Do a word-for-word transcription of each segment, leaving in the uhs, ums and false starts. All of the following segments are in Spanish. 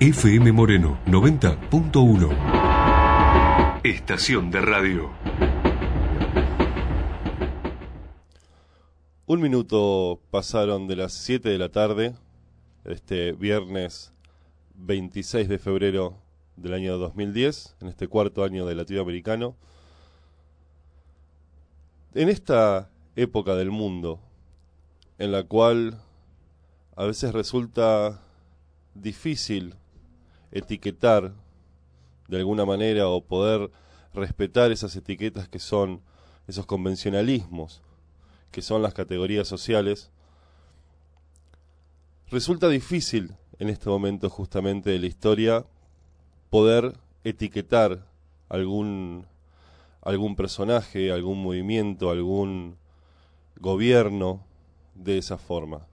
F M Moreno noventa punto uno. Estación de radio. Un minuto pasaron de las siete de la tarde, este viernes veintiséis de febrero del año dos mil diez, en este cuarto año del latinoamericano. En esta época del mundo, en la cual a veces resulta difícil etiquetar de alguna manera o poder respetar esas etiquetas que son esos convencionalismos, que son las categorías sociales, resulta difícil en este momento justamente de la historia poder etiquetar algún, algún personaje, algún movimiento, algún gobierno de esa forma.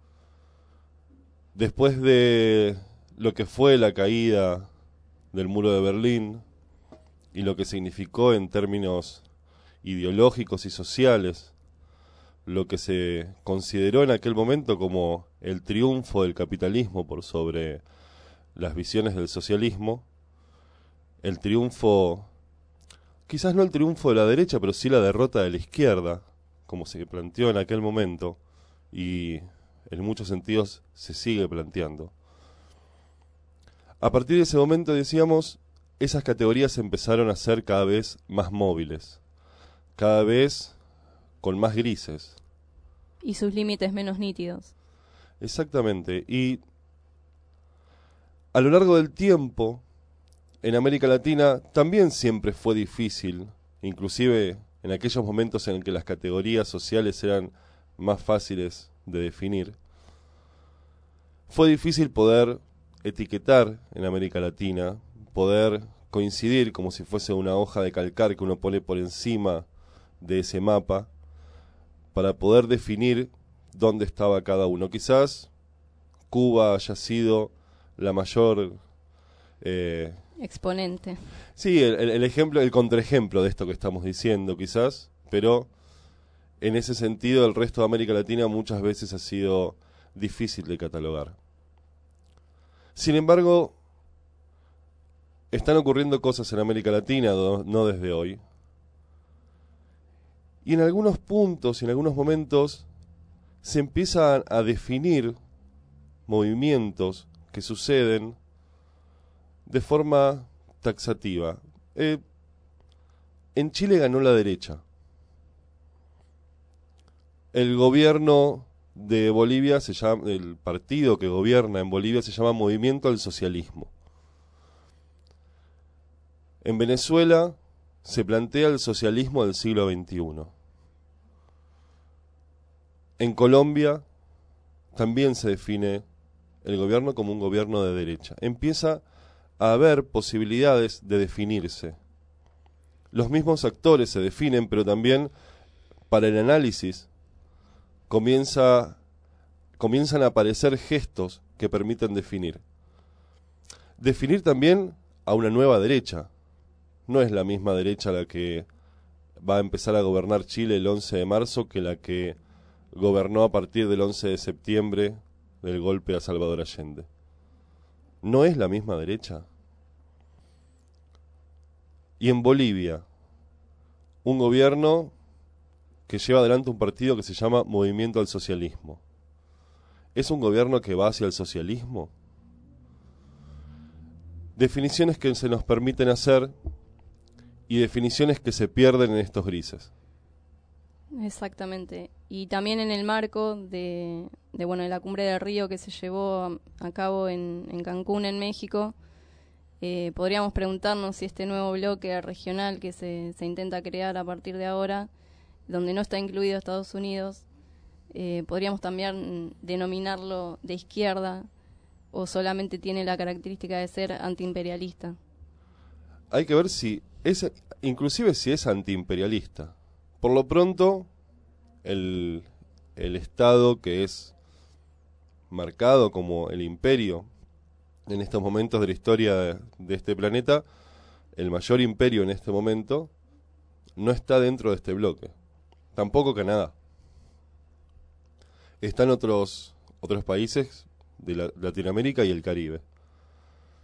Después de lo que fue la caída del muro de Berlín y lo que significó en términos ideológicos y sociales, lo que se consideró en aquel momento como el triunfo del capitalismo por sobre las visiones del socialismo, el triunfo, quizás no el triunfo de la derecha, pero sí la derrota de la izquierda, como se planteó en aquel momento, y en muchos sentidos se sigue planteando. A partir de ese momento, decíamos, esas categorías empezaron a ser cada vez más móviles, cada vez con más grises. Y sus límites menos nítidos. Exactamente. Y a lo largo del tiempo, en América Latina también siempre fue difícil, inclusive en aquellos momentos en que las categorías sociales eran más fáciles de definir, fue difícil poder etiquetar en América Latina, poder coincidir como si fuese una hoja de calcar que uno pone por encima de ese mapa para poder definir dónde estaba cada uno. Quizás Cuba haya sido la mayor eh, exponente. Sí, el, el ejemplo, el contraejemplo de esto que estamos diciendo, quizás, pero en ese sentido el resto de América Latina muchas veces ha sido difícil de catalogar. Sin embargo, están ocurriendo cosas en América Latina, no, no desde hoy. Y en algunos puntos y en algunos momentos se empiezan a definir movimientos que suceden de forma taxativa. Eh, en Chile ganó la derecha. El gobierno de Bolivia se llama, el partido que gobierna en Bolivia se llama Movimiento al Socialismo. En Venezuela se plantea el socialismo del siglo veintiuno. En Colombia también se define el gobierno como un gobierno de derecha. Empieza a haber posibilidades de definirse. Los mismos actores se definen, pero también para el análisis comienza, comienzan a aparecer gestos que permiten definir. Definir también a una nueva derecha. No es la misma derecha la que va a empezar a gobernar Chile el once de marzo que la que gobernó a partir del once de septiembre del golpe a Salvador Allende. No es la misma derecha. Y en Bolivia, un gobierno que lleva adelante un partido que se llama Movimiento al Socialismo. ¿Es un gobierno que va hacia el socialismo? Definiciones que se nos permiten hacer y definiciones que se pierden en estos grises. Exactamente. Y también en el marco de, de bueno de la Cumbre del Río que se llevó a, a cabo en, en Cancún, en México, eh, podríamos preguntarnos si este nuevo bloque regional que se, se intenta crear a partir de ahora, donde no está incluido Estados Unidos, eh, podríamos también denominarlo de izquierda o solamente tiene la característica de ser antiimperialista. Hay que ver si es, inclusive si es antiimperialista. Por lo pronto, el, el Estado que es marcado como el imperio en estos momentos de la historia de, de este planeta, el mayor imperio en este momento, no está dentro de este bloque. Tampoco Canadá. Están otros, otros países de la, Latinoamérica y el Caribe.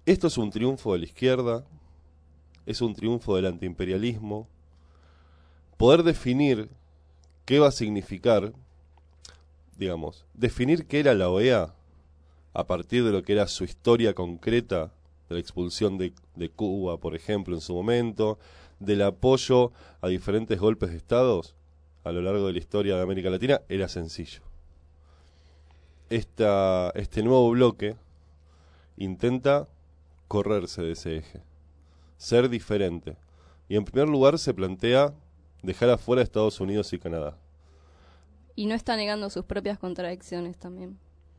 Esto es un triunfo de la izquierda, es un triunfo del antiimperialismo. Poder definir qué va a significar, digamos, definir qué era la O E A a partir de lo que era su historia concreta, de la expulsión de, de Cuba, por ejemplo, en su momento, del apoyo a diferentes golpes de estados a lo largo de la historia de América Latina, era sencillo. Esta, este nuevo bloque intenta correrse de ese eje, ser diferente. Y en primer lugar se plantea dejar afuera a Estados Unidos y Canadá. Y no está negando sus propias contradicciones también.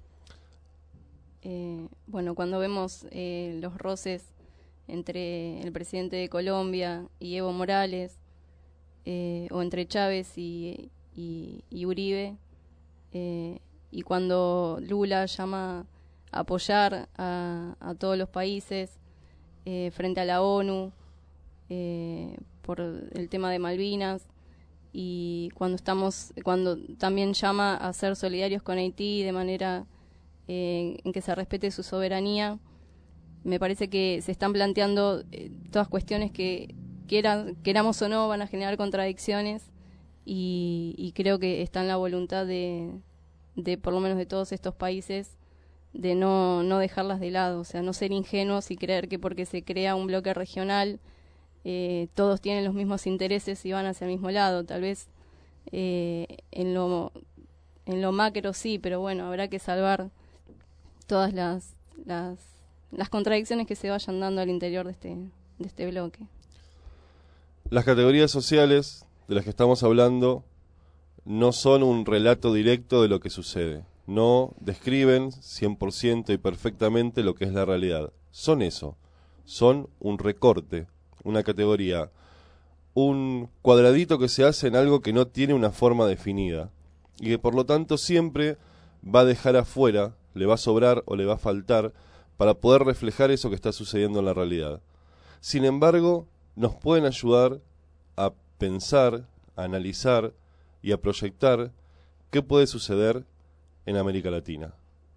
Eh, bueno, cuando vemos eh, los roces entre el presidente de Colombia y Evo Morales, eh, o entre Chávez y, y, y Uribe, eh, y cuando Lula llama a apoyar a, a todos los países eh, frente a la ONU eh, por el tema de Malvinas, y cuando estamos, cuando también llama a ser solidarios con Haití de manera eh, en que se respete su soberanía, me parece que se están planteando eh, todas cuestiones que quiera, queramos o no van a generar contradicciones, y, y creo que está en la voluntad de, de por lo menos de todos estos países de no, no dejarlas de lado, o sea, no ser ingenuos y creer que porque se crea un bloque regional eh, todos tienen los mismos intereses y van hacia el mismo lado. Tal vez eh, en lo en lo macro sí, pero bueno, habrá que salvar todas las, las las contradicciones que se vayan dando al interior de este de este bloque. Las categorías sociales de las que estamos hablando no son un relato directo de lo que sucede. No describen cien por ciento y perfectamente lo que es la realidad. Son eso. Son un recorte, una categoría, un cuadradito que se hace en algo que no tiene una forma definida y que por lo tanto siempre va a dejar afuera, le va a sobrar o le va a faltar para poder reflejar eso que está sucediendo en la realidad. Sin embargo, nos pueden ayudar a pensar, a analizar y a proyectar qué puede suceder en América Latina.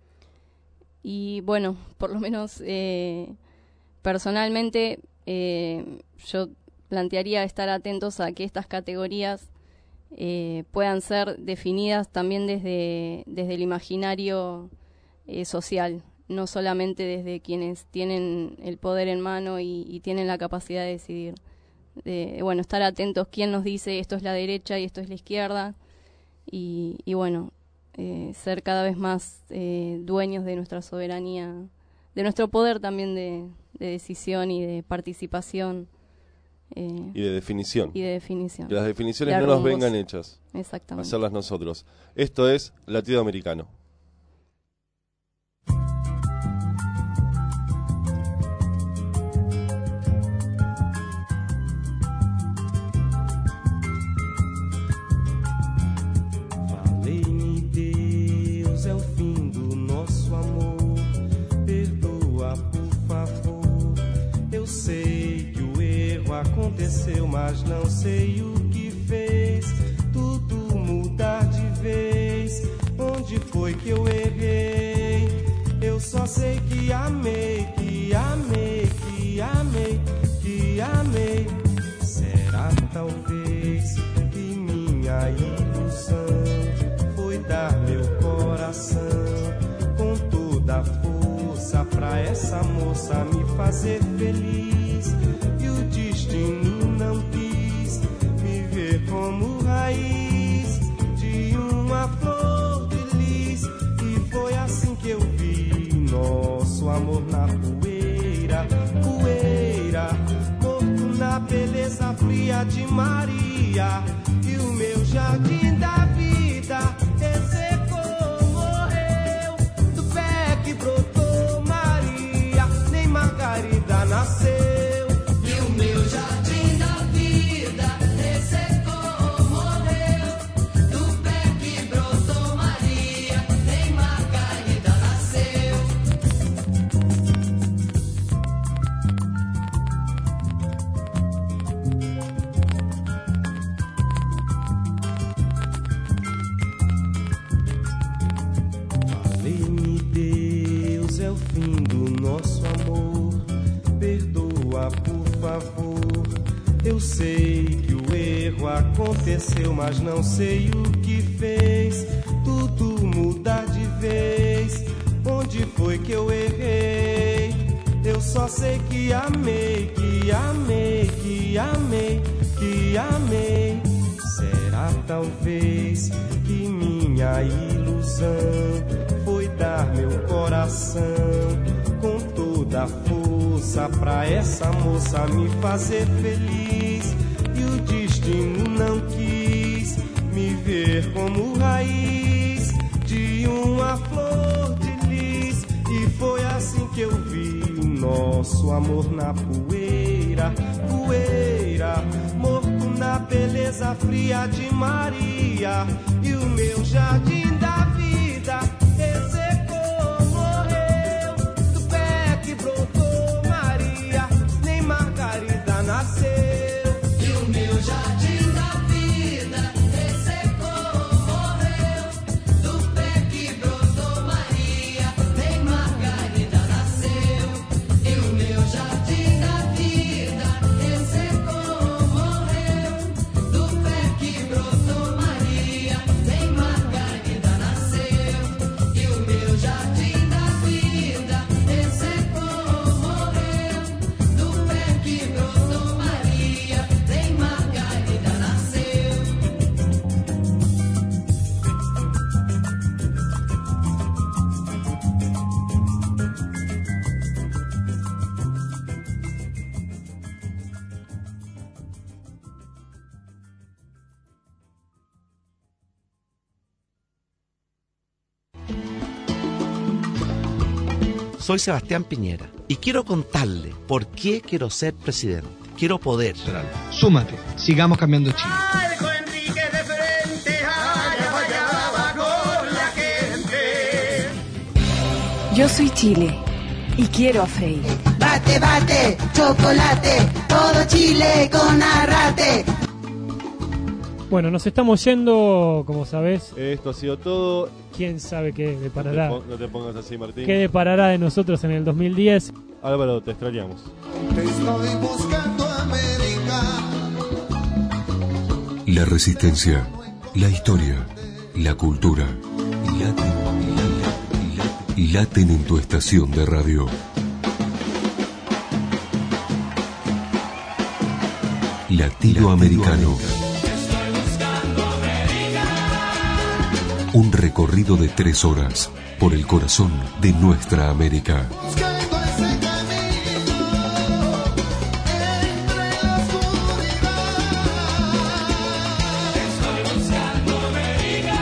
Y bueno, por lo menos eh, personalmente eh, yo plantearía estar atentos a que estas categorías eh, puedan ser definidas también desde, desde el imaginario eh, social, no solamente desde quienes tienen el poder en mano y, y tienen la capacidad de decidir. De, bueno, estar atentos quién nos dice esto es la derecha y esto es la izquierda, y, y bueno, eh, ser cada vez más eh, dueños de nuestra soberanía, de nuestro poder también de, de decisión y de participación. Eh, y de definición. Y de definición. Que las definiciones de no nos rumbos. vengan hechas. Exactamente. Hacerlas nosotros. Esto es Latido Americano. Falei-me, Deus, é o fim do nosso amor. Perdoa, por favor. Eu sei que o erro aconteceu, mas não sei o que fez tudo mudar de vez. Onde foi que eu errei? Eu só sei que amei, que amei, que amei, que amei. Será talvez que minha ilusão foi dar meu coração com toda a força pra essa moça me fazer feliz, e o destino não quis me ver como raiz de uma flor de lis, e foi assim que eu vi nosso amor na poeira, poeira, morto na beleza fria de Maria, e o meu jardim da vida ressecou, morreu do pé que brotou Maria, nem Margarida nasceu. E o meu jardim da vida ressecou, morreu do pé que brotou Maria, nem Margarida nasceu. Falei-me, Deus, é o fim do nosso amor. perdoa, por favor. Eu sei que o erro aconteceu, mas não sei o que fez tudo mudar de vez. Onde foi que eu errei? Eu só sei que amei, que amei, que amei, que amei. Será talvez que minha ilusão foi dar meu coração com toda a força pra essa moça me fazer feliz. E o destino não quis me ver como raiz de uma flor de lis. E foi assim que eu vi o nosso amor na poeira, poeira, morto na beleza fria de Maria. E o meu jardim da vida ressecou, morreu do pé que brotou Maria, nem Margarida nasceu. E o meu jardim da vida ressecou, morreu do pé que brotou Maria, nem Margarida nasceu. E o meu jardim da vida ressecou, morreu do pé que brotou Maria, nem Margarida nasceu. E o meu jardim da vida ressecou, morreu do pé que brotou Maria, nem Margarida nasceu. Soy Sebastián Piñera y quiero contarle por qué quiero ser presidente. Quiero poder. Súmate, sigamos cambiando Chile. Algo Enrique de frente, allá vaya con la gente. Yo soy Chile y quiero a Frei. Bate, bate, chocolate, todo Chile con Arrate. Bueno, nos estamos yendo, como sabés. Esto ha sido todo. ¿Quién sabe qué deparará? No te, pon- no te pongas así, Martín. ¿Qué deparará de nosotros en el dos mil diez? Álvaro, te extrañamos. Estoy buscando América. La resistencia, la historia, la cultura. Laten, laten, laten en tu estación de radio. Latinoamericano. Un recorrido de tres horas por el corazón de nuestra América. Buscando ese camino entre la oscuridad. Estoy buscando América.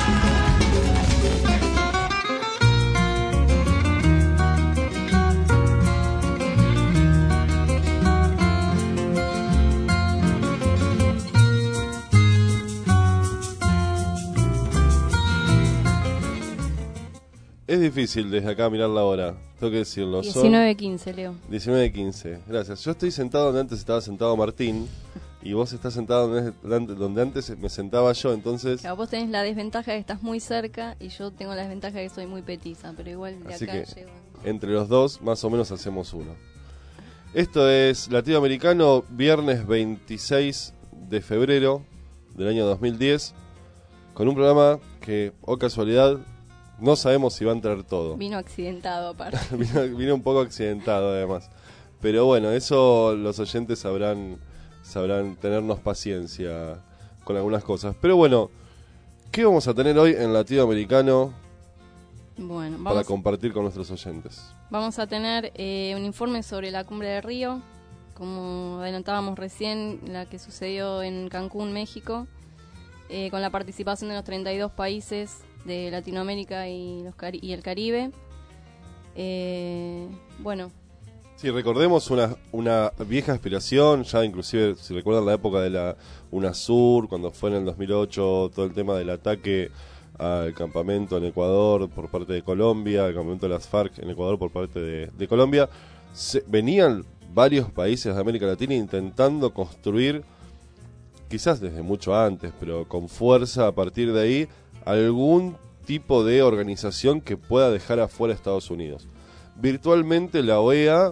Es difícil desde acá mirar la hora, tengo que decirlo. Son diecinueve quince, Leo. diecinueve quince, gracias. Yo estoy sentado donde antes estaba sentado Martín y vos estás sentado donde, donde antes me sentaba yo, entonces... Claro, vos tenés la desventaja de que estás muy cerca y yo tengo la desventaja de que soy muy petiza, pero igual de Así acá que llego. entre los dos más o menos hacemos uno. Esto es Latinoamericano, viernes veintiséis de febrero del año dos mil diez, con un programa que, oh casualidad, no sabemos si va a entrar todo. Vino accidentado aparte. vino, vino un poco accidentado además. Pero bueno, eso los oyentes sabrán, sabrán tenernos paciencia con algunas cosas. Pero bueno, ¿qué vamos a tener hoy en Latinoamericano Bueno, para vamos, compartir con nuestros oyentes? vamos a tener eh, un informe sobre la Cumbre del Río, como adelantábamos recién, la que sucedió en Cancún, México, eh, con la participación de los treinta y dos países de Latinoamérica y, los Cari- y el Caribe. Eh, bueno, Sí, recordemos una, una vieja aspiración, ya inclusive, si recuerdan la época de la UNASUR, cuando fue en el dos mil ocho todo el tema del ataque al campamento en Ecuador por parte de Colombia, el campamento de las FARC en Ecuador por parte de, de Colombia, se, venían varios países de América Latina intentando construir, quizás desde mucho antes, pero con fuerza a partir de ahí, algún tipo de organización que pueda dejar afuera a Estados Unidos. Virtualmente la O E A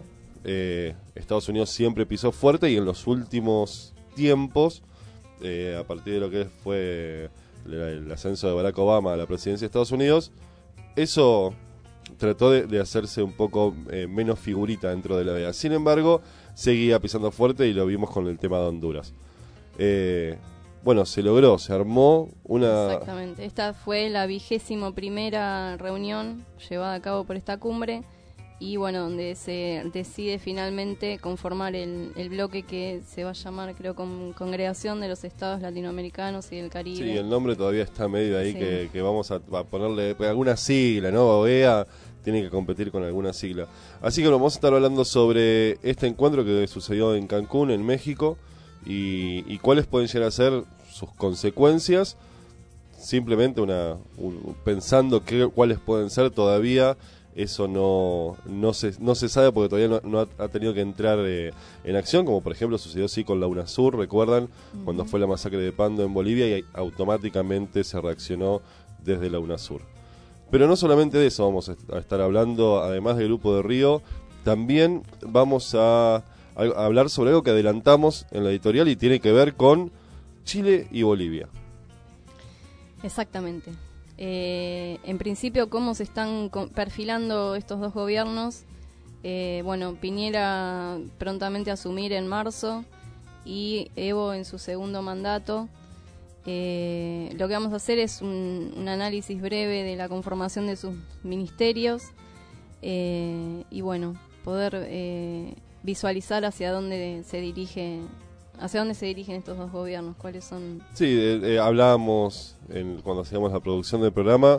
eh, Estados Unidos siempre pisó fuerte y en los últimos tiempos, eh, a partir de lo que fue el, el ascenso de Barack Obama a la presidencia de Estados Unidos, eso trató de, de hacerse un poco eh, menos figurita dentro de la O E A. Sin embargo, seguía pisando fuerte y lo vimos con el tema de Honduras. Eh, bueno, se logró, se armó una... Exactamente, esta fue la vigésimo primera reunión llevada a cabo por esta cumbre y bueno, donde se decide finalmente conformar el, el bloque que se va a llamar, creo, con, Congregación de los Estados Latinoamericanos y del Caribe. Sí, el nombre todavía está medio ahí, Sí. que, que vamos a, a ponerle alguna sigla, ¿no? O E A tiene que competir con alguna sigla. Así que vamos a estar hablando sobre este encuentro que sucedió en Cancún, en México, y, y cuáles pueden llegar a ser sus consecuencias, simplemente una un, pensando que, cuáles pueden ser todavía. Eso no no se no se sabe porque todavía no, no ha, ha tenido que entrar eh, en acción, como por ejemplo sucedió sí con la UNASUR, recuerdan, uh-huh. cuando fue la masacre de Pando en Bolivia y automáticamente se reaccionó desde la UNASUR. Pero no solamente de eso vamos a estar hablando, además del Grupo de Río, también vamos a, a hablar sobre algo que adelantamos en la editorial y tiene que ver con Chile y Bolivia. Exactamente. Eh, en principio, cómo se están perfilando estos dos gobiernos. Eh, bueno, Piñera prontamente a asumir en marzo y Evo en su segundo mandato. Eh, lo que vamos a hacer es un, un análisis breve de la conformación de sus ministerios eh, y bueno, poder eh, visualizar hacia dónde se dirige hacia dónde se dirigen estos dos gobiernos, cuáles son. Sí, eh, eh, hablábamos en, cuando hacíamos la producción del programa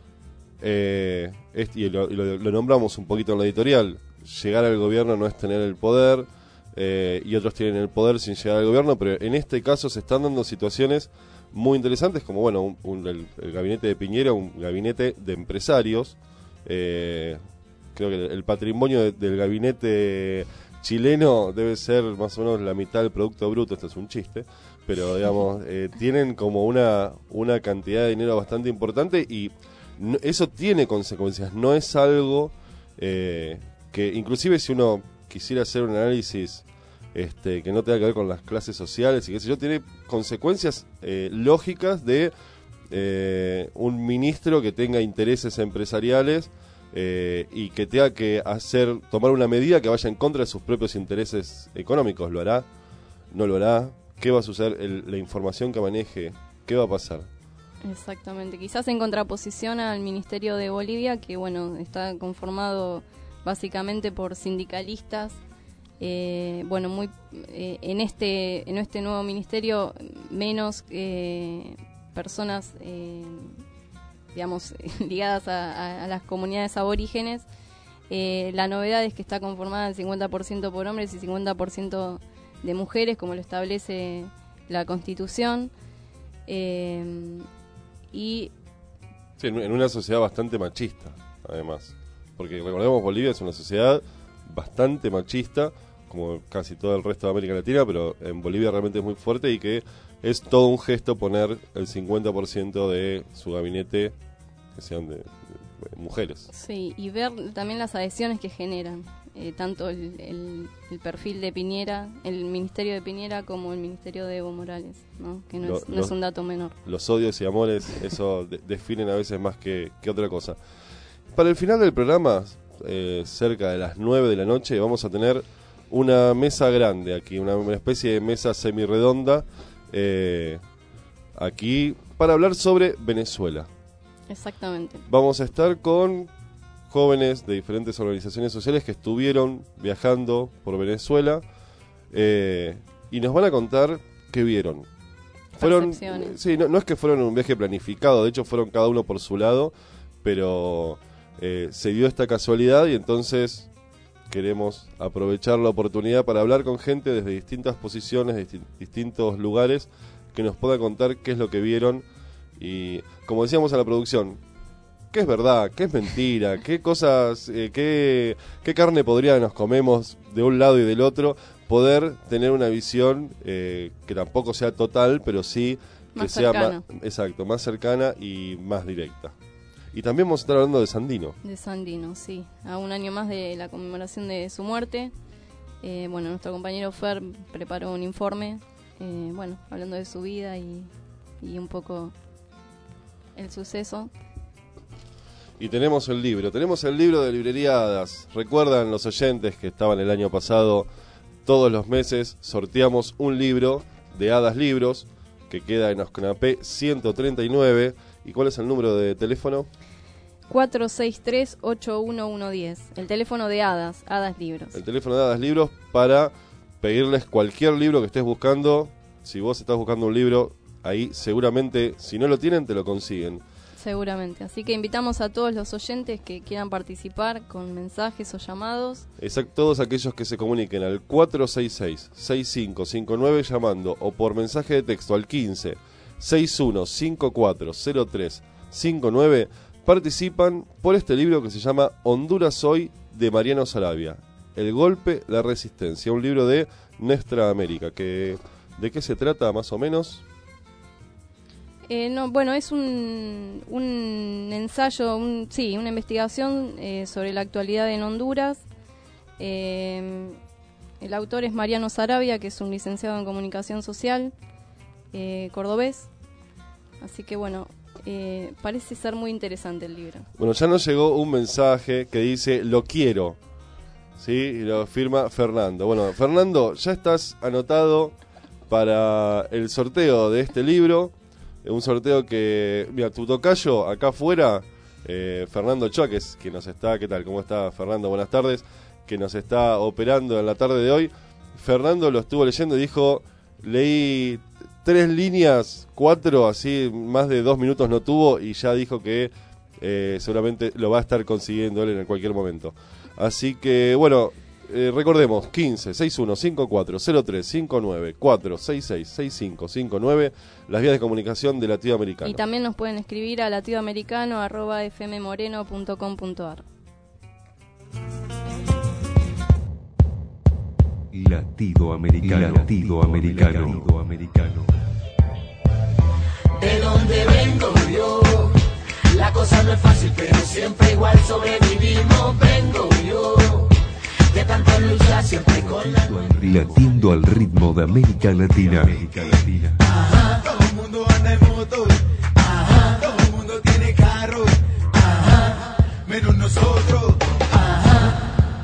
eh, este, y, lo, y lo, lo nombramos un poquito en la editorial. Llegar al gobierno no es tener el poder eh, y otros tienen el poder sin llegar al gobierno, pero en este caso se están dando situaciones muy interesantes, como bueno, un, un, el, el gabinete de Piñera, un gabinete de empresarios. Eh, creo que el, el patrimonio de, del gabinete chileno debe ser más o menos la mitad del Producto Bruto. Esto es un chiste, pero digamos, eh, tienen como una, una cantidad de dinero bastante importante y no, eso tiene consecuencias. No es algo eh, que, inclusive si uno quisiera hacer un análisis Este, que no tenga que ver con las clases sociales y qué sé yo, tiene consecuencias eh, lógicas de eh, un ministro que tenga intereses empresariales eh, y que tenga que hacer tomar una medida que vaya en contra de sus propios intereses económicos. ¿Lo hará? ¿No lo hará? ¿Qué va a suceder? El, la información que maneje, ¿qué va a pasar? Exactamente, quizás en contraposición al Ministerio de Bolivia, que bueno, está conformado básicamente por sindicalistas. Eh, bueno, muy eh, en este en este nuevo ministerio menos eh, personas eh, digamos ligadas a, a, a las comunidades aborígenes. Eh, la novedad es que está conformada el cincuenta por ciento por hombres y cincuenta por ciento de mujeres, como lo establece la Constitución. Eh, y sí, en una sociedad bastante machista, además, porque recordemos, Bolivia es una sociedad bastante machista, como casi todo el resto de América Latina, pero en Bolivia realmente es muy fuerte y que es todo un gesto poner el cincuenta por ciento de su gabinete que sean de, de, de mujeres. Sí, y ver también las adhesiones que generan, eh, tanto el, el, el perfil de Piñera, el ministerio de Piñera, como el ministerio de Evo Morales, ¿no? Que no, Lo, es, no los, es un dato menor. Los odios y amores, eso de, definen a veces más que, que otra cosa. Para el final del programa, eh, cerca de las nueve de la noche, vamos a tener una mesa grande aquí, una, una especie de mesa semirredonda eh, aquí para hablar sobre Venezuela. Exactamente. Vamos a estar con jóvenes de diferentes organizaciones sociales que estuvieron viajando por Venezuela eh, y nos van a contar qué vieron. Fueron, sí, no, no es que fueron un viaje planificado, de hecho fueron cada uno por su lado, pero eh, se dio esta casualidad y entonces queremos aprovechar la oportunidad para hablar con gente desde distintas posiciones, de disti- distintos lugares, que nos pueda contar qué es lo que vieron y, como decíamos a la producción, qué es verdad, qué es mentira, qué cosas, eh, qué, qué carne podrida nos comemos de un lado y del otro, poder tener una visión eh, que tampoco sea total, pero sí que más sea cercana. más, exacto, más cercana y más directa. Y también vamos a estar hablando de Sandino. De Sandino, sí. A un año más de la conmemoración de su muerte. Eh, bueno, nuestro compañero Fer preparó un informe, eh, bueno, hablando de su vida y, y un poco el suceso. Y tenemos el libro, tenemos el libro de Librería Hadas. Recuerdan los oyentes que estaban el año pasado, todos los meses sorteamos un libro de Hadas Libros, que queda en Oscanapé ciento treinta y nueve. ¿Y cuál es el número de teléfono? cuatro seis tres, ocho uno uno uno cero. El teléfono de Hadas, Hadas Libros. El teléfono de Hadas Libros para pedirles cualquier libro que estés buscando. Si vos estás buscando un libro, ahí seguramente, si no lo tienen, te lo consiguen. Seguramente. Así que invitamos a todos los oyentes que quieran participar con mensajes o llamados. Exacto, todos aquellos que se comuniquen al cuatro seis seis, seis cinco cinco nueve llamando o por mensaje de texto al quince, sesenta y uno, cincuenta y cuatro, cero tres cincuenta y nueve participan por este libro que se llama Honduras Hoy, de Mariano Sarabia. El golpe, la resistencia, un libro de Nuestra América. Que, ¿de qué se trata más o menos? Eh, no, bueno, es un, un ensayo, un, sí, una investigación eh, sobre la actualidad en Honduras. Eh, el autor es Mariano Sarabia, que es un licenciado en comunicación social, eh, cordobés. Así que bueno, eh, parece ser muy interesante el libro. Bueno, ya nos llegó un mensaje que dice, lo quiero, ¿sí? Y lo firma Fernando. Bueno, Fernando, ya estás anotado para el sorteo de este libro. Un sorteo que, mira, tu tocayo acá afuera, eh, Fernando Choques, que nos está, ¿qué tal? ¿Cómo está Fernando? Buenas tardes, que nos está operando en la tarde de hoy. Fernando lo estuvo leyendo y dijo, leí tres líneas, cuatro, así, más de dos minutos no tuvo, y ya dijo que eh, seguramente lo va a estar consiguiendo él en cualquier momento. Así que, bueno, eh, recordemos, quince, sesenta y uno, cincuenta y cuatro, cero tres cincuenta y nueve, cuatro seis seis, sesenta y cinco cincuenta y nueve, las vías de comunicación de Latido Americano. Y también nos pueden escribir a latidoamericano arroba f m moreno punto com punto a r. Latido Americano. Latido Americano. Latido Americano. De donde vengo yo, la cosa no es fácil, pero siempre igual sobrevivimos. Vengo yo, de tanta lucha, siempre con la... Latiendo al ritmo de América Latina. América Latina. Ajá, todo el mundo anda en moto. Ajá, todo el mundo tiene carro. Ajá, menos nosotros. Ajá.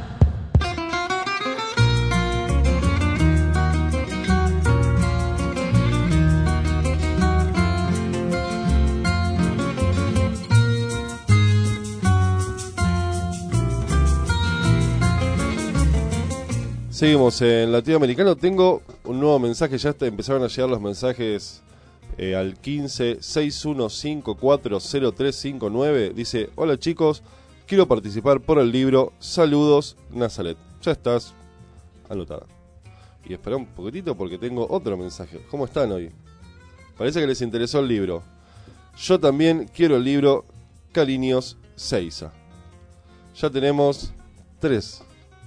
Seguimos en Latido Americano. Tengo un nuevo mensaje, ya está, empezaron a llegar los mensajes eh, al quince, sesenta y uno, cincuenta y cuatro, cero tres cincuenta y nueve. Dice, hola chicos, quiero participar por el libro, saludos Nazaret. Ya estás anotada. Y espera un poquitito porque tengo otro mensaje. ¿Cómo están hoy? Parece que les interesó el libro. Yo también quiero el libro, Cariños Seiza. Ya tenemos tres.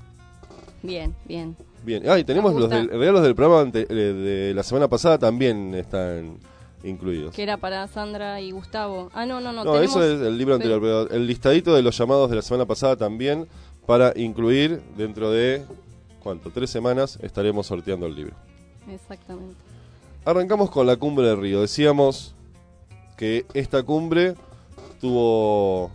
Bien, bien. Bien, ah, y tenemos los del, regalos del programa ante, eh, de la semana pasada también están incluidos. Que era para Sandra y Gustavo. Ah, no, no, no. No, tenemos... eso es el libro anterior, pero el listadito de los llamados de la semana pasada también, para incluir dentro de, ¿cuánto? Tres semanas estaremos sorteando el libro. Exactamente. Arrancamos con la cumbre del Río. Decíamos que esta cumbre tuvo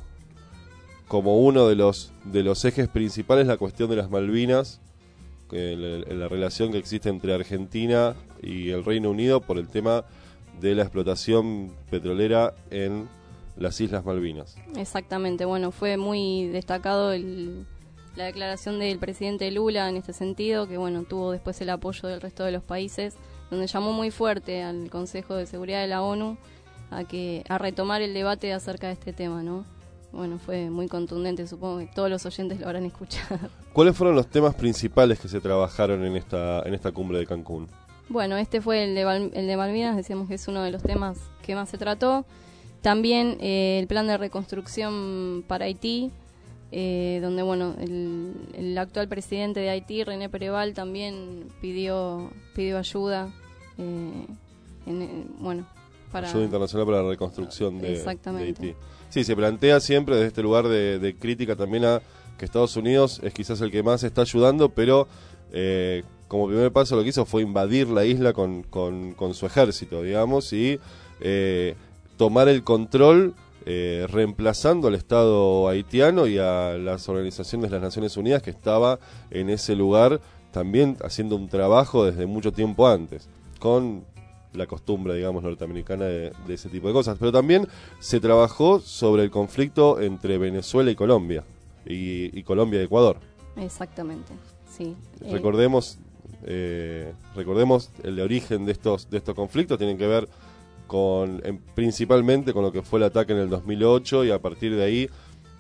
como uno de los de los ejes principales la cuestión de las Malvinas, que la, la relación que existe entre Argentina y el Reino Unido por el tema de la explotación petrolera en las Islas Malvinas. Exactamente, bueno, fue muy destacado el, la declaración del presidente Lula en este sentido, que bueno, tuvo después el apoyo del resto de los países, donde llamó muy fuerte al Consejo de Seguridad de la ONU a que a retomar el debate acerca de este tema, ¿no? Bueno, fue muy contundente, supongo que todos los oyentes lo habrán escuchado. ¿Cuáles fueron los temas principales que se trabajaron en esta en esta cumbre de Cancún? Bueno, este fue el de, Val, el de Malvinas, decíamos que es uno de los temas que más se trató. También eh, el plan de reconstrucción para Haití, eh, donde bueno, el, el actual presidente de Haití, René Pereval, también pidió pidió ayuda, eh, en, en, bueno, para ayuda internacional para la reconstrucción de, Exactamente. de Haití. Sí, se plantea siempre desde este lugar de, de crítica también a que Estados Unidos es quizás el que más está ayudando, pero eh, como primer paso lo que hizo fue invadir la isla con, con, con su ejército, digamos, y eh, tomar el control, eh, reemplazando al Estado haitiano y a las organizaciones de las Naciones Unidas, que estaba en ese lugar también haciendo un trabajo desde mucho tiempo antes, con la costumbre, digamos, norteamericana de, de ese tipo de cosas. Pero también se trabajó sobre el conflicto entre Venezuela y Colombia, y, y Colombia y Ecuador. Exactamente, sí. Recordemos, eh, recordemos el origen de estos, de estos conflictos, tienen que ver con, en, principalmente con lo que fue el ataque en el dos mil ocho, y a partir de ahí,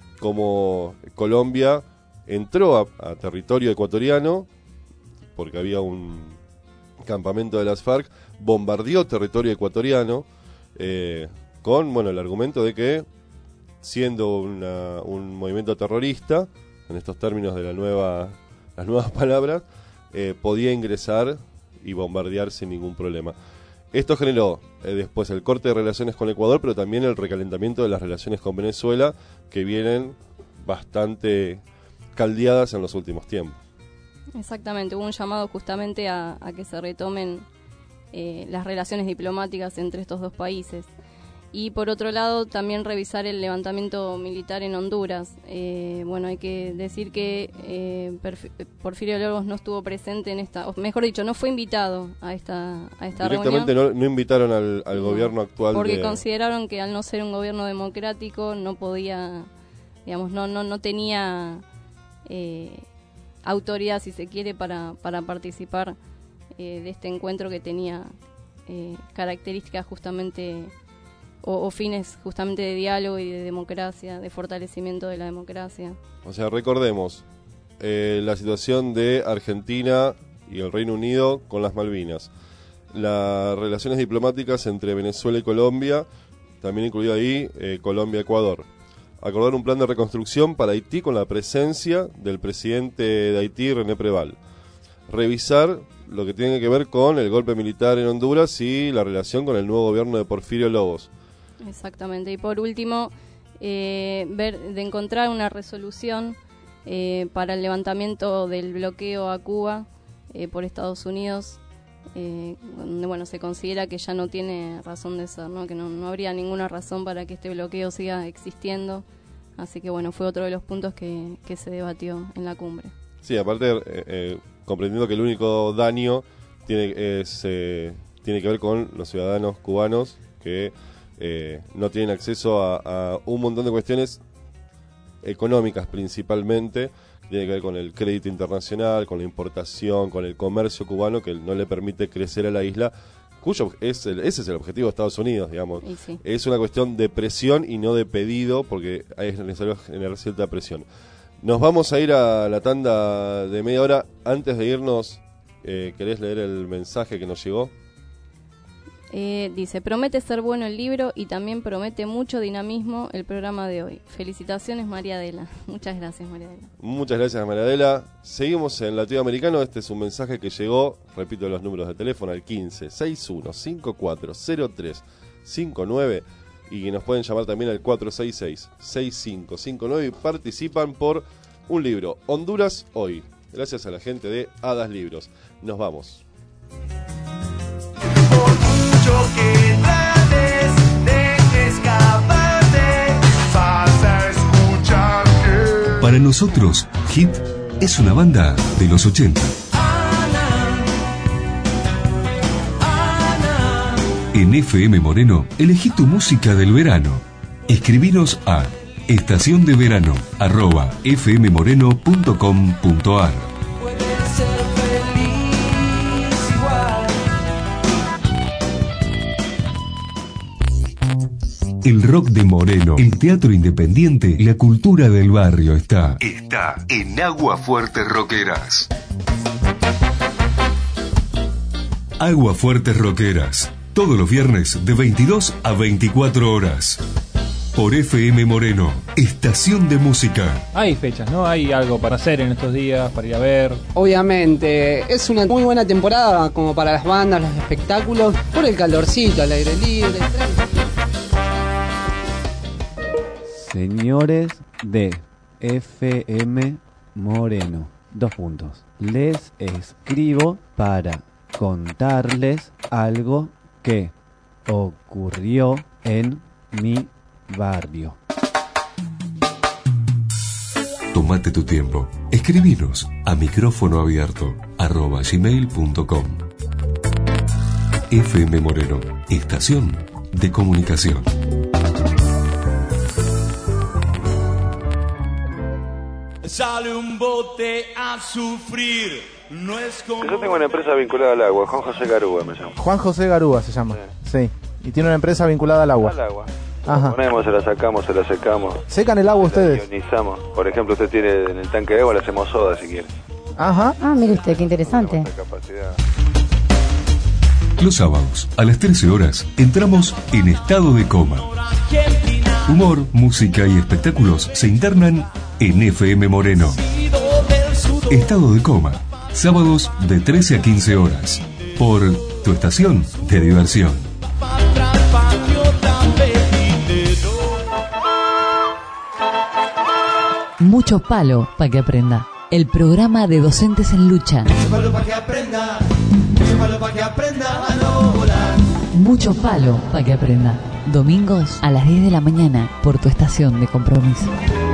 como Colombia entró a, a territorio ecuatoriano, porque había un campamento de las FARC, bombardeó territorio ecuatoriano, eh, con, bueno, el argumento de que, siendo una, un movimiento terrorista, en estos términos de la nueva, las nuevas palabras, eh, podía ingresar y bombardear sin ningún problema. Esto generó eh, después el corte de relaciones con Ecuador, pero también el recalentamiento de las relaciones con Venezuela, que vienen bastante caldeadas en los últimos tiempos. Exactamente, hubo un llamado justamente a, a que se retomen eh, las relaciones diplomáticas entre estos dos países. Y por otro lado, también revisar el levantamiento militar en Honduras. Eh, bueno, hay que decir que eh, Porfirio Lobos no estuvo presente en esta, o mejor dicho, no fue invitado a esta, a esta Directamente reunión. no, no invitaron al, al no, gobierno actual. Porque de... consideraron que al no ser un gobierno democrático no podía, digamos, no, no, no tenía eh, autoridad, si se quiere, para, para participar eh, de este encuentro que tenía eh, características justamente... O, o fines justamente de diálogo y de democracia, de fortalecimiento de la democracia. O sea, recordemos eh, la situación de Argentina y el Reino Unido con las Malvinas, las relaciones diplomáticas entre Venezuela y Colombia, también incluido ahí eh, Colombia-Ecuador. Acordar un plan de reconstrucción para Haití con la presencia del presidente de Haití, René Preval. Revisar lo que tiene que ver con el golpe militar en Honduras y la relación con el nuevo gobierno de Porfirio Lobos. Exactamente, y por último, eh, ver de encontrar una resolución eh, para el levantamiento del bloqueo a Cuba eh, por Estados Unidos, eh, donde bueno, se considera que ya no tiene razón de ser, ¿no? Que no, no habría ninguna razón para que este bloqueo siga existiendo, así que bueno, fue otro de los puntos que, que se debatió en la cumbre. Sí, aparte, eh, eh, comprendiendo que el único daño tiene, es, eh, tiene que ver con los ciudadanos cubanos que Eh, no tienen acceso a, a un montón de cuestiones económicas principalmente, que tiene que ver con el crédito internacional, con la importación, con el comercio cubano, que no le permite crecer a la isla, cuyo es el, ese es el objetivo de Estados Unidos, digamos. Sí. Es una cuestión de presión y no de pedido, porque es necesario generar cierta presión. Nos vamos a ir a la tanda de media hora. Antes de irnos, eh, ¿querés leer el mensaje que nos llegó? Eh, dice, promete ser bueno el libro y también promete mucho dinamismo el programa de hoy. Felicitaciones, María Adela. Muchas gracias, María Adela. Muchas gracias, María Adela. Seguimos en Latinoamericano. Este es un mensaje que llegó, repito los números de teléfono, al quince sesenta y uno cincuenta y cuatro cero tres cincuenta y nueve, y nos pueden llamar también al cuatro seis seis seis cinco cinco nueve y participan por un libro, Honduras Hoy, gracias a la gente de Hadas Libros. Nos vamos. Que trates de escaparte, vas a escuchar que... Para nosotros, Hit es una banda de los ochenta. Ana, Ana. En F M Moreno, elegí tu música del verano. Escribinos a estación de verano arroba fmmoreno punto com punto ar. El rock de Moreno, el teatro independiente, la cultura del barrio está. Está en Aguafuertes Rockeras. Aguafuertes Rockeras, todos los viernes de veintidós a veinticuatro horas. Por F M Moreno, estación de música. Hay fechas, ¿no? Hay algo para hacer en estos días, para ir a ver. Obviamente, es una muy buena temporada como para las bandas, los espectáculos, por el calorcito, al aire libre. Señores de F M Moreno. Dos puntos. Les escribo para contarles algo que ocurrió en mi barrio. Tómate tu tiempo. Escribinos a micrófono abierto arroba gmail punto com. F M Moreno, estación de comunicación. Sale un bote a sufrir, no es como... Yo tengo una empresa vinculada al agua, Juan José Garúa me llamo. Juan José Garúa se llama, sí. sí. Y tiene una empresa vinculada al agua. Al agua. Ajá. La ponemos, se la sacamos, se la secamos. ¿Secan el agua ustedes? La ionizamos. Por ejemplo, usted tiene en el tanque de agua, le hacemos soda si quiere. Ajá. Ah, mire usted, qué interesante. Los sábados, a las trece horas, entramos en estado de coma. Humor, música y espectáculos se internan en F M Moreno. Estado de coma, sábados de trece a quince horas, por tu estación de diversión. Mucho palo para que aprenda. El programa de docentes en lucha. Mucho palo para que aprenda, mucho palo para que aprenda a no volar. Mucho palo para que aprenda. Domingos a las diez de la mañana por tu estación de compromiso.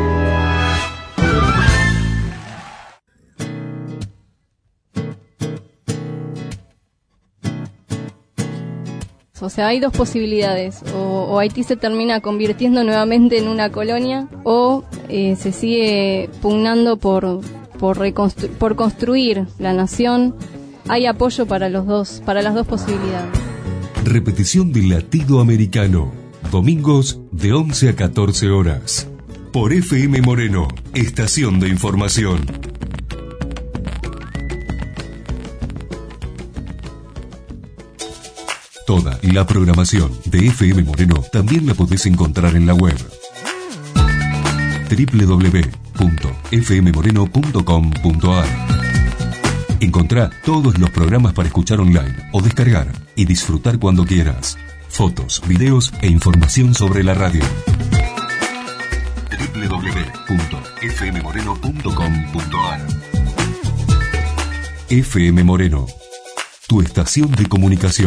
O sea, hay dos posibilidades. O, o Haití se termina convirtiendo nuevamente en una colonia, o eh, se sigue pugnando por, por, reconstru- por construir la nación. Hay apoyo para los dos, para las dos posibilidades. Repetición de Latido Americano, domingos de once a catorce horas, por F M Moreno, estación de información. Toda la programación de F M Moreno también la podés encontrar en la web doble u doble u doble u punto f m moreno punto com punto a r. Encontrá todos los programas para escuchar online o descargar y disfrutar cuando quieras. Fotos, videos e información sobre la radio. doble u doble u doble u punto f m moreno punto com punto a r. F M Moreno, tu estación de comunicación.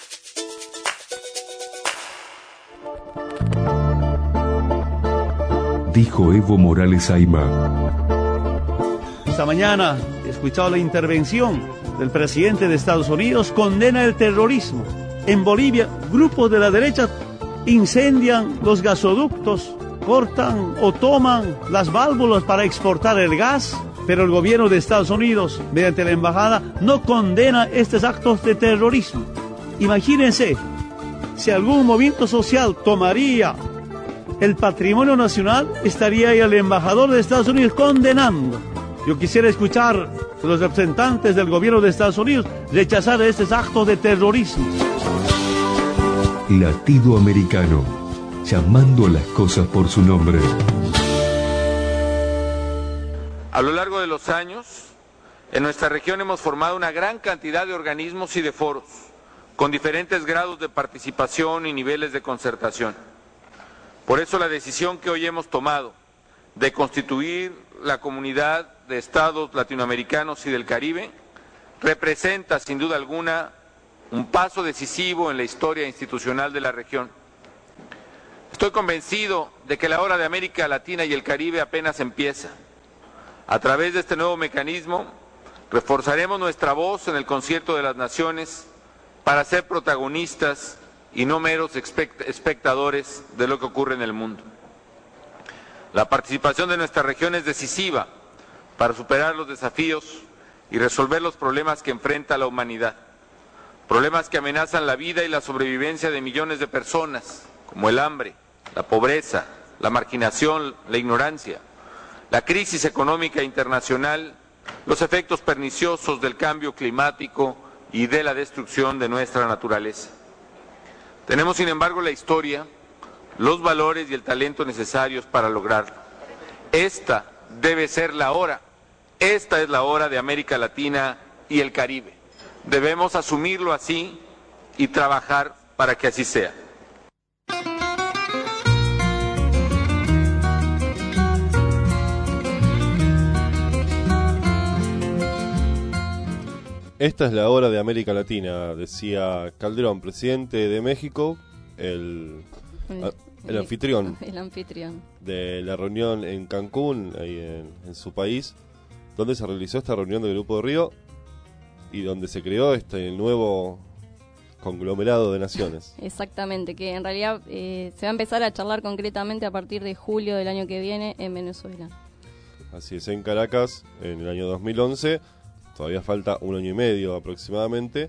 Dijo Evo Morales Ayma. Esta mañana he escuchado la intervención del presidente de Estados Unidos, condena el terrorismo. En Bolivia, grupos de la derecha incendian los gasoductos, cortan o toman las válvulas para exportar el gas, pero el gobierno de Estados Unidos, mediante la embajada, no condena estos actos de terrorismo. Imagínense, si algún movimiento social tomaría el patrimonio nacional, estaría ahí el embajador de Estados Unidos condenando. Yo quisiera escuchar a los representantes del gobierno de Estados Unidos rechazar estos actos de terrorismo. Latido Americano, llamando a las cosas por su nombre. A lo largo de los años, en nuestra región hemos formado una gran cantidad de organismos y de foros, con diferentes grados de participación y niveles de concertación. Por eso la decisión que hoy hemos tomado de constituir la Comunidad de Estados Latinoamericanos y del Caribe representa sin duda alguna un paso decisivo en la historia institucional de la región. Estoy convencido de que la hora de América Latina y el Caribe apenas empieza. A través de este nuevo mecanismo reforzaremos nuestra voz en el concierto de las naciones para ser protagonistas y no meros espectadores de lo que ocurre en el mundo. La participación de nuestra región es decisiva para superar los desafíos y resolver los problemas que enfrenta la humanidad, problemas que amenazan la vida y la sobrevivencia de millones de personas, como el hambre, la pobreza, la marginación, la ignorancia, la crisis económica internacional, los efectos perniciosos del cambio climático y de la destrucción de nuestra naturaleza. Tenemos, sin embargo, la historia, los valores y el talento necesarios para lograrlo. Esta debe ser la hora, esta es la hora de América Latina y el Caribe. Debemos asumirlo así y trabajar para que así sea. Esta es la hora de América Latina, decía Calderón, presidente de México, el, el, el anfitrión, el anfitrión de la reunión en Cancún, ahí en, en su país, donde se realizó esta reunión del Grupo de Río y donde se creó este nuevo conglomerado de naciones. Exactamente, que en realidad eh, se va a empezar a charlar concretamente a partir de julio del año que viene en Venezuela. Así es, en Caracas, en el año dos mil once, todavía falta un año y medio aproximadamente,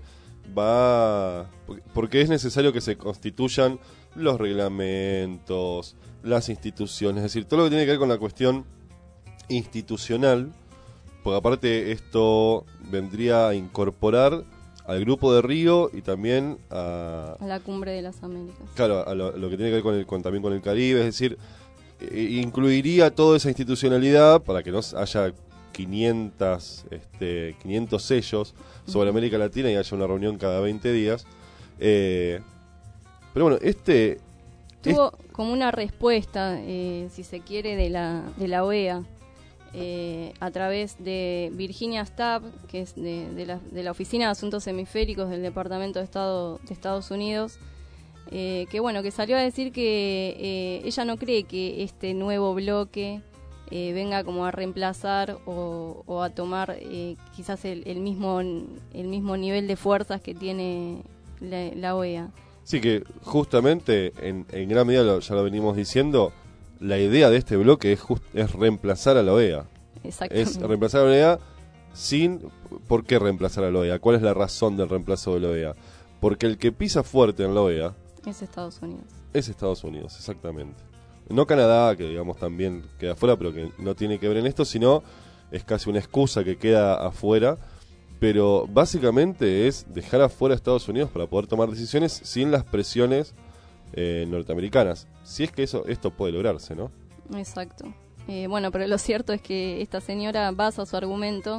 va porque es necesario que se constituyan los reglamentos, las instituciones, es decir, todo lo que tiene que ver con la cuestión institucional, porque aparte esto vendría a incorporar al Grupo de Río y también a... a la Cumbre de las Américas. Claro, a lo, lo que tiene que ver con el, con, también con el Caribe, es decir, eh, incluiría toda esa institucionalidad para que no haya quinientos, este, quinientos sellos sobre uh-huh. América Latina y haya una reunión cada veinte días. Eh, pero bueno, este... Tuvo es... como una respuesta, eh, si se quiere, de la, de la O E A. Eh, a través de Virginia Stab, que es de, de, la, de la Oficina de Asuntos Hemisféricos del Departamento de Estado de Estados Unidos, eh, que bueno, que salió a decir que eh, ella no cree que este nuevo bloque eh, venga como a reemplazar o, o a tomar eh, quizás el, el mismo el mismo nivel de fuerzas que tiene la, la O E A. Sí, que justamente en, en gran medida lo, ya lo venimos diciendo. La idea de este bloque es, just, es reemplazar a la O E A. Es reemplazar a la O E A sin... ¿Por qué reemplazar a la O E A? ¿Cuál es la razón del reemplazo de la O E A? Porque el que pisa fuerte en la O E A... es Estados Unidos. Es Estados Unidos, exactamente. No Canadá, que digamos también queda afuera, pero que no tiene que ver en esto, sino es casi una excusa que queda afuera. Pero básicamente es dejar afuera a Estados Unidos para poder tomar decisiones sin las presiones... Eh, norteamericanas, si es que eso esto puede lograrse, ¿no? Exacto. Eh, bueno, pero lo cierto es que esta señora basa su argumento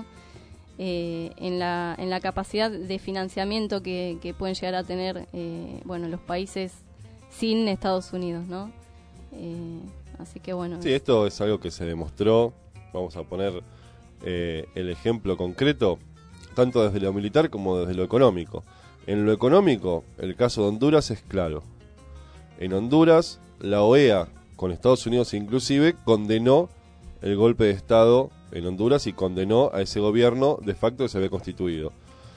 eh, en la en la capacidad de financiamiento que, que pueden llegar a tener eh, bueno, los países sin Estados Unidos, ¿no? Eh, así que bueno. Sí, esto es algo que se demostró. Vamos a poner eh, el ejemplo concreto, tanto desde lo militar como desde lo económico. En lo económico, el caso de Honduras es claro. En Honduras, la O E A, con Estados Unidos inclusive, condenó el golpe de Estado en Honduras y condenó a ese gobierno de facto que se había constituido.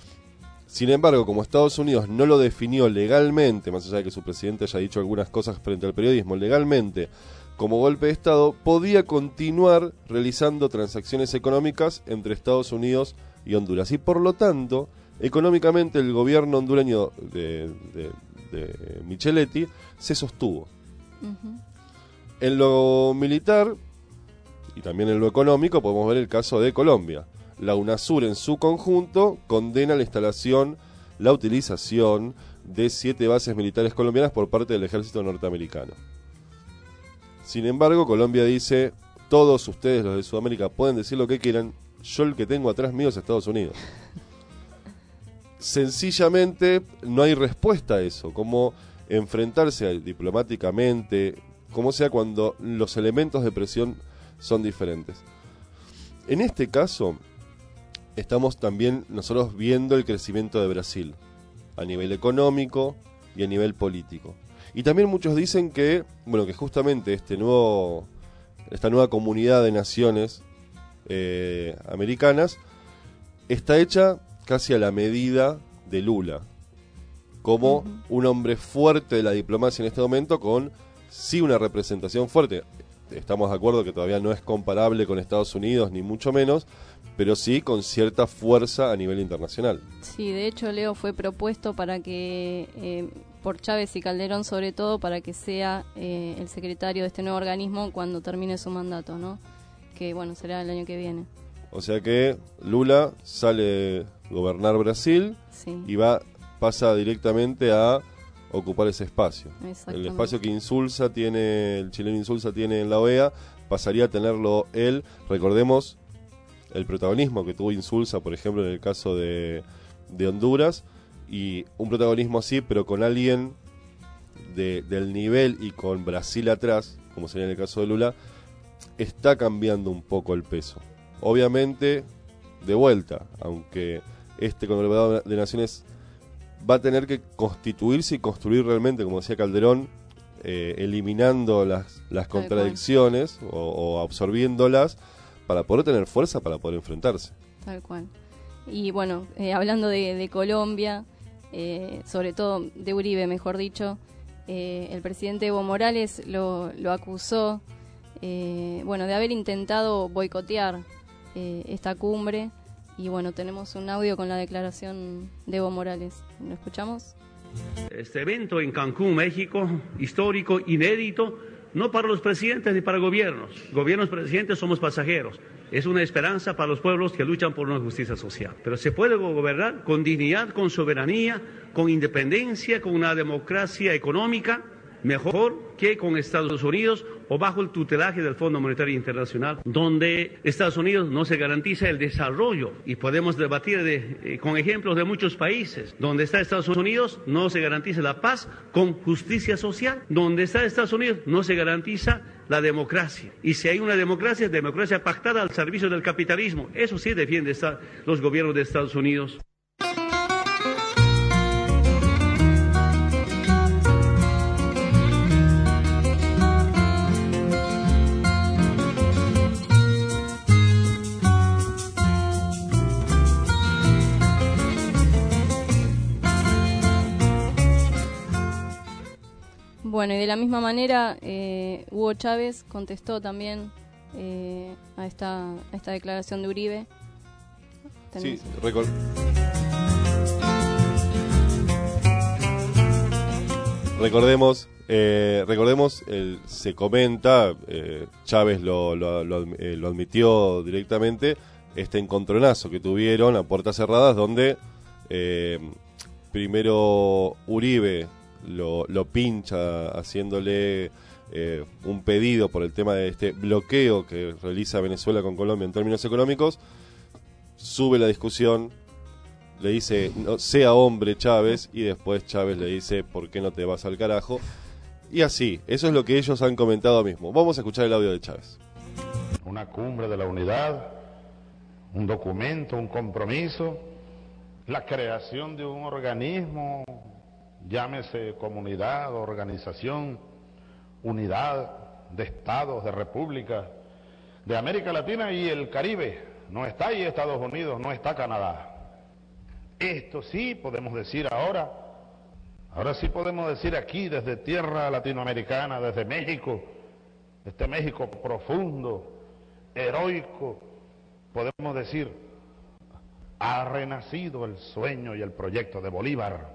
Sin embargo, como Estados Unidos no lo definió legalmente, más allá de que su presidente haya dicho algunas cosas frente al periodismo, legalmente como golpe de Estado, podía continuar realizando transacciones económicas entre Estados Unidos y Honduras. Y por lo tanto, económicamente el gobierno hondureño de... de de Micheletti se sostuvo. Uh-huh. En lo militar y también en lo económico podemos ver el caso de Colombia. La UNASUR en su conjunto condena la instalación, la utilización de siete bases militares colombianas por parte del ejército norteamericano. Sin embargo, Colombia dice, todos ustedes los de Sudamérica pueden decir lo que quieran, yo el que tengo atrás mío es Estados Unidos. Sencillamente no hay respuesta a eso, cómo enfrentarse diplomáticamente, como sea cuando los elementos de presión son diferentes. En este caso, estamos también nosotros viendo el crecimiento de Brasil, a nivel económico y a nivel político. Y también muchos dicen que, bueno, que justamente este nuevo, esta nueva comunidad de naciones eh, americanas está hecha casi a la medida de Lula, como uh-huh. un hombre fuerte de la diplomacia en este momento, con sí una representación fuerte. Estamos de acuerdo que todavía no es comparable con Estados Unidos, ni mucho menos, pero sí con cierta fuerza a nivel internacional. Sí, de hecho, Leo, fue propuesto para que, eh, por Chávez y Calderón sobre todo, para que sea eh, el secretario de este nuevo organismo cuando termine su mandato, ¿no? Que, bueno, será el año que viene. O sea que Lula sale a gobernar Brasil sí. y va pasa directamente a ocupar ese espacio. El espacio que Insulza tiene, el chileno Insulza tiene en la O E A, pasaría a tenerlo él. Recordemos el protagonismo que tuvo Insulza, por ejemplo, en el caso de, de Honduras, y un protagonismo así, pero con alguien de, del nivel y con Brasil atrás, como sería en el caso de Lula, está cambiando un poco el peso. Obviamente, de vuelta, aunque este conglomerado de naciones va a tener que constituirse y construir realmente, como decía Calderón, eh, eliminando las, las contradicciones o, o absorbiéndolas para poder tener fuerza para poder enfrentarse. Tal cual. Y bueno, eh, hablando de, de Colombia, eh, sobre todo de Uribe, mejor dicho, eh, el presidente Evo Morales lo, lo acusó eh, bueno, de haber intentado boicotear eh, esta cumbre. Y bueno, tenemos un audio con la declaración de Evo Morales. ¿Lo escuchamos? Este evento en Cancún, México, histórico, inédito, no para los presidentes ni para gobiernos. Gobiernos, presidentes, somos pasajeros. Es una esperanza para los pueblos que luchan por una justicia social. Pero se puede gobernar con dignidad, con soberanía, con independencia, con una democracia económica mejor que con Estados Unidos o bajo el tutelaje del Fondo Monetario Internacional, donde Estados Unidos no se garantiza el desarrollo. Y podemos debatir de, eh, con ejemplos de muchos países. Donde está Estados Unidos no se garantiza la paz con justicia social. Donde está Estados Unidos no se garantiza la democracia. Y si hay una democracia, democracia pactada al servicio del capitalismo. Eso sí defiende esta, los gobiernos de Estados Unidos. Bueno, y de la misma manera, eh, Hugo Chávez contestó también eh, a, esta, a esta declaración de Uribe. Sí, record... recordemos, eh, recordemos, el, se comenta, eh, Chávez lo, lo, lo, eh, lo admitió directamente, este encontronazo que tuvieron a puertas cerradas, donde eh, primero Uribe Lo, lo pincha haciéndole eh, un pedido por el tema de este bloqueo que realiza Venezuela con Colombia en términos económicos. Sube la discusión, le dice no, sea hombre Chávez, y después Chávez le dice ¿por qué no te vas al carajo? Y así, eso es lo que ellos han comentado mismo. Vamos a escuchar el audio de Chávez. Una cumbre de la unidad, un documento, un compromiso, la creación de un organismo, llámese comunidad, organización, unidad de estados, de repúblicas, de América Latina y el Caribe. No está ahí Estados Unidos, no está Canadá. Esto sí podemos decir ahora, ahora sí podemos decir aquí desde tierra latinoamericana, desde México, este México profundo, heroico, podemos decir, ha renacido el sueño y el proyecto de Bolívar.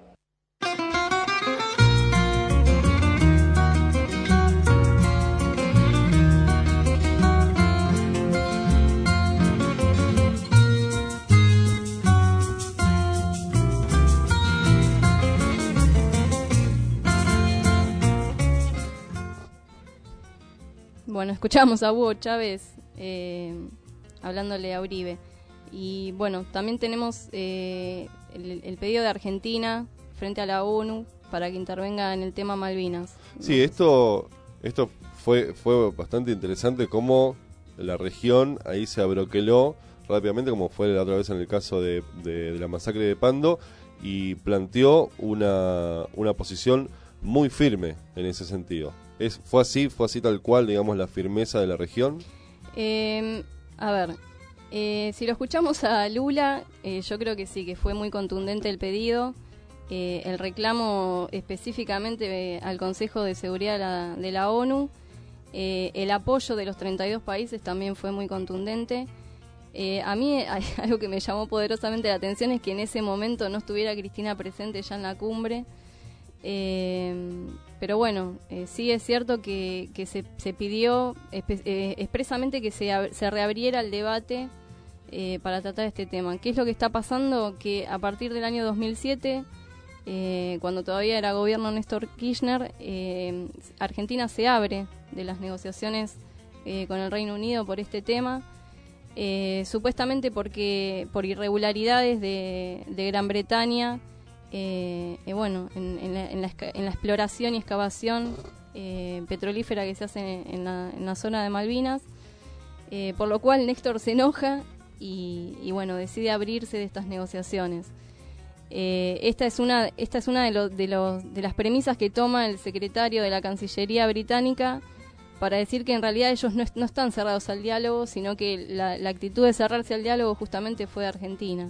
Bueno, escuchamos a Hugo Chávez eh, hablándole a Uribe. Y bueno, también tenemos eh, el, el pedido de Argentina frente a la ONU para que intervenga en el tema Malvinas. Sí, esto esto fue fue bastante interesante, cómo la región ahí se abroqueló rápidamente, como fue la otra vez en el caso de, de, de la masacre de Pando, y planteó una, una posición muy firme en ese sentido. ¿Es, ¿Fue así, fue así tal cual, digamos, la firmeza de la región? Eh, a ver, eh, si lo escuchamos a Lula, eh, yo creo que sí, que fue muy contundente el pedido. Eh, el reclamo específicamente eh, al Consejo de Seguridad de la, de la ONU. Eh, el apoyo de los treinta y dos países también fue muy contundente. Eh, a mí hay algo que me llamó poderosamente la atención, es que en ese momento no estuviera Cristina presente ya en la cumbre. Eh, pero bueno, eh, sí es cierto que, que se, se pidió espe- eh, expresamente que se, ab- se reabriera el debate eh, para tratar este tema. ¿Qué es lo que está pasando? Que a partir del año dos mil siete, eh, cuando todavía era gobierno Néstor Kirchner, eh, Argentina se abre de las negociaciones eh, con el Reino Unido por este tema, eh, supuestamente porque por irregularidades de, de Gran Bretaña. Eh, eh, bueno, en, en, la, en, la, en la exploración y excavación eh, petrolífera que se hace en la, en la zona de Malvinas, eh, por lo cual Néstor se enoja y, y bueno, decide abrirse de estas negociaciones. Eh, esta es una, esta es una de, lo, de, los, de las premisas que toma el secretario de la Cancillería británica para decir que en realidad ellos no, es, no están cerrados al diálogo, sino que la, la actitud de cerrarse al diálogo justamente fue de Argentina.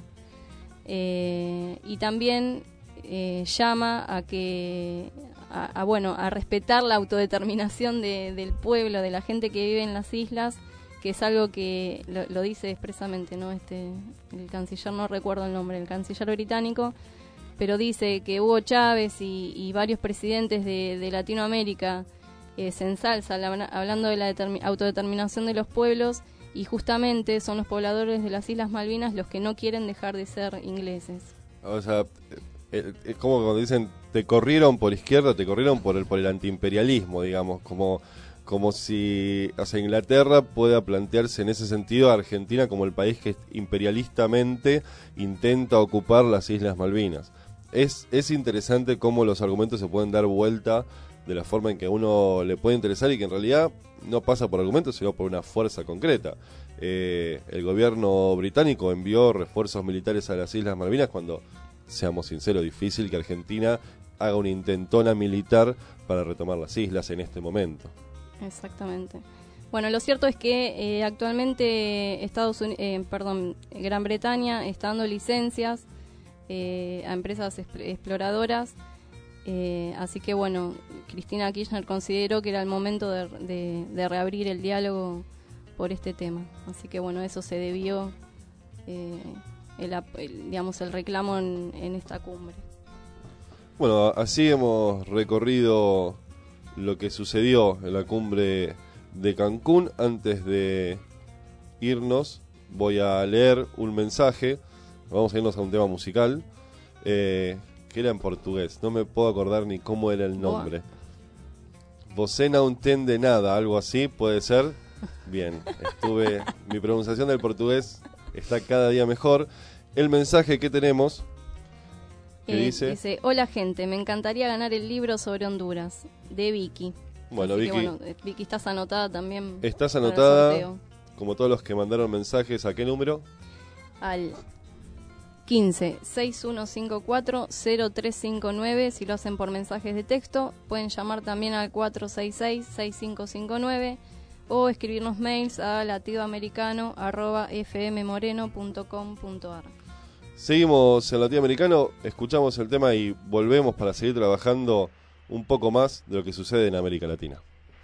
Eh, y también eh, llama a que a, a, bueno, a respetar la autodeterminación de, del pueblo, de la gente que vive en las islas, que es algo que lo, lo dice expresamente, ¿no? Este, el canciller, no recuerdo el nombre, el canciller británico, pero dice que Hugo Chávez y, y varios presidentes de, de Latinoamérica eh, se ensalzan hablando de la determi- autodeterminación de los pueblos, y justamente son los pobladores de las Islas Malvinas los que no quieren dejar de ser ingleses. O sea, es como cuando dicen, te corrieron por izquierda, te corrieron por el, por el antiimperialismo, digamos, como... como si, o sea, Inglaterra pueda plantearse en ese sentido a Argentina como el país que imperialistamente intenta ocupar las Islas Malvinas. Es, es interesante cómo los argumentos se pueden dar vuelta de la forma en que a uno le puede interesar y que en realidad no pasa por argumentos sino por una fuerza concreta. Eh, el gobierno británico envió refuerzos militares a las Islas Malvinas cuando, seamos sinceros, difícil que Argentina haga una intentona militar para retomar las islas en este momento. Exactamente. Bueno, lo cierto es que eh, actualmente Estados Unidos, eh, perdón, Gran Bretaña está dando licencias eh, a empresas exp- exploradoras, eh, así que bueno, Cristina Kirchner consideró que era el momento de, de, de reabrir el diálogo por este tema. Así que bueno, eso se debió, eh, el, el, digamos, el reclamo en, en esta cumbre. Bueno, así hemos recorrido lo que sucedió en la cumbre de Cancún. Antes de irnos, voy a leer un mensaje. Vamos a irnos a un tema musical, eh, que era en portugués. No me puedo acordar ni cómo era el nombre. Você não entende nada, algo así, ¿puede ser? Bien, estuve... mi pronunciación del portugués está cada día mejor. El mensaje que tenemos... ¿Qué eh, dice? Dice, hola gente, me encantaría ganar el libro sobre Honduras, de Vicky. Bueno, Así Vicky, que, bueno, Vicky, estás anotada también. Estás para el anotada, sorteo. como todos los que mandaron mensajes. ¿A qué número? Al quince, sesenta y uno cincuenta y cuatro, cero tres cinco nueve. Si lo hacen por mensajes de texto, pueden llamar también al cuatro seis seis, seis cinco cinco nueve o escribirnos mails a latidoamericano arroba f m moreno punto com punto a r. Seguimos en Latinoamericano, escuchamos el tema y volvemos para seguir trabajando un poco más de lo que sucede en América Latina.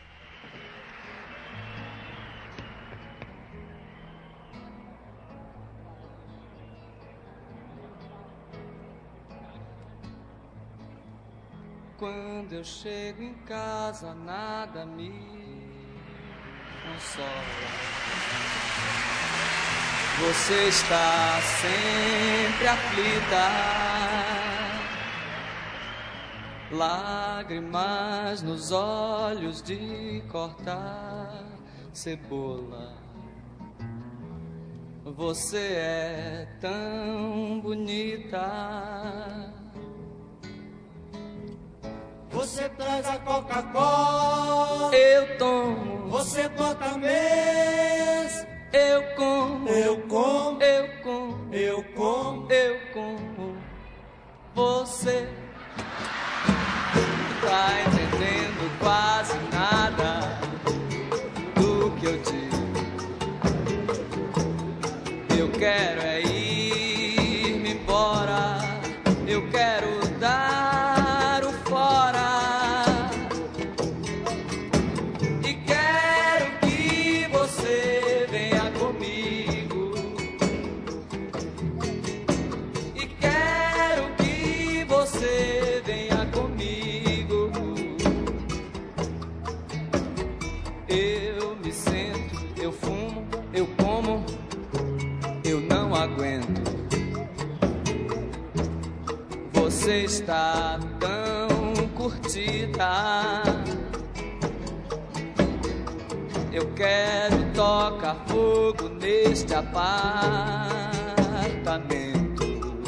Quando eu chego em casa, nada me consola. Você está sempre aflita, lágrimas nos olhos de cortar cebola. Você é tão bonita. Você traz a Coca-Cola, eu tomo. Você bota mês, eu como. Eu como, eu como, eu como, eu como. Você tá entendendo quase nada do que eu digo. Eu quero é ir-me embora, eu quero dar o fora. E quero que você venha comigo. E quero que você venha comigo. Eu me sento, eu fumo, eu como, eu não aguento. Você está tão curtida. Eu quero tocar fogo neste apartamento.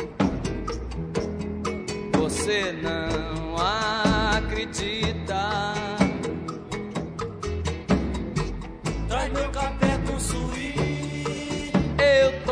Você não acredita. traz meu café com suíte. Eu tô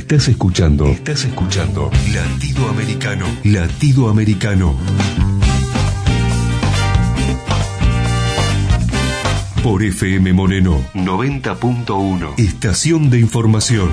Estás escuchando, estás escuchando Latido Americano, Latido Americano. Por F M Moreno noventa punto uno. Estación de información.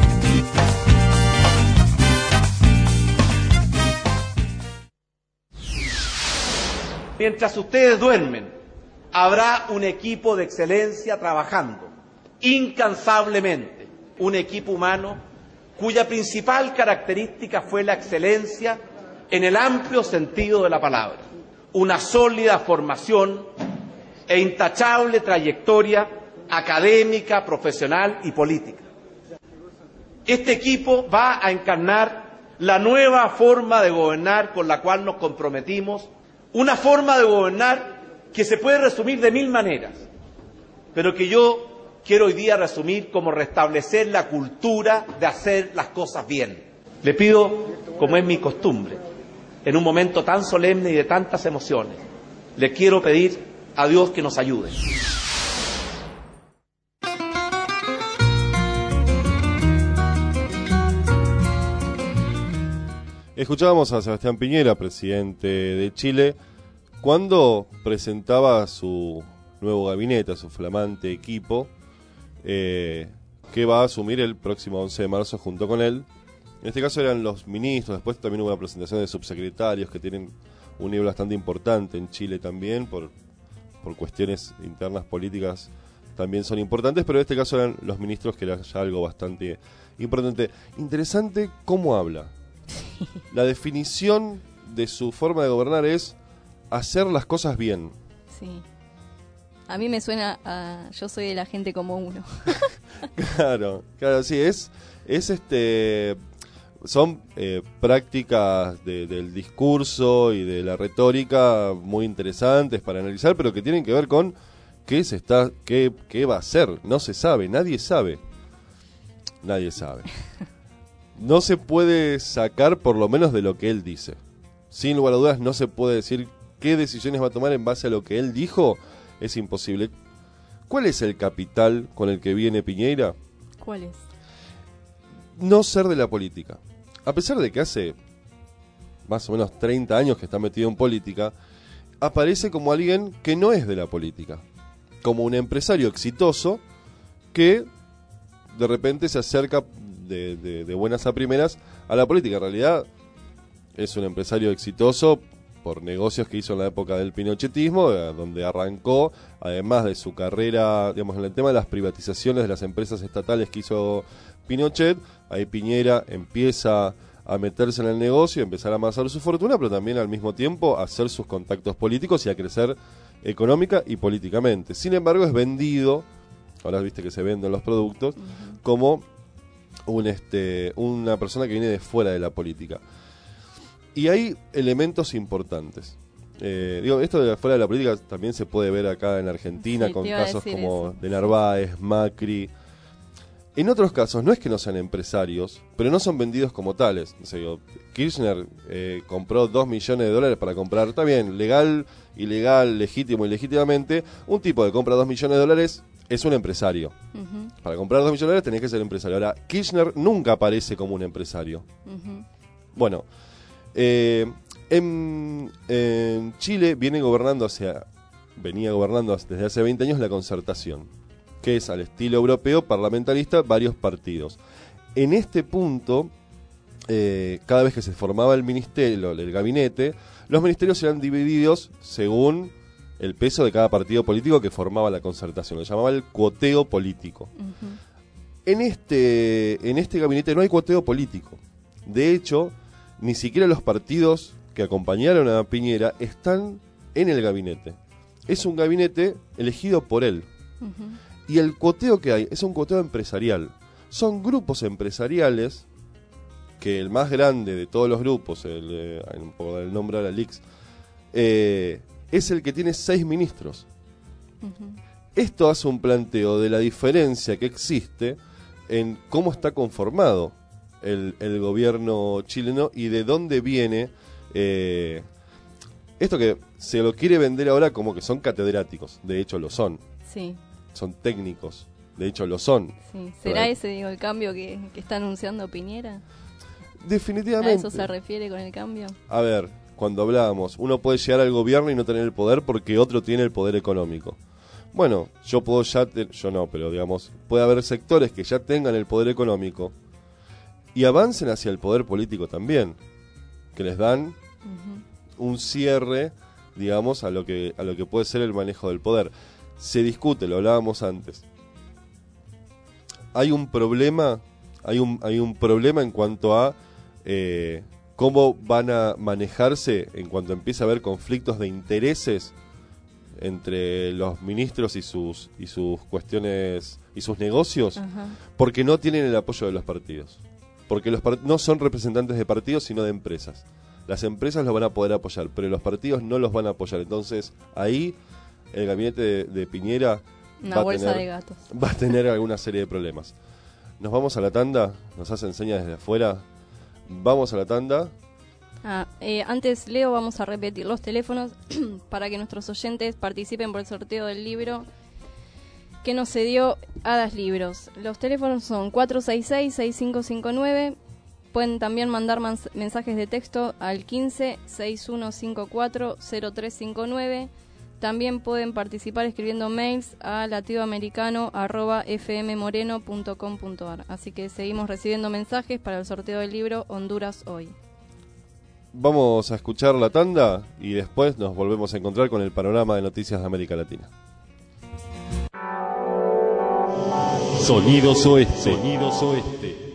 Mientras ustedes duermen, habrá un equipo de excelencia trabajando incansablemente, un equipo humano cuya principal característica fue la excelencia en el amplio sentido de la palabra, una sólida formación e intachable trayectoria académica, profesional y política. Este equipo va a encarnar la nueva forma de gobernar con la cual nos comprometimos, una forma de gobernar que se puede resumir de mil maneras, pero que yo quiero hoy día resumir como restablecer la cultura de hacer las cosas bien. Le pido, como es mi costumbre, en un momento tan solemne y de tantas emociones, le quiero pedir a Dios que nos ayude. Escuchábamos a Sebastián Piñera, presidente de Chile, cuando presentaba su nuevo gabinete, su flamante equipo, eh, que va a asumir el próximo once de marzo junto con él. En este caso eran los ministros, después también hubo una presentación de subsecretarios que tienen un nivel bastante importante en Chile también, por, por cuestiones internas políticas también son importantes, pero en este caso eran los ministros, que era ya algo bastante importante. Interesante cómo habla. La definición de su forma de gobernar es hacer las cosas bien. Sí. A mí me suena a yo soy de la gente como uno. Claro, claro, sí, es, es este, son eh, prácticas de, del discurso y de la retórica muy interesantes para analizar, pero que tienen que ver con qué se está, qué, qué va a hacer. No se sabe, nadie sabe, nadie sabe. No se puede sacar por lo menos de lo que él dice. Sin lugar a dudas, no se puede decir qué decisiones va a tomar en base a lo que él dijo. Es imposible. ¿Cuál es el capital con el que viene Piñera? ¿Cuál es? No ser de la política. A pesar de que hace más o menos treinta años que está metido en política, aparece como alguien que no es de la política. Como un empresario exitoso que de repente se acerca de, de, de buenas a primeras a la política. En realidad es un empresario exitoso por negocios que hizo en la época del pinochetismo, donde arrancó, además de su carrera, digamos, en el tema de las privatizaciones de las empresas estatales que hizo Pinochet. Ahí Piñera empieza a meterse en el negocio, a empezar a amasar su fortuna, pero también al mismo tiempo a hacer sus contactos políticos y a crecer económica y políticamente. Sin embargo, es vendido, ahora viste que se venden los productos, uh-huh. como un este una persona que viene de fuera de la política. Y hay elementos importantes. Eh, digo, esto de fuera de la política también se puede ver acá en Argentina, sí, con casos como eso. De Narváez, Macri. En otros casos no es que no sean empresarios, pero no son vendidos como tales. O sea, digo, Kirchner eh, compró dos millones de dólares para comprar, está bien, legal, ilegal, legítimo, ilegítimamente. Un tipo que compra dos millones de dólares es un empresario. Uh-huh. Para comprar dos millones de dólares tenés que ser empresario. Ahora, Kirchner nunca aparece como un empresario. Uh-huh. Bueno, eh, en, en Chile viene gobernando hacia, venía gobernando desde hace veinte años la Concertación, que es al estilo europeo, parlamentarista, varios partidos. En este punto, eh, cada vez que se formaba el ministerio, el gabinete, los ministerios eran divididos según el peso de cada partido político que formaba la Concertación. Lo llamaba el cuoteo político. Uh-huh. En este, en este gabinete no hay cuoteo político. De hecho, ni siquiera los partidos que acompañaron a Piñera están en el gabinete. Es un gabinete elegido por él. Uh-huh. Y el cuoteo que hay es un cuoteo empresarial. Son grupos empresariales que el más grande de todos los grupos, el, eh, por el nombre de la L I X, eh, es el que tiene seis ministros. Uh-huh. Esto hace un planteo de la diferencia que existe en cómo está conformado el, el gobierno chileno y de dónde viene eh, esto que se lo quiere vender ahora como que son catedráticos. De hecho lo son. Sí. Son técnicos de hecho lo son. Sí. ¿Será Pero, ese digo, el cambio que, que está anunciando Piñera? Definitivamente. ¿A eso se refiere con el cambio? A ver, cuando hablábamos, uno puede llegar al gobierno y no tener el poder porque otro tiene el poder económico. Bueno, yo puedo ya, te, yo no, pero digamos, puede haber sectores que ya tengan el poder económico y avancen hacia el poder político también, que les dan uh-huh. un cierre, digamos, a lo que a lo que puede ser el manejo del poder. Se discute, lo hablábamos antes. Hay un problema, hay un hay un problema en cuanto a eh, cómo van a manejarse en cuanto empieza a haber conflictos de intereses entre los ministros y sus y sus cuestiones y sus negocios, uh-huh. porque no tienen el apoyo de los partidos. Porque los part- no son representantes de partidos, sino de empresas. Las empresas los van a poder apoyar, pero los partidos no los van a apoyar. Entonces, ahí el gabinete de, de Piñera Una va, bolsa a tener, de gatos. va a tener alguna serie de problemas. Nos vamos a la tanda, nos hacen señas desde afuera. Vamos a la tanda. Ah, eh, antes, Leo, vamos a repetir los teléfonos para que nuestros oyentes participen por el sorteo del libro que nos cedió Hadas Libros. Los teléfonos son cuatro seis seis, seis cinco cinco nueve. Pueden también mandar mans- mensajes de texto al quince, sesenta y uno cincuenta y cuatro, cero tres cincuenta y nueve. También pueden participar escribiendo mails a latidoamericano arroba f m moreno punto com punto a r. Así que seguimos recibiendo mensajes para el sorteo del libro Honduras Hoy. Vamos a escuchar la tanda y después nos volvemos a encontrar con el panorama de noticias de América Latina. Sonidos Oeste. Sonidos Oeste.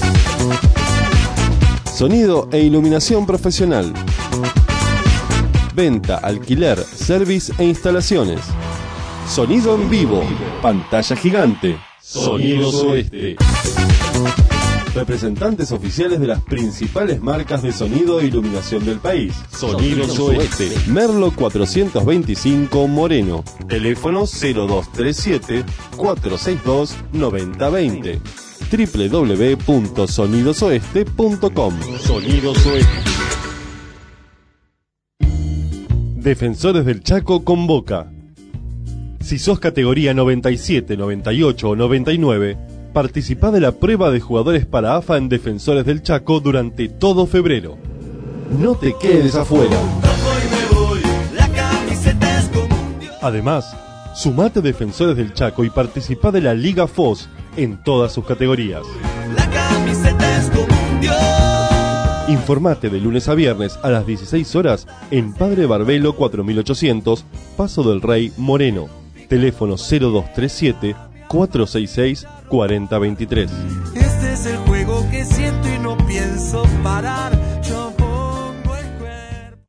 Sonido e iluminación profesional. Venta, alquiler, service e instalaciones. Sonido en vivo. Pantalla gigante. Sonidos Oeste. Representantes oficiales de las principales marcas de sonido e iluminación del país. Sonidos Oeste. Merlo cuatrocientos veinticinco Moreno. Teléfono cero dos tres siete, cuatro seis dos, nueve cero dos cero. doble u doble u doble u punto sonidos oeste punto com. Sonidos Oeste. Defensores del Chaco convoca. Si sos categoría noventa y siete, noventa y ocho o noventa y nueve, participá de la prueba de jugadores para A F A en Defensores del Chaco durante todo febrero. No te quedes afuera. Además, sumate a Defensores del Chaco y participá de la Liga F O S en todas sus categorías. Informate de lunes a viernes a las dieciséis horas en Padre Barbelo cuatro mil ochocientos, Paso del Rey, Moreno. Teléfono cero dos tres siete, cuatro seis seis, cuatro cero dos tres. Este es el juego que siento y no pienso parar. Yo pongo el cuerpo.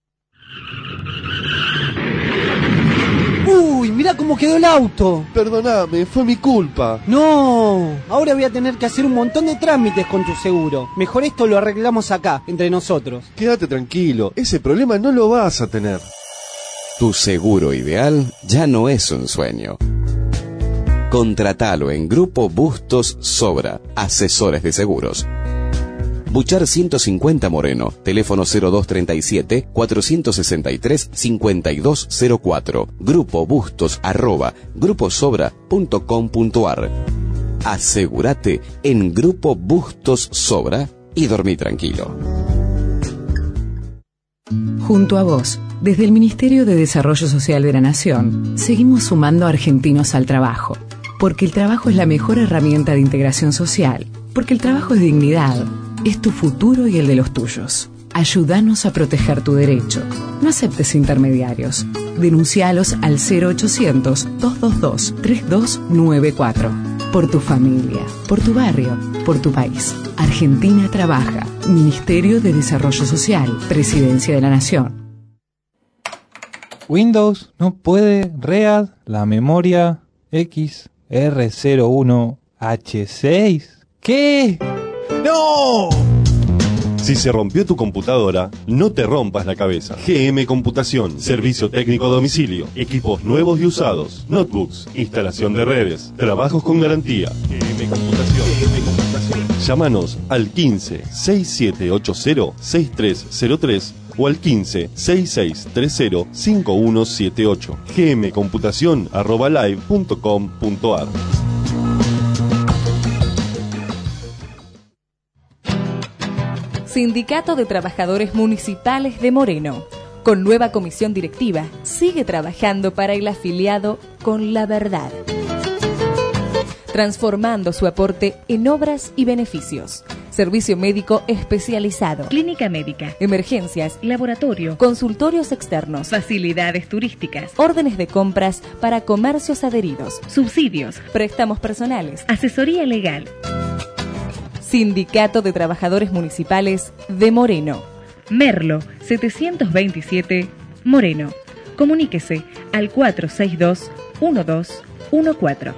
Uy, mirá cómo quedó el auto. Perdóname, fue mi culpa. No, ahora voy a tener que hacer un montón de trámites con tu seguro. Mejor esto lo arreglamos acá, entre nosotros. Quédate tranquilo, ese problema no lo vas a tener. Tu seguro ideal ya no es un sueño. Contratalo en Grupo Bustos Sobra, asesores de seguros. Buchar ciento cincuenta Moreno, teléfono cero dos treinta y siete, cuatrocientos sesenta y tres, cincuenta y dos cero cuatro, Grupo Bustos arroba gruposobra punto com punto a r. Asegúrate en Grupo Bustos Sobra y dormí tranquilo. Junto a vos, desde el Ministerio de Desarrollo Social de la Nación, seguimos sumando argentinos al trabajo. Porque el trabajo es la mejor herramienta de integración social. Porque el trabajo es dignidad. Es tu futuro y el de los tuyos. Ayúdanos a proteger tu derecho. No aceptes intermediarios. Denuncialos al cero ochocientos, doscientos veintidós, treinta y dos noventa y cuatro. Por tu familia, por tu barrio, por tu país. Argentina trabaja. Ministerio de Desarrollo Social. Presidencia de la Nación. Windows no puede read la memoria X R cero uno H seis. ¿Qué? ¡No! Si se rompió tu computadora, no te rompas la cabeza. G M Computación, servicio técnico a domicilio, equipos nuevos y usados, notebooks, instalación de redes, trabajos con garantía. G M Computación. G M Computación. Llámanos al quince, sesenta y siete ochenta, sesenta y tres cero tres o al quince, sesenta y seis treinta, cincuenta y uno setenta y ocho. gmcomputación arroba live punto com punto a r. Sindicato de Trabajadores Municipales de Moreno. Con nueva comisión directiva, sigue trabajando para el afiliado con la verdad, transformando su aporte en obras y beneficios. Servicio médico especializado, clínica médica, emergencias, laboratorio, consultorios externos, facilidades turísticas, órdenes de compras para comercios adheridos, subsidios, préstamos personales, asesoría legal. Sindicato de Trabajadores Municipales de Moreno. Merlo setecientos veintisiete, Moreno. Comuníquese al cuatro seis dos, uno dos uno cuatro.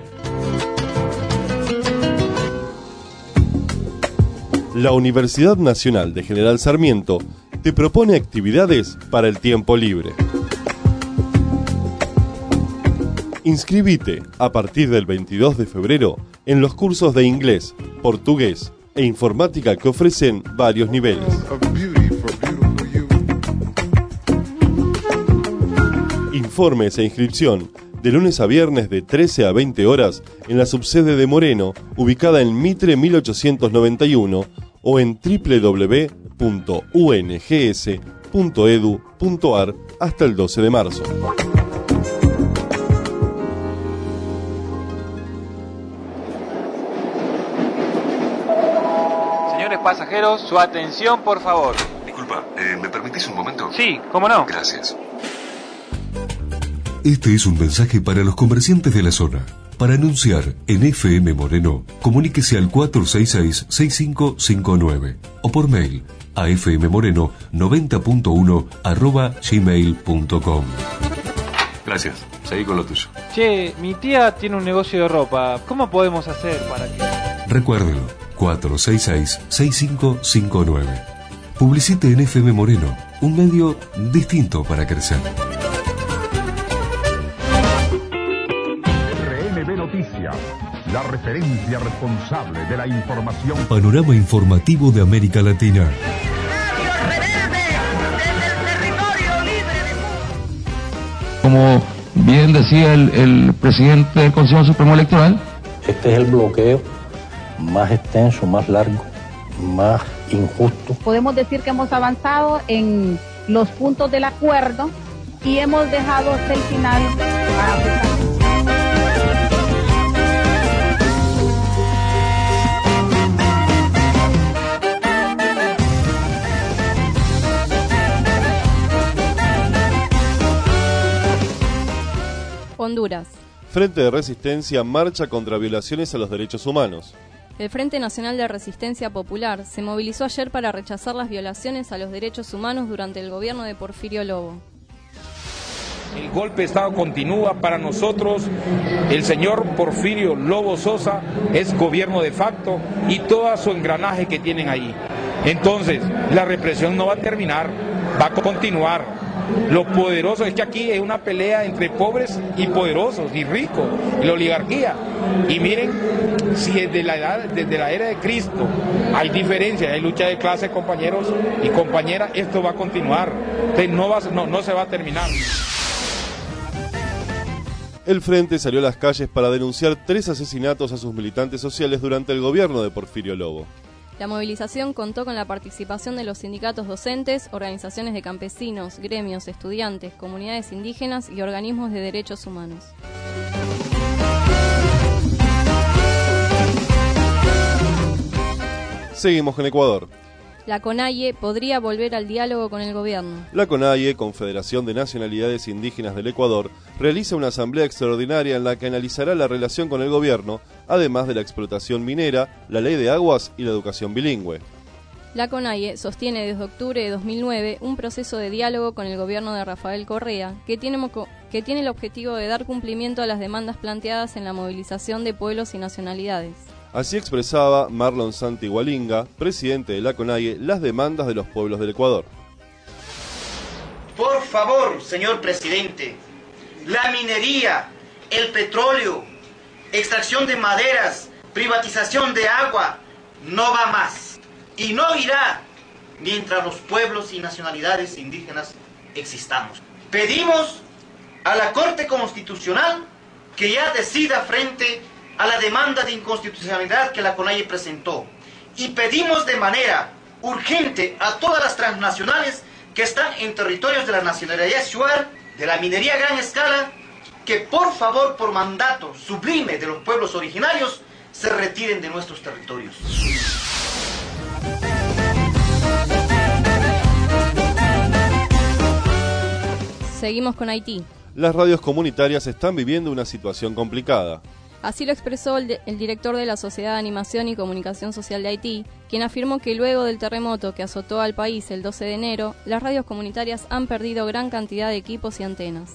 La Universidad Nacional de General Sarmiento te propone actividades para el tiempo libre. Inscribite a partir del veintidós de febrero en los cursos de inglés, portugués e informática que ofrecen varios niveles. Informes e inscripción de lunes a viernes de trece a veinte horas en la subsede de Moreno, ubicada en Mitre mil ochocientos noventa y uno, o en doble u doble u doble u punto u n g s punto e d u punto a r hasta el doce de marzo. Señores pasajeros, su atención, por favor. Disculpa, eh, ¿me permitís un momento? Sí, ¿cómo no? Gracias. Este es un mensaje para los comerciantes de la zona. Para anunciar en F M Moreno, comuníquese al cuatro seis seis, seis cinco cinco nueve o por mail a fmmoreno noventa punto uno arroba gmail punto com. Gracias, seguí con lo tuyo. Che, mi tía tiene un negocio de ropa. ¿Cómo podemos hacer para que...? Recuérdelo, cuatro seis seis, seis cinco cinco nueve. Publicite en F M Moreno, un medio distinto para crecer. Noticias, la referencia responsable de la información. Panorama informativo de América Latina. Como bien decía el, el presidente del Consejo Supremo Electoral, este es el bloqueo más extenso, más largo, más injusto. Podemos decir que hemos avanzado en los puntos del acuerdo y hemos dejado hasta el final para... Honduras. Frente de Resistencia marcha contra violaciones a los derechos humanos. El Frente Nacional de Resistencia Popular se movilizó ayer para rechazar las violaciones a los derechos humanos durante el gobierno de Porfirio Lobo. El golpe de Estado continúa. Para nosotros, el señor Porfirio Lobo Sosa es gobierno de facto y todo su engranaje que tienen ahí. Entonces, la represión no va a terminar, va a continuar. Lo poderoso es que aquí es una pelea entre pobres y poderosos y ricos, y la oligarquía. Y miren, si desde la edad, desde la era de Cristo hay diferencias, hay lucha de clase, compañeros y compañeras, esto va a continuar. Entonces no, va, no, no se va a terminar. El Frente salió a las calles para denunciar tres asesinatos a sus militantes sociales durante el gobierno de Porfirio Lobo. La movilización contó con la participación de los sindicatos docentes, organizaciones de campesinos, gremios, estudiantes, comunidades indígenas y organismos de derechos humanos. Seguimos con Ecuador. La CONAIE podría volver al diálogo con el gobierno. La CONAIE, Confederación de Nacionalidades Indígenas del Ecuador, realiza una asamblea extraordinaria en la que analizará la relación con el gobierno, además de la explotación minera, la ley de aguas y la educación bilingüe. La CONAIE sostiene desde octubre de dos mil nueve un proceso de diálogo con el gobierno de Rafael Correa, que tiene, que tiene el objetivo de dar cumplimiento a las demandas planteadas en la movilización de pueblos y nacionalidades. Así expresaba Marlon Santi Gualinga, presidente de la CONAIE, las demandas de los pueblos del Ecuador. Por favor, señor presidente, la minería, el petróleo, extracción de maderas, privatización de agua, no va más. Y no irá mientras los pueblos y nacionalidades indígenas existamos. Pedimos a la Corte Constitucional que ya decida frente a la demanda de inconstitucionalidad que la CONAIE presentó. Y pedimos de manera urgente a todas las transnacionales que están en territorios de la nacionalidad shuar, de la minería a gran escala, que por favor, por mandato sublime de los pueblos originarios, se retiren de nuestros territorios. Seguimos con Haití. Las radios comunitarias están viviendo una situación complicada. Así lo expresó el, de, el director de la Sociedad de Animación y Comunicación Social de Haití, quien afirmó que luego del terremoto que azotó al país el doce de enero, las radios comunitarias han perdido gran cantidad de equipos y antenas.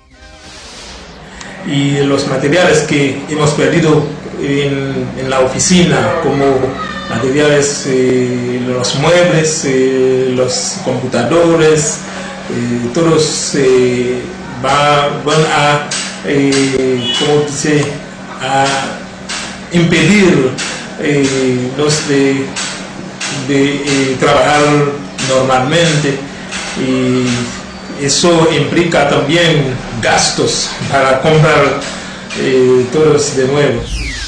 Y los materiales que hemos perdido en, en la oficina, como materiales, eh, los muebles, eh, los computadores, eh, todos eh, va, van a, eh, ¿cómo dice? a impedir eh, los de, de eh, trabajar normalmente, y eso implica también gastos para comprar eh, todos de nuevo.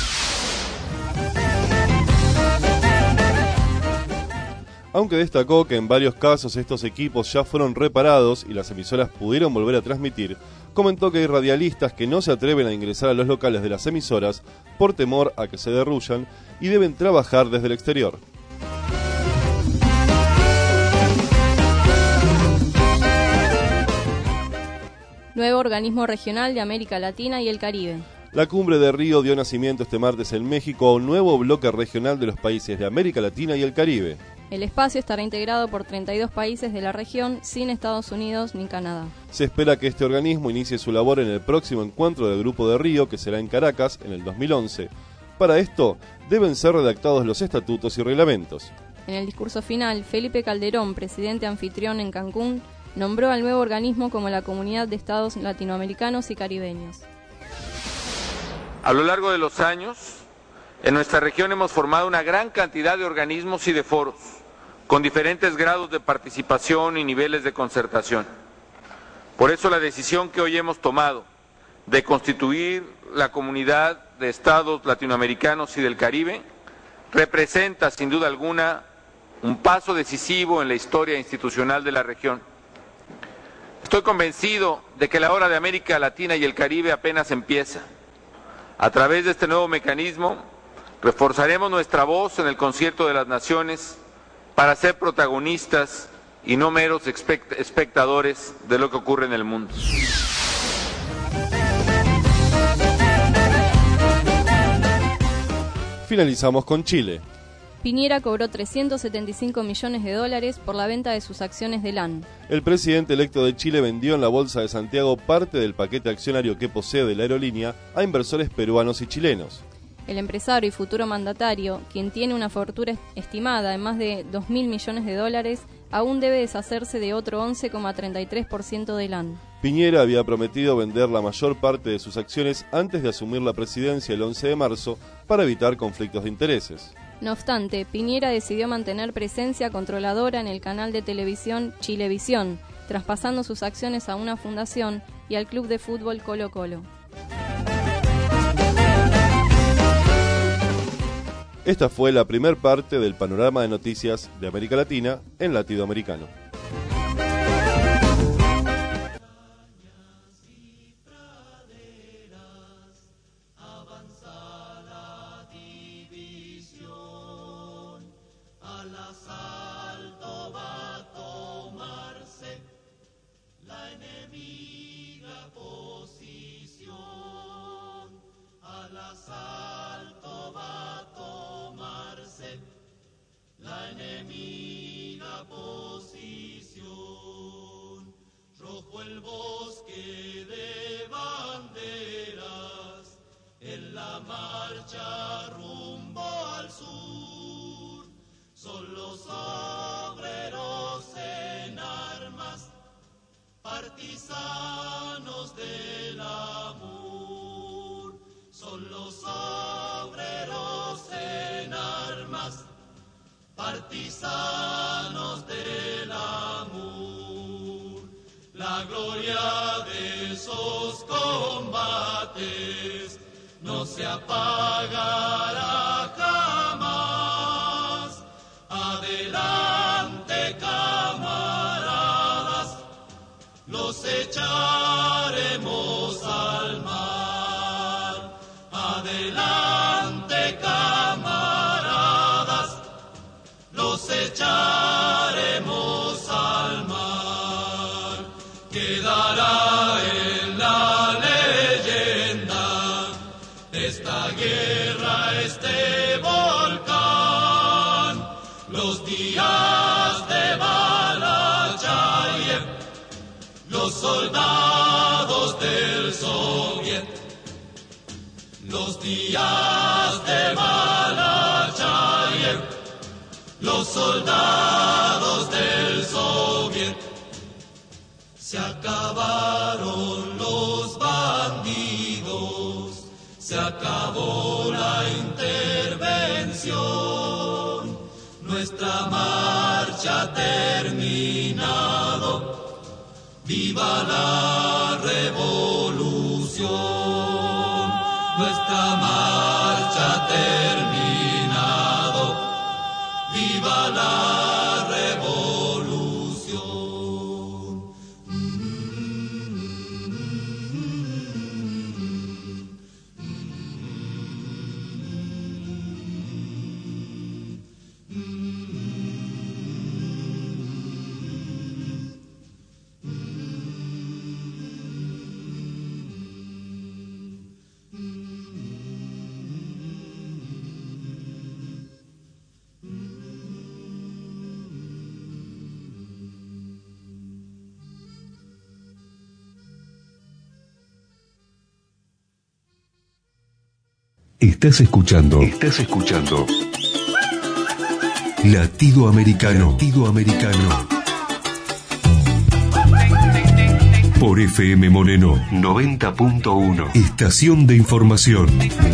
Aunque destacó que en varios casos estos equipos ya fueron reparados y las emisoras pudieron volver a transmitir, comentó que hay radialistas que no se atreven a ingresar a los locales de las emisoras por temor a que se derruyan y deben trabajar desde el exterior. Nuevo organismo regional de América Latina y el Caribe. La cumbre de Río dio nacimiento este martes en México a un nuevo bloque regional de los países de América Latina y el Caribe. El espacio estará integrado por treinta y dos países de la región, sin Estados Unidos ni Canadá. Se espera que este organismo inicie su labor en el próximo encuentro del Grupo de Río, que será en Caracas en el dos mil once. Para esto, deben ser redactados los estatutos y reglamentos. En el discurso final, Felipe Calderón, presidente anfitrión en Cancún, nombró al nuevo organismo como la Comunidad de Estados Latinoamericanos y Caribeños. A lo largo de los años, en nuestra región hemos formado una gran cantidad de organismos y de foros, con diferentes grados de participación y niveles de concertación. Por eso la decisión que hoy hemos tomado de constituir la Comunidad de Estados Latinoamericanos y del Caribe representa, sin duda alguna, un paso decisivo en la historia institucional de la región. Estoy convencido de que la hora de América Latina y el Caribe apenas empieza. A través de este nuevo mecanismo, reforzaremos nuestra voz en el concierto de las naciones para ser protagonistas y no meros espectadores de lo que ocurre en el mundo. Finalizamos con Chile. Piñera cobró trescientos setenta y cinco millones de dólares por la venta de sus acciones de L A N. El presidente electo de Chile vendió en la Bolsa de Santiago parte del paquete accionario que posee la aerolínea a inversores peruanos y chilenos. El empresario y futuro mandatario, quien tiene una fortuna estimada en más de dos mil millones de dólares, aún debe deshacerse de otro once coma treinta y tres por ciento de L A N. Piñera había prometido vender la mayor parte de sus acciones antes de asumir la presidencia el once de marzo para evitar conflictos de intereses. No obstante, Piñera decidió mantener presencia controladora en el canal de televisión Chilevisión, traspasando sus acciones a una fundación y al club de fútbol Colo Colo. Esta fue la primer parte del panorama de noticias de América Latina en Latinoamericano. La enemiga posición, rojo el bosque de banderas, en la marcha rumbo al sur, son los obreros en armas, partisanos del amor, son los obreros en armas, partisanos del amor. La gloria de esos combates no se apagará jamás. Adelante. echaremos al mar. Adelante, camaradas, los echaremos al mar. Quedará en la leyenda esta guerra, este volcán, los días de Balachayev, los soldados del Soviet, los días de Balachayev, los soldados del Soviet. Se acabaron los bandidos, se acabó la intervención, nuestra marcha ha terminado, viva la revolución, nuestra marcha ha terminado, viva la revolución. Estás escuchando. Estás escuchando. Latido Americano. Latido Americano. Por F M Moreno noventa punto uno. Estación de información.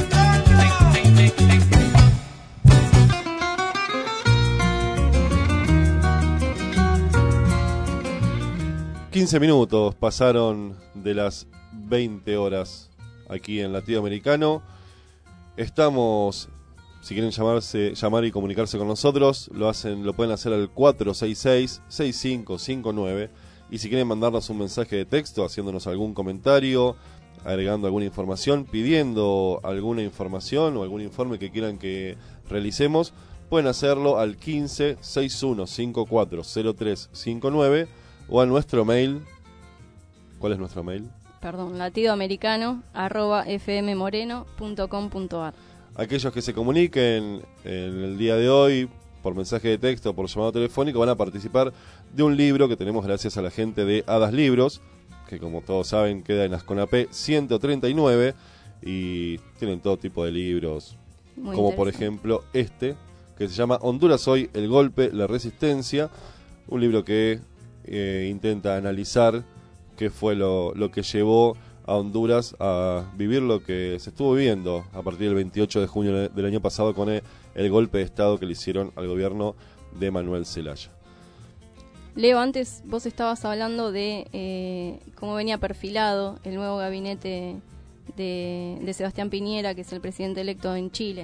quince minutos pasaron de las veinte horas aquí en Latido Americano. Estamos, si quieren llamarse, llamar y comunicarse con nosotros, lo hacen, lo pueden hacer al cuatro seis seis, seis cinco cinco nueve. Y si quieren mandarnos un mensaje de texto haciéndonos algún comentario, agregando alguna información, pidiendo alguna información o algún informe que quieran que realicemos, pueden hacerlo al quince, sesenta y uno, cincuenta y cuatro, cero tres cincuenta y nueve o a nuestro mail. ¿Cuál es nuestro mail? Perdón, latidoamericano arroba fmmoreno punto com punto ar. Aquellos que se comuniquen en el día de hoy por mensaje de texto o por llamado telefónico van a participar de un libro que tenemos gracias a la gente de Hadas Libros, que como todos saben queda en Asconapé ciento treinta y nueve y tienen todo tipo de libros, Muy como por ejemplo este, que se llama Honduras Hoy, el golpe, la resistencia, un libro que eh, intenta analizar qué fue lo, lo que llevó a Honduras a vivir lo que se estuvo viviendo a partir del veintiocho de junio del año pasado con el, el golpe de Estado que le hicieron al gobierno de Manuel Zelaya. Leo, antes vos estabas hablando de eh, cómo venía perfilado el nuevo gabinete de, de Sebastián Piñera, que es el presidente electo en Chile.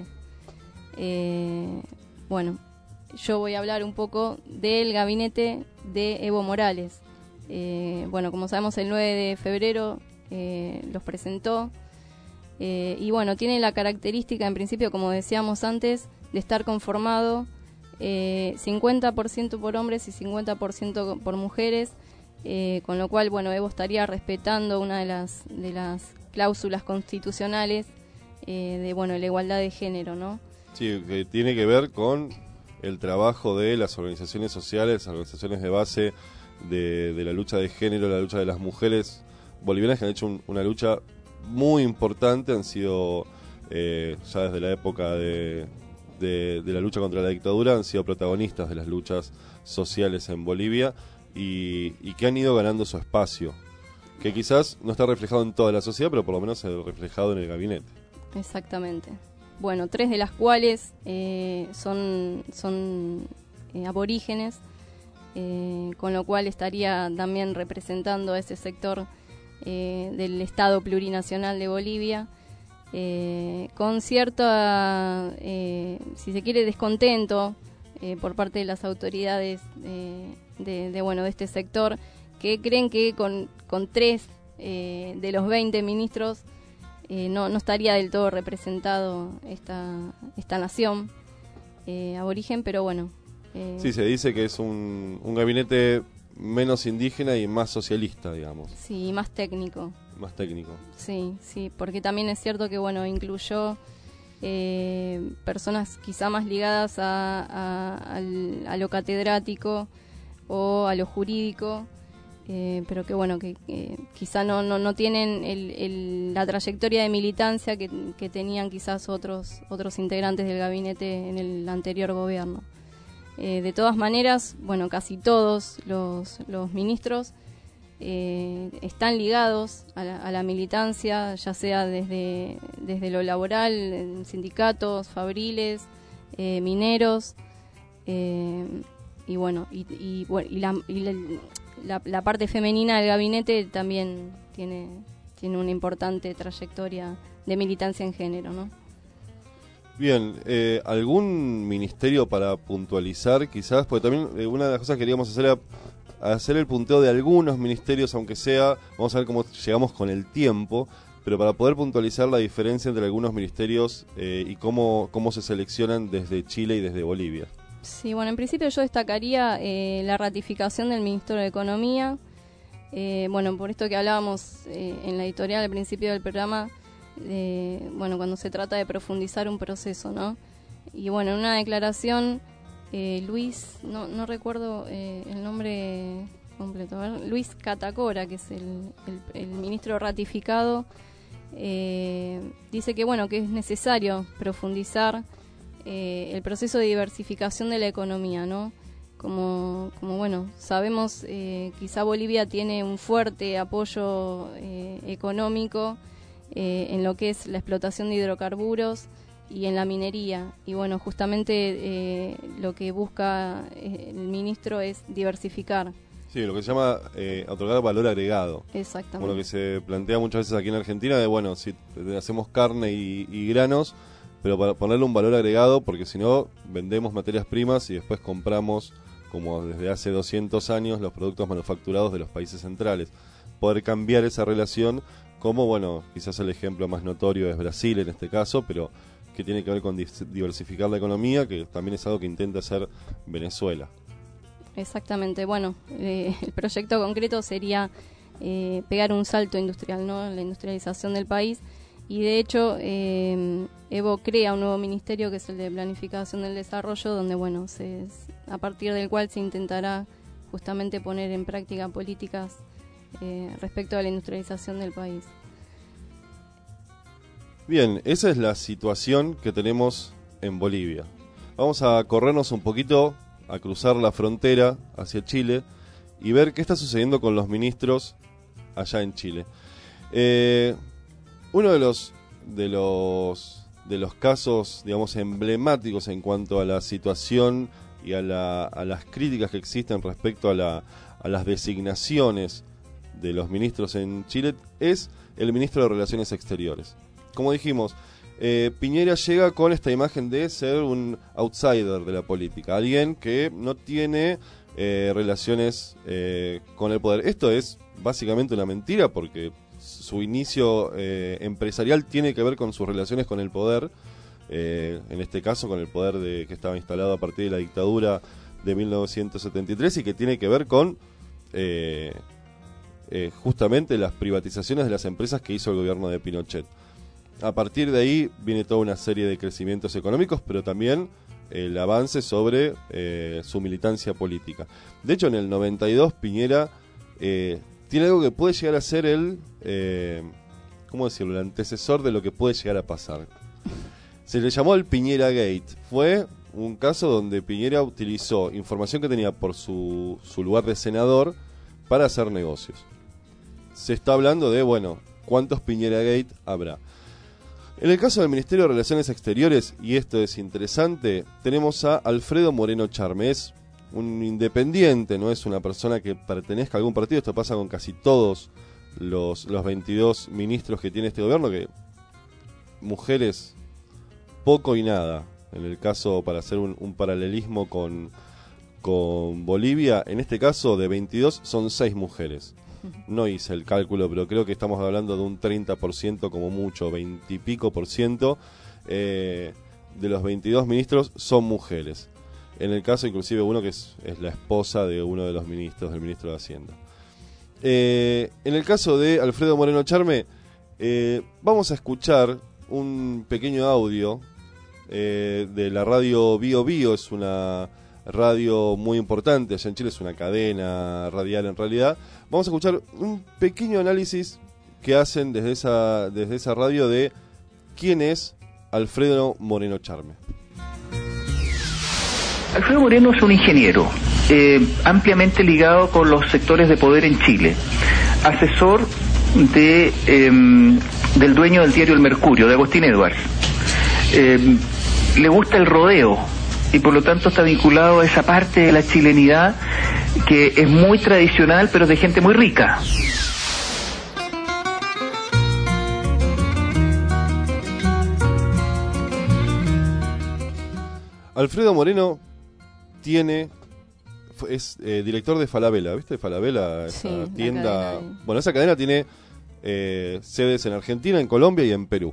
Eh, bueno, yo voy a hablar un poco del gabinete de Evo Morales. Eh, bueno, como sabemos, el nueve de febrero eh, los presentó eh, y bueno, tiene la característica, en principio, como decíamos antes, de estar conformado eh, cincuenta por ciento por hombres y cincuenta por ciento por mujeres, eh, con lo cual, bueno, Evo estaría respetando una de las de las cláusulas constitucionales eh, de, bueno, la igualdad de género, ¿no? Sí, que tiene que ver con el trabajo de las organizaciones sociales, las organizaciones de base De, de la lucha de género, la lucha de las mujeres bolivianas, que han hecho un, una lucha muy importante, han sido eh, ya desde la época de, de, de la lucha contra la dictadura, han sido protagonistas de las luchas sociales en Bolivia y, y que han ido ganando su espacio, que quizás no está reflejado en toda la sociedad, pero por lo menos reflejado en el gabinete. Exactamente. Bueno, tres de las cuales eh, son, son eh, aborígenes, Eh, con lo cual estaría también representando a ese sector eh, del Estado plurinacional de Bolivia, eh, con cierta, eh, si se quiere, descontento eh, por parte de las autoridades eh, de, de, bueno, de este sector, que creen que con, con tres eh, de los veinte ministros eh, no, no estaría del todo representado esta, esta nación eh, aborigen, pero bueno. Eh, sí, se dice que es un, un gabinete menos indígena y más socialista, digamos. Sí, más técnico. Más técnico. Sí, sí, porque también es cierto que, bueno, incluyó eh, personas quizá más ligadas a, a, al, a lo catedrático o a lo jurídico, eh, pero que, bueno, que, que quizá no, no, no tienen el, el, la trayectoria de militancia que, que tenían quizás otros, otros integrantes del gabinete en el anterior gobierno. Eh, de todas maneras, bueno, casi todos los, los ministros eh, están ligados a la, a la militancia, ya sea desde, desde lo laboral, en sindicatos, fabriles, eh, mineros, eh, y bueno, y, y, bueno, y, la, y la, la, la parte femenina del gabinete también tiene, tiene una importante trayectoria de militancia en género, ¿no? Bien, eh, ¿algún ministerio para puntualizar quizás? Porque también eh, una de las cosas que queríamos hacer era hacer el punteo de algunos ministerios, aunque sea, vamos a ver cómo llegamos con el tiempo, pero para poder puntualizar la diferencia entre algunos ministerios eh, y cómo, cómo se seleccionan desde Chile y desde Bolivia. Sí, bueno, en principio yo destacaría eh, la ratificación del Ministerio de Economía. Eh, bueno, por esto que hablábamos eh, en la editorial al principio del programa, Eh, bueno, cuando se trata de profundizar un proceso, ¿no? Y bueno, en una declaración, eh, Luis, no, no recuerdo eh, el nombre completo, a ver, Luis Catacora, que es el, el, el ministro ratificado, eh, dice que bueno, que es necesario profundizar eh, el proceso de diversificación de la economía, ¿no? Como, como bueno, sabemos, eh, quizá Bolivia tiene un fuerte apoyo eh, económico Eh, en lo que es la explotación de hidrocarburos y en la minería. Y bueno, justamente eh, lo que busca eh, el ministro es diversificar. Sí, lo que se llama eh, otorgar valor agregado. Exactamente. Como lo que se plantea muchas veces aquí en Argentina, de bueno, si hacemos carne y, y granos, pero para ponerle un valor agregado, porque si no, vendemos materias primas y después compramos, como desde hace doscientos años, los productos manufacturados de los países centrales. Poder cambiar esa relación, como, bueno, quizás el ejemplo más notorio es Brasil en este caso, pero que tiene que ver con diversificar la economía, que también es algo que intenta hacer Venezuela. Exactamente, bueno, eh, el proyecto concreto sería eh, pegar un salto industrial, ¿no? La industrialización del país, y de hecho eh, Evo crea un nuevo ministerio que es el de Planificación del Desarrollo, donde, bueno, se, a partir del cual se intentará justamente poner en práctica políticas Eh, respecto a la industrialización del país. Bien, esa es la situación que tenemos en Bolivia. Vamos a corrernos un poquito, a cruzar la frontera hacia Chile y ver qué está sucediendo con los ministros allá en Chile. Eh, uno de los de los de los casos, digamos, emblemáticos en cuanto a la situación y a, la, a las críticas que existen respecto a, la, a las designaciones de los ministros en Chile es el ministro de Relaciones Exteriores. Como dijimos, eh, Piñera llega con esta imagen de ser un outsider de la política, alguien que no tiene eh, relaciones eh, con el poder. Esto es básicamente una mentira porque su inicio eh, empresarial tiene que ver con sus relaciones con el poder, eh, en este caso con el poder de, que estaba instalado a partir de la dictadura de mil novecientos setenta y tres y que tiene que ver con eh, eh, justamente las privatizaciones de las empresas que hizo el gobierno de Pinochet. A partir de ahí viene toda una serie de crecimientos económicos, pero también el avance sobre eh, su militancia política. De hecho, en el noventa y dos Piñera eh, tiene algo que puede llegar a ser el, eh, ¿cómo decirlo?, el antecesor de lo que puede llegar a pasar. Se le llamó el Piñera Gate. Fue un caso donde Piñera utilizó información que tenía por su, su lugar de senador para hacer negocios. Se está hablando de, bueno, ¿cuántos Piñera Gate habrá? En el caso del Ministerio de Relaciones Exteriores, y esto es interesante, tenemos a Alfredo Moreno Charme. Es un independiente, no es una persona que pertenezca a algún partido. Esto pasa con casi todos los, los veintidós ministros que tiene este gobierno, que mujeres poco y nada. En el caso, para hacer un, un paralelismo con, con Bolivia, en este caso de veintidós son seis mujeres. No hice el cálculo, pero creo que estamos hablando de un treinta por ciento como mucho, veinte y pico por ciento eh, de los veintidós ministros son mujeres. En el caso inclusive uno que es, es la esposa de uno de los ministros, del ministro de Hacienda. Eh, en el caso de Alfredo Moreno Charme, eh, vamos a escuchar un pequeño audio eh, de la radio Bio Bio. Es una radio muy importante allá en Chile, es una cadena radial en realidad. Vamos a escuchar un pequeño análisis que hacen desde esa, desde esa radio de quién es Alfredo Moreno Charme. Alfredo Moreno es un ingeniero eh, ampliamente ligado con los sectores de poder en Chile, asesor de eh, del dueño del diario El Mercurio, de Agustín Edwards. Eh, le gusta el rodeo y por lo tanto está vinculado a esa parte de la chilenidad que es muy tradicional, pero de gente muy rica. Alfredo Moreno tiene es eh, director de Falabella, ¿viste? Falabella, esa Sí, tienda. cadena. Bueno, esa cadena tiene eh, sedes en Argentina, en Colombia y en Perú.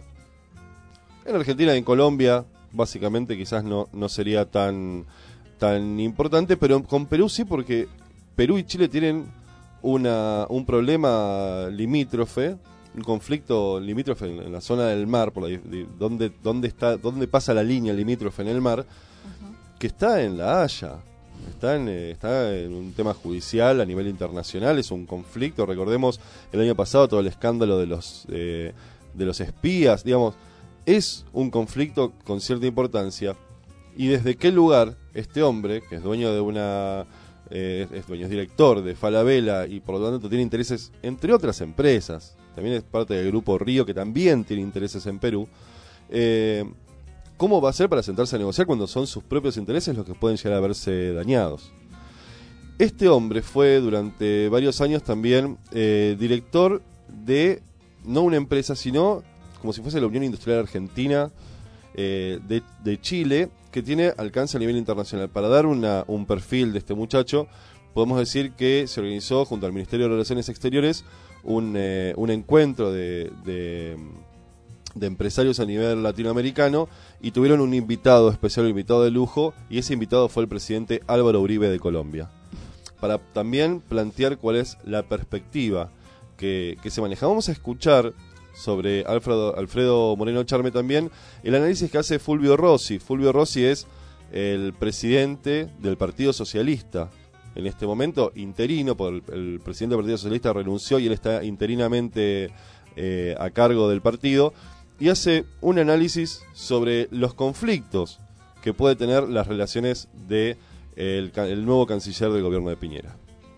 En Argentina y en Colombia, básicamente, quizás no, no sería tan, tan importante, pero con Perú sí, porque Perú y Chile tienen una, un problema limítrofe, un conflicto limítrofe en, en la zona del mar, por la, de, donde, donde, está, donde pasa la línea limítrofe en el mar, uh-huh. que está en La Haya. Está en, eh, está en un tema judicial a nivel internacional, es un conflicto. Recordemos el año pasado todo el escándalo de los eh, de los espías, digamos, es un conflicto con cierta importancia. Y desde qué lugar este hombre, que es dueño de una eh, es dueño, es director de Falabella y por lo tanto tiene intereses entre otras empresas, también es parte del grupo Río que también tiene intereses en Perú, eh, ¿cómo va a ser para sentarse a negociar cuando son sus propios intereses los que pueden llegar a verse dañados? Este hombre fue durante varios años también eh, director de, no una empresa, sino como si fuese la Unión Industrial Argentina eh, de, de Chile, que tiene alcance a nivel internacional. Para dar una, un perfil de este muchacho, podemos decir que se organizó junto al Ministerio de Relaciones Exteriores un, eh, un encuentro de... de de empresarios a nivel latinoamericano y tuvieron un invitado especial, un invitado de lujo, y ese invitado fue el presidente Álvaro Uribe de Colombia, para también plantear cuál es la perspectiva que, que se maneja. Vamos a escuchar sobre Alfredo, Alfredo Moreno Charme también el análisis que hace Fulvio Rossi. Fulvio Rossi es el presidente del Partido Socialista en este momento, interino, porque el, el presidente del Partido Socialista renunció y él está interinamente eh, a cargo del partido, y hace un análisis sobre los conflictos que puede tener las relaciones de el, el nuevo canciller del gobierno de Piñera.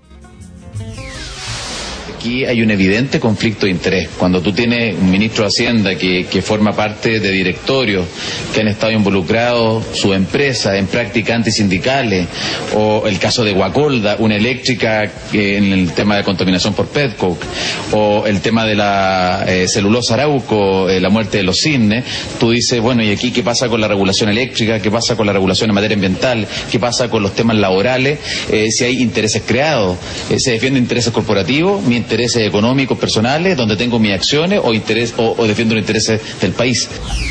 Aquí hay un evidente conflicto de interés. Cuando tú tienes un ministro de Hacienda que, que forma parte de directorios que han estado involucrados, su empresa, en prácticas antisindicales, o el caso de Guacolda, una eléctrica que, en el tema de contaminación por petcoke, o el tema de la eh, celulosa Arauco, eh, la muerte de los cisnes, tú dices, bueno, ¿y aquí qué pasa con la regulación eléctrica? ¿Qué pasa con la regulación en materia ambiental? ¿Qué pasa con los temas laborales? Eh, si hay intereses creados, eh, se defienden intereses corporativos, mi intereses económicos personales, donde tengo mis acciones, o interés o, o defiendo los intereses del país.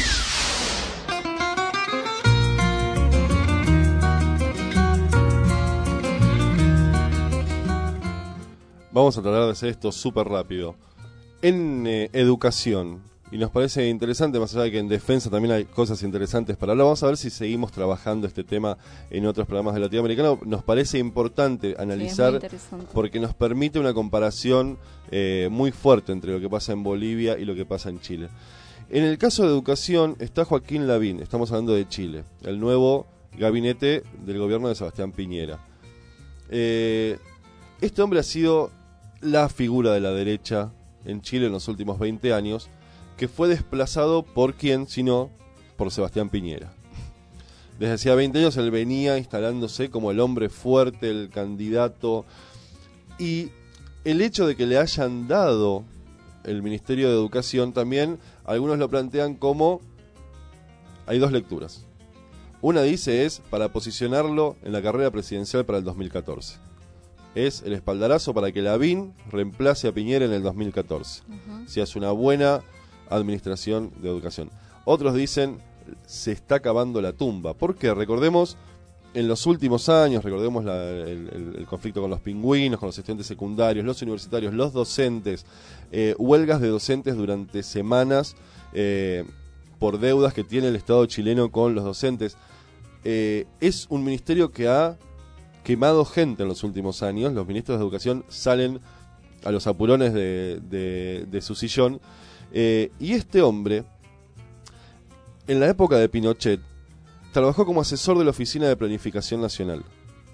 Vamos a tratar de hacer esto súper rápido. En eh, educación, y nos parece interesante, más allá de que en defensa también hay cosas interesantes para hablar, vamos a ver si seguimos trabajando este tema en otros programas de Latinoamericano. Nos parece importante analizar, sí, porque nos permite una comparación eh, muy fuerte entre lo que pasa en Bolivia y lo que pasa en Chile. En el caso de educación está Joaquín Lavín, estamos hablando de Chile, el nuevo gabinete del gobierno de Sebastián Piñera. Eh, este hombre ha sido la figura de la derecha en Chile en los últimos veinte años, que fue desplazado por quién, sino por Sebastián Piñera. Desde hacía veinte años él venía instalándose como el hombre fuerte, el candidato, y el hecho de que le hayan dado el Ministerio de Educación también, algunos lo plantean como, hay dos lecturas. Una dice es para posicionarlo en la carrera presidencial para el dos mil catorce. Es el espaldarazo para que Lavín reemplace a Piñera en el dos mil catorce. Uh-huh. Si hace una buena administración de educación. Otros dicen, se está cavando la tumba. Porque recordemos, en los últimos años, recordemos la, el, el, el conflicto con los pingüinos, con los estudiantes secundarios, los universitarios, los docentes, eh, huelgas de docentes durante semanas eh, por deudas que tiene el Estado chileno con los docentes. Eh, es un ministerio que ha quemado gente en los últimos años. Los ministros de educación salen a los apurones de, de, de su sillón. Eh, y este hombre, en la época de Pinochet, trabajó como asesor de la Oficina de Planificación Nacional.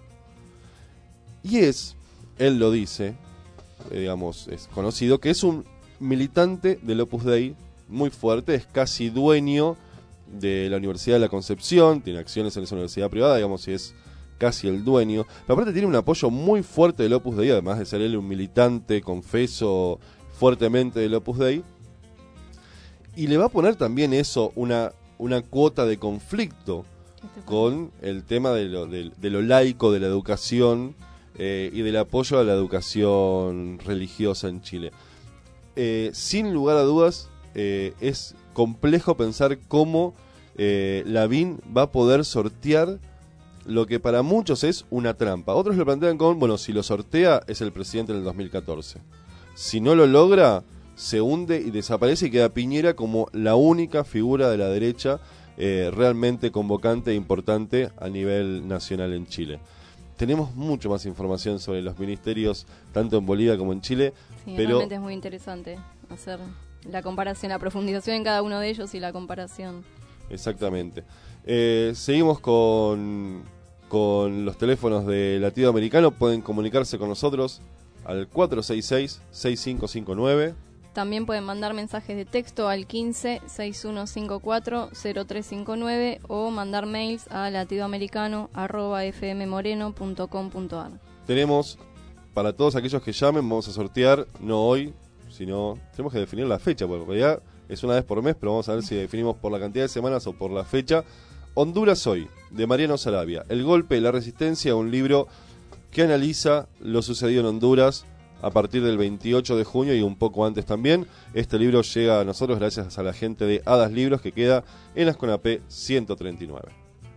Y es, él lo dice, eh, digamos, es conocido, que es un militante del Opus Dei muy fuerte, es casi dueño de la Universidad de la Concepción, tiene acciones en esa universidad privada, digamos, y es casi el dueño, pero aparte tiene un apoyo muy fuerte del Opus Dei, además de ser él un militante, confeso fuertemente del Opus Dei, y le va a poner también eso, una, una cuota de conflicto con el tema de lo, de, de lo laico, de la educación eh, y del apoyo a la educación religiosa en Chile. Eh, sin lugar a dudas, eh, es complejo pensar cómo eh, Lavín va a poder sortear lo que para muchos es una trampa. Otros lo plantean con, bueno, si lo sortea es el presidente en el dos mil catorce. Si no lo logra, se hunde y desaparece y queda Piñera como la única figura de la derecha eh, realmente convocante e importante a nivel nacional en Chile. Tenemos mucho más información sobre los ministerios, tanto en Bolivia como en Chile. Sí, pero realmente es muy interesante hacer la comparación, la profundización en cada uno de ellos y la comparación. Exactamente. Eh, seguimos con... con los teléfonos de Latido Americano. Pueden comunicarse con nosotros al cuatro seis seis, seis cinco cinco nueve. También pueden mandar mensajes de texto al quince, sesenta y uno cincuenta y cuatro, cero tres cincuenta y nueve o mandar mails a latidoamericano arroba f m moreno punto com punto a r. Tenemos, para todos aquellos que llamen, vamos a sortear, no hoy, sino tenemos que definir la fecha, porque en realidad es una vez por mes, pero vamos a ver si definimos por la cantidad de semanas o por la fecha. Honduras hoy, de Mariano Sarabia, El golpe de la resistencia, un libro que analiza lo sucedido en Honduras a partir del veintiocho de junio y un poco antes también. Este libro llega a nosotros gracias a la gente de Hadas Libros, que queda en las Conapé ciento treinta y nueve.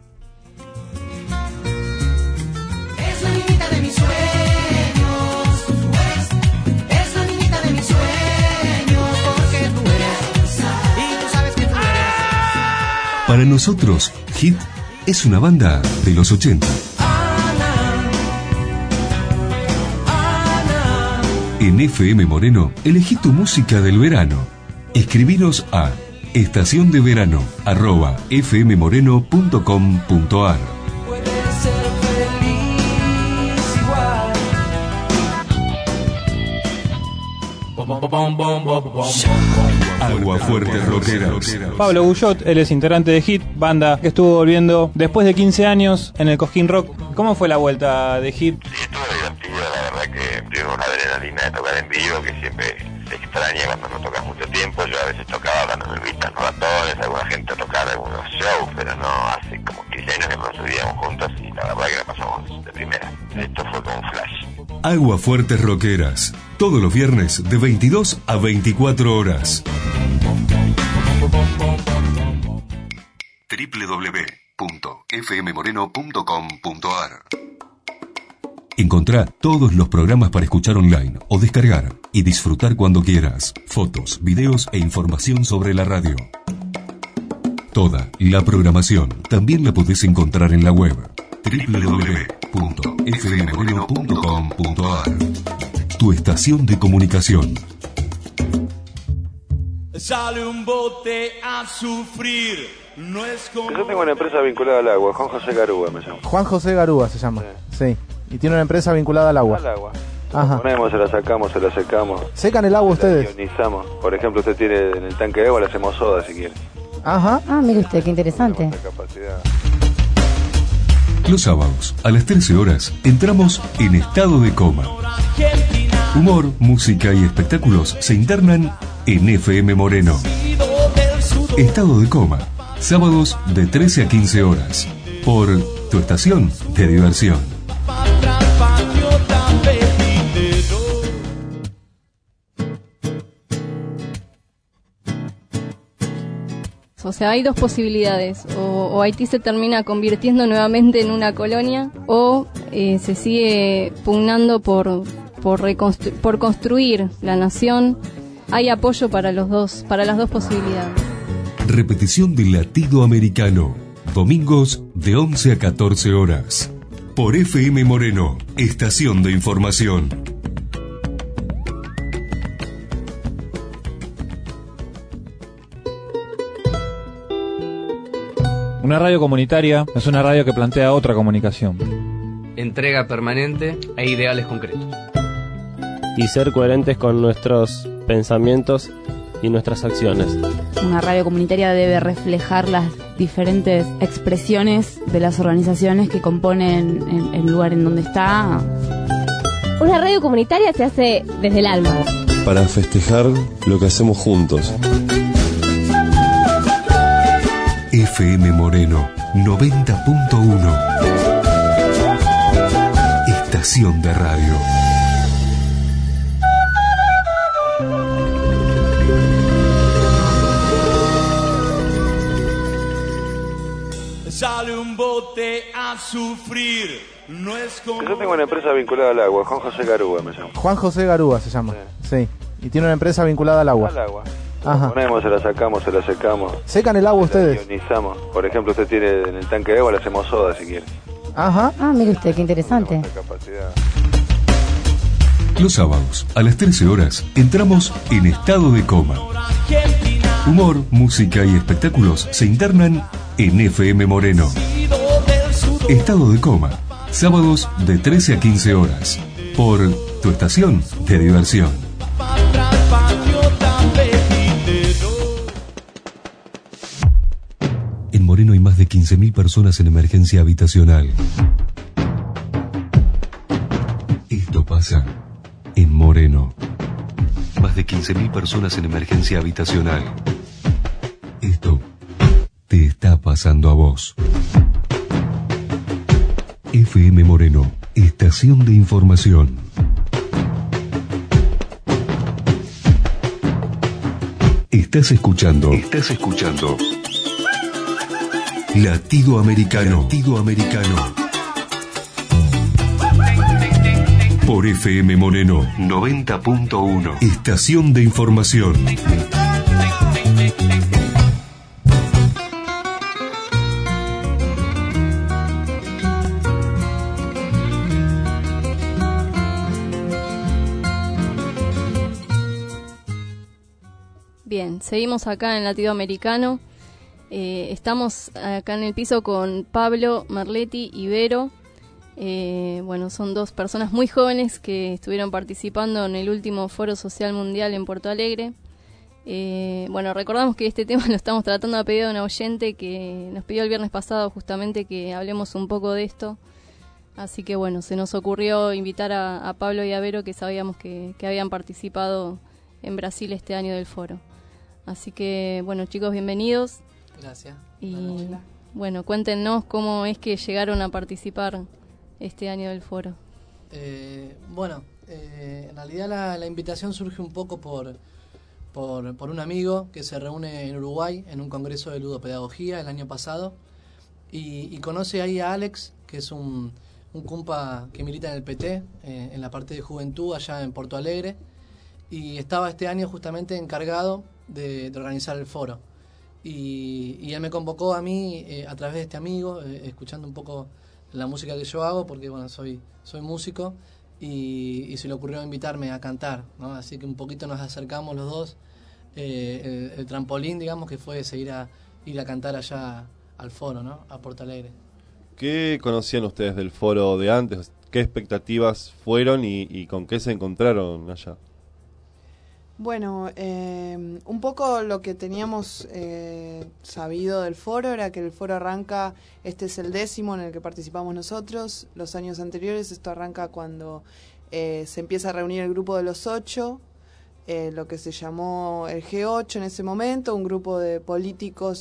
Es la niñita de mis sueños, es, es la niñita de mis sueños, porque tú eres, y tú sabes que tú eres. Para nosotros, Hit es una banda de los ochenta. En F M Moreno, elegí tu música del verano. Escribinos a estación de verano arroba f m moreno punto com punto a r. Agua Fuerte Rockeros. Pablo Guyot, él es integrante de Hit, banda que estuvo volviendo después de quince años en el Cosquín Rock. ¿Cómo fue la vuelta de Hit? Sí, estuvo divertido, la verdad que tiene una adrenalina de tocar en vivo que siempre se extraña cuando no tocas mucho tiempo. Yo a veces tocaba cuando me invitan los ratones, alguna gente a tocar algunos shows, pero no hace como quince años que nos subíamos juntos y la verdad que la pasamos de primera. Esto fue como un flash. Agua Fuertes Rockeras, todos los viernes de veintidós a veinticuatro horas. doble u doble u doble u punto f m moreno punto com punto a r. Encontrá todos los programas para escuchar online o descargar y disfrutar cuando quieras. Fotos, videos e información sobre la radio. Toda la programación también la podés encontrar en la web doble u doble u doble u punto f m moreno punto com punto a r. Tu estación de comunicación. Sale un bote a sufrir, no es como... Yo tengo una empresa vinculada al agua, Juan José Garúa me llama. Juan José Garúa se llama, sí. sí. Y tiene una empresa vinculada al agua. Al agua. Ajá. La ponemos, se la sacamos, se la secamos. ¿Secan el agua ustedes? La ionizamos. Por ejemplo, usted tiene en el tanque de agua, le hacemos soda si quiere. Ajá. Ah, mire usted, qué interesante. Los sábados, a las trece horas, entramos en estado de coma. Humor, música y espectáculos se internan en F M Moreno. Estado de coma, sábados de trece a quince horas. por tu estación de diversión. O sea, hay dos posibilidades. O, o Haití se termina convirtiendo nuevamente en una colonia, o eh, se sigue pugnando por, por, reconstru- por construir la nación. Hay apoyo para los dos, para las dos posibilidades. Repetición del latido americano. Domingos de once a catorce horas. Por F M Moreno, estación de información. Una radio comunitaria es una radio que plantea otra comunicación. Entrega permanente e ideales concretos. Y ser coherentes con nuestros pensamientos y nuestras acciones. Una radio comunitaria debe reflejar las diferentes expresiones de las organizaciones que componen el, el lugar en donde está. Una radio comunitaria se hace desde el alma. Para festejar lo que hacemos juntos. F M Moreno noventa punto uno. Estación de radio. Sale un bote a sufrir, no es como... Yo tengo una empresa vinculada al agua, Juan José Garúa me llamo. Juan José Garúa se llama, sí. Y tiene una empresa vinculada al agua. Al agua. Ajá. La ponemos, se la sacamos, se la secamos. ¿Secan el agua ustedes? Ionizamos. Por ejemplo, usted tiene en el tanque de agua, le hacemos soda si quiere. Ajá. Ah, mire usted, qué interesante. Los sábados, a las trece horas, entramos en estado de coma. Humor, música y espectáculos se internan en F M Moreno. Estado de coma, sábados de trece a quince horas, por tu estación de diversión. En Moreno hay más de quince mil personas en emergencia habitacional. Esto pasa en Moreno. Más de quince mil personas en emergencia habitacional. Esto te está pasando a vos. F M Moreno, estación de información. Estás escuchando. Estás escuchando. Latido Americano. Latido Americano. Por F M Moreno noventa punto uno. Estación de información. Bien, seguimos acá en Latido Americano. Eh, estamos acá en el piso con Pablo Merletti y Vero. Eh, bueno, son dos personas muy jóvenes que estuvieron participando en el último Foro Social Mundial en Porto Alegre. Eh, bueno, recordamos que este tema lo estamos tratando a pedido de una oyente que nos pidió el viernes pasado justamente que hablemos un poco de esto. Así que bueno, se nos ocurrió invitar a, a Pablo y a Vero, que sabíamos que, que habían participado en Brasil este año del foro. Así que bueno, chicos, bienvenidos. Gracias. Y bueno, cuéntenos cómo es que llegaron a participar este año del foro. Eh, bueno, eh, en realidad la, la invitación surge un poco por, por, por un amigo que se reúne en Uruguay en un congreso de ludopedagogía el año pasado y, y conoce ahí a Alex, que es un, un cumpa que milita en el P T, eh, en la parte de juventud allá en Porto Alegre, y estaba este año justamente encargado de, de organizar el foro. Y, y él me convocó a mí eh, a través de este amigo, eh, escuchando un poco la música que yo hago, porque bueno, soy soy músico, y, y se le ocurrió invitarme a cantar, ¿no? Así que un poquito nos acercamos los dos, eh, el, el trampolín, digamos, que fue seguir a ir a cantar allá al foro, ¿no? A Porto Alegre. ¿Qué conocían ustedes del foro de antes? ¿Qué expectativas fueron y, y con qué se encontraron allá? Bueno, eh, un poco lo que teníamos eh, sabido del foro era que el foro arranca, este es el décimo en el que participamos nosotros, los años anteriores esto arranca cuando eh, se empieza a reunir el grupo de los ocho, eh, lo que se llamó el G ocho en ese momento, un grupo de políticos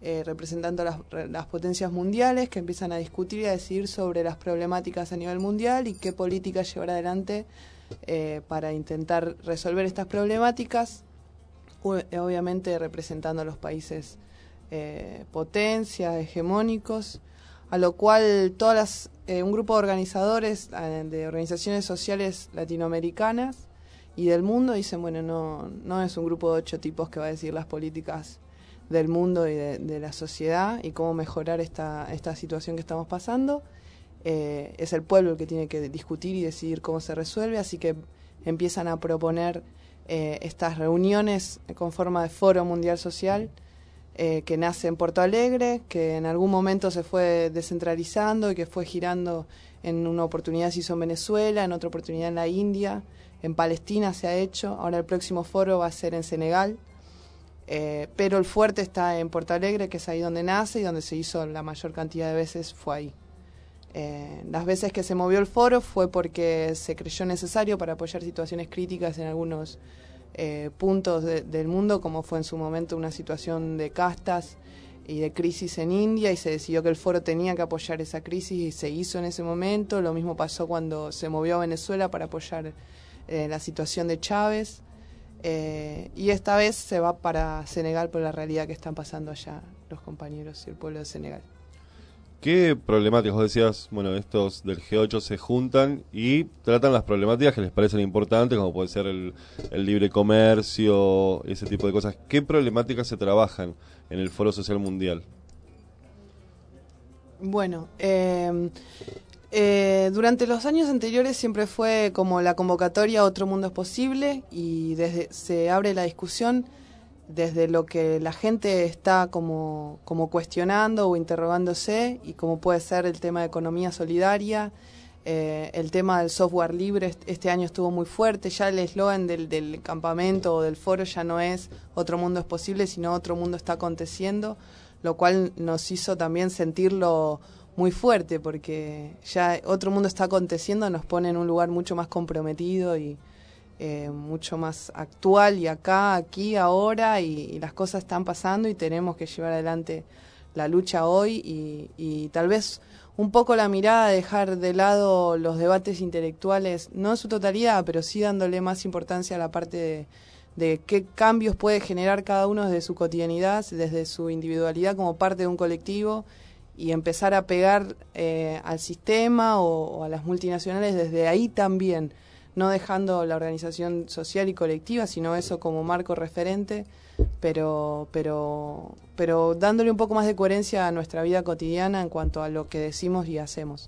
eh, representando las, las potencias mundiales, que empiezan a discutir y a decidir sobre las problemáticas a nivel mundial y qué política llevar adelante eh, para intentar resolver estas problemáticas, obviamente representando a los países eh, potencias, hegemónicos, a lo cual todas las, eh, un grupo de organizadores, eh, de organizaciones sociales latinoamericanas y del mundo dicen, bueno, no, no es un grupo de ocho tipos que va a decir las políticas del mundo y de, de la sociedad y cómo mejorar esta, esta situación que estamos pasando. Eh, es el pueblo el que tiene que discutir y decidir cómo se resuelve, así que empiezan a proponer eh, estas reuniones con forma de Foro Mundial Social, eh, que nace en Porto Alegre, que en algún momento se fue descentralizando y que fue girando. En una oportunidad se hizo en Venezuela, en otra oportunidad en la India, en Palestina se ha hecho, ahora el próximo foro va a ser en Senegal. Eh, pero el fuerte está en Porto Alegre, que es ahí donde nace y donde se hizo la mayor cantidad de veces, fue ahí. Eh, las veces que se movió el foro fue porque se creyó necesario para apoyar situaciones críticas en algunos eh, puntos de, del mundo, como fue en su momento una situación de castas y de crisis en India, y se decidió que el foro tenía que apoyar esa crisis y se hizo en ese momento. Lo mismo pasó cuando se movió a Venezuela para apoyar eh, la situación de Chávez. Eh, y esta vez se va para Senegal por la realidad que están pasando allá los compañeros y el pueblo de Senegal. ¿Qué problemáticas? Vos decías, bueno, estos del G ocho se juntan y tratan las problemáticas que les parecen importantes, como puede ser el, el libre comercio, ese tipo de cosas. ¿Qué problemáticas se trabajan en el Foro Social Mundial? Bueno, eh... Eh, durante los años anteriores siempre fue como la convocatoria Otro Mundo es Posible, y desde se abre la discusión desde lo que la gente está como, como cuestionando o interrogándose, y como puede ser el tema de economía solidaria, eh, el tema del software libre. Este año estuvo muy fuerte, ya el eslogan del, del campamento o del foro ya no es Otro Mundo es Posible, sino Otro Mundo está aconteciendo, lo cual nos hizo también sentirlo muy fuerte, porque ya Otro Mundo está aconteciendo nos pone en un lugar mucho más comprometido y eh, mucho más actual, y acá, aquí, ahora, y, y las cosas están pasando y tenemos que llevar adelante la lucha hoy, y, y tal vez un poco la mirada, dejar de lado los debates intelectuales, no en su totalidad, pero sí dándole más importancia a la parte de, de qué cambios puede generar cada uno desde su cotidianidad, desde su individualidad como parte de un colectivo, y empezar a pegar eh, al sistema o, o a las multinacionales desde ahí también, no dejando la organización social y colectiva, sino eso como marco referente, pero, pero, pero dándole un poco más de coherencia a nuestra vida cotidiana en cuanto a lo que decimos y hacemos.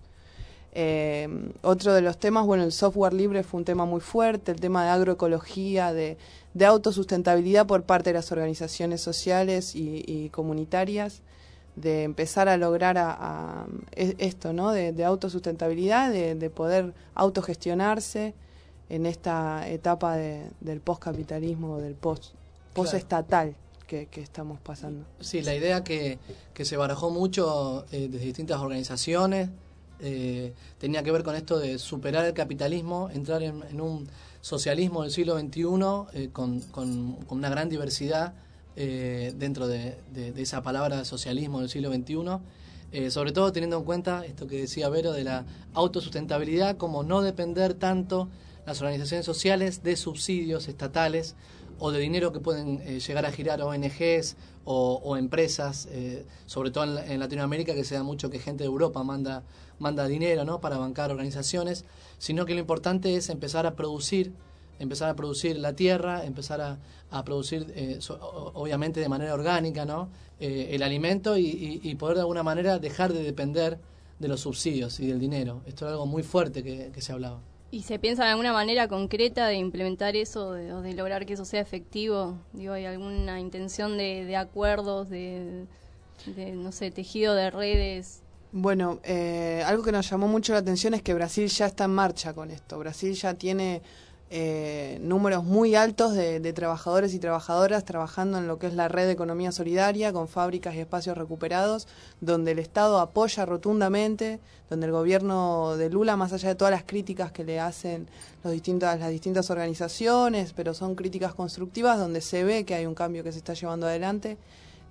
Eh, otro de los temas, bueno, el software libre fue un tema muy fuerte, el tema de agroecología, de, de autosustentabilidad por parte de las organizaciones sociales y, y comunitarias, de empezar a lograr a, a esto, ¿no? De, de autosustentabilidad, de, de poder autogestionarse en esta etapa de, del postcapitalismo, del post postestatal que, que estamos pasando. Sí, la idea que, que se barajó mucho eh, desde distintas organizaciones eh, tenía que ver con esto de superar el capitalismo, entrar en, en un socialismo del siglo veintiuno eh, con, con, con una gran diversidad Eh, dentro de, de, de esa palabra socialismo del siglo veintiuno, eh, sobre todo teniendo en cuenta esto que decía Vero de la autosustentabilidad, como no depender tanto las organizaciones sociales de subsidios estatales o de dinero que pueden eh, llegar a girar O N Ges o, o empresas, eh, sobre todo en, en Latinoamérica, que se da mucho que gente de Europa manda, manda dinero, ¿no?, para bancar organizaciones, sino que lo importante es empezar a producir empezar a producir la tierra, empezar a, a producir, eh, so, obviamente de manera orgánica, ¿no?, eh, el alimento y, y, y poder de alguna manera dejar de depender de los subsidios y del dinero. Esto es algo muy fuerte que, que se hablaba. ¿Y se piensa de alguna manera concreta de implementar eso de, o de lograr que eso sea efectivo? Digo, ¿hay alguna intención de, de acuerdos, de, de, no sé, tejido de redes? Bueno, eh, algo que nos llamó mucho la atención es que Brasil ya está en marcha con esto. Brasil ya tiene Eh, números muy altos de, de trabajadores y trabajadoras trabajando en lo que es la red de economía solidaria, con fábricas y espacios recuperados, donde el Estado apoya rotundamente, donde el gobierno de Lula, más allá de todas las críticas que le hacen los distintas, las distintas organizaciones, pero son críticas constructivas, donde se ve que hay un cambio que se está llevando adelante,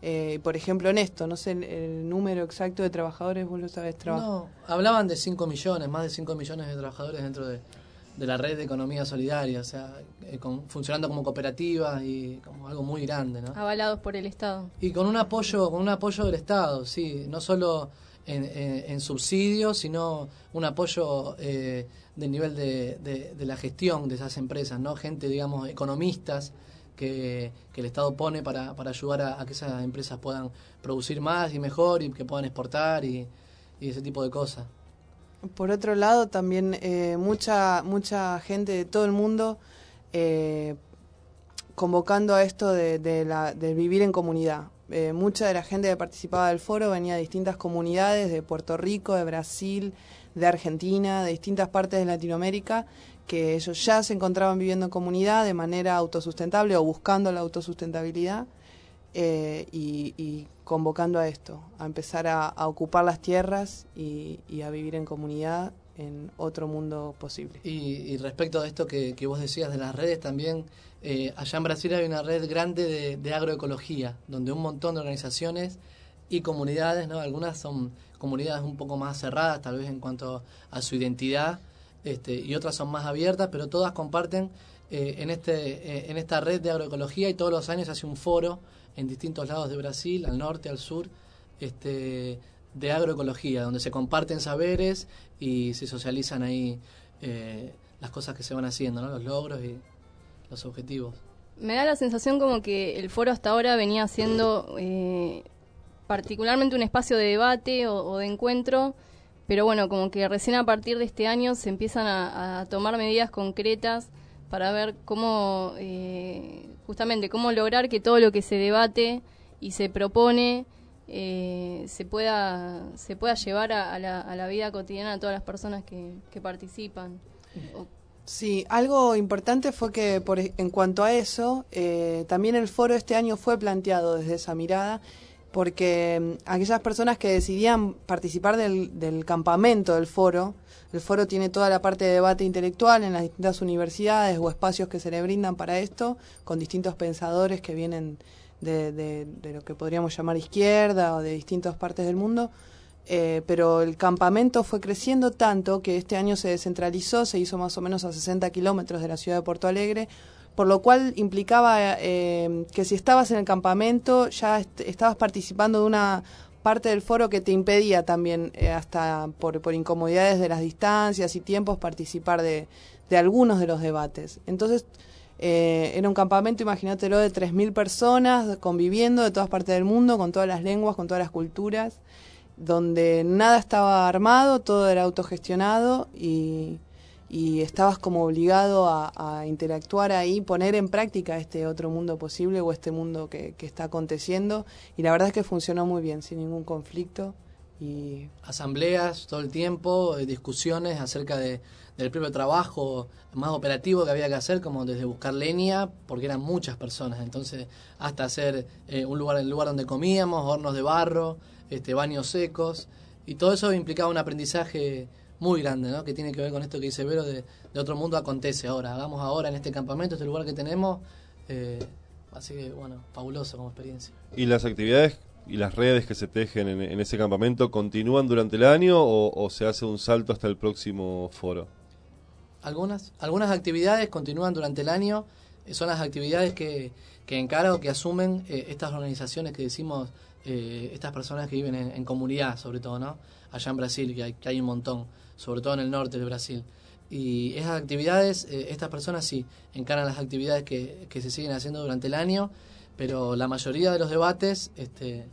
Eh, por ejemplo, en esto, no sé el, el número exacto de trabajadores, vos lo sabés, trabajo. No, hablaban de cinco millones, más de cinco millones de trabajadores dentro de, de la red de economía solidaria, o sea, eh, con, funcionando como cooperativas y como algo muy grande, ¿no? Avalados por el Estado. Y con un apoyo, con un apoyo del Estado, sí, no solo en, en, en subsidios, sino un apoyo eh, del nivel de, de, de la gestión de esas empresas, ¿no? Gente, digamos, economistas que, que el Estado pone para, para ayudar a, a que esas empresas puedan producir más y mejor y que puedan exportar y, y ese tipo de cosas. Por otro lado, también eh, mucha mucha gente de todo el mundo eh, convocando a esto de, de, la, de vivir en comunidad. Eh, mucha de la gente que participaba del foro venía de distintas comunidades, de Puerto Rico, de Brasil, de Argentina, de distintas partes de Latinoamérica, que ellos ya se encontraban viviendo en comunidad de manera autosustentable o buscando la autosustentabilidad eh, y, y convocando a esto, a empezar a, a ocupar las tierras y, y a vivir en comunidad en otro mundo posible. Y, y respecto a esto que, que vos decías de las redes también, eh, allá en Brasil hay una red grande de, de agroecología, donde un montón de organizaciones y comunidades, ¿no? Algunas son comunidades un poco más cerradas, tal vez en cuanto a su identidad, este, y otras son más abiertas, pero todas comparten eh, en, este, eh, en esta red de agroecología, y todos los años se hace un foro en distintos lados de Brasil, al norte, al sur, este, de agroecología, donde se comparten saberes y se socializan ahí eh, las cosas que se van haciendo, ¿no? Los logros y los objetivos. Me da la sensación como que el foro hasta ahora venía siendo eh, particularmente un espacio de debate o, o de encuentro, pero bueno, como que recién a partir de este año se empiezan a, a tomar medidas concretas para ver cómo, eh, justamente, cómo lograr que todo lo que se debate y se propone eh, se pueda se pueda llevar a, a, la, a la vida cotidiana de todas las personas que, que participan. O, Sí, algo importante fue que por, en cuanto a eso, eh, también el foro este año fue planteado desde esa mirada, porque um, aquellas personas que decidían participar del, del campamento del foro, el foro tiene toda la parte de debate intelectual en las distintas universidades o espacios que se le brindan para esto, con distintos pensadores que vienen de, de, de lo que podríamos llamar izquierda o de distintas partes del mundo. Eh, pero el campamento fue creciendo tanto que este año se descentralizó, se hizo más o menos a sesenta kilómetros de la ciudad de Porto Alegre, por lo cual implicaba eh, que si estabas en el campamento ya est estabas participando de una parte del foro que te impedía también, eh, hasta por, por incomodidades de las distancias y tiempos, participar de, de algunos de los debates. Entonces eh, era un campamento, imagínatelo, de tres mil personas conviviendo de todas partes del mundo, con todas las lenguas, con todas las culturas, donde nada estaba armado, todo era autogestionado y, y estabas como obligado a, a interactuar ahí, poner en práctica este otro mundo posible o este mundo que, que está aconteciendo, y la verdad es que funcionó muy bien, sin ningún conflicto. Y asambleas todo el tiempo, eh, discusiones acerca de, del propio trabajo más operativo que había que hacer, como desde buscar leña, porque eran muchas personas, entonces hasta hacer eh, un lugar, el lugar donde comíamos, hornos de barro, este, baños secos, y todo eso implicaba un aprendizaje muy grande, ¿no? Que tiene que ver con esto que dice Vero, de, de otro mundo acontece ahora, hagamos ahora en este campamento, este lugar que tenemos, eh, así que bueno, fabuloso como experiencia. ¿Y las actividades y las redes que se tejen en, en ese campamento continúan durante el año o, o se hace un salto hasta el próximo foro? Algunas, algunas actividades continúan durante el año, eh, son las actividades que, que encaran o que asumen eh, estas organizaciones que decimos, eh, estas personas que viven en, en comunidad, sobre todo, ¿no? Allá en Brasil, que hay, que hay un montón, sobre todo en el norte de Brasil. Y esas actividades, eh, estas personas sí, encaran las actividades que, que se siguen haciendo durante el año, pero la mayoría de los debates este,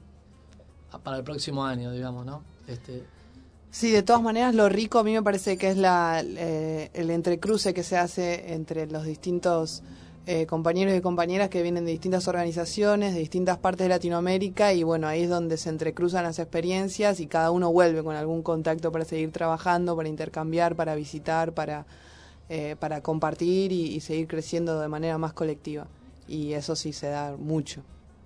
para el próximo año, digamos, ¿no? Este, sí, de todas maneras, lo rico a mí me parece que es la, eh, el entrecruce que se hace entre los distintos eh, compañeros y compañeras que vienen de distintas organizaciones, de distintas partes de Latinoamérica, y bueno, ahí es donde se entrecruzan las experiencias y cada uno vuelve con algún contacto para seguir trabajando, para intercambiar, para visitar, para, eh, para compartir y, y seguir creciendo de manera más colectiva. Y eso sí se da mucho.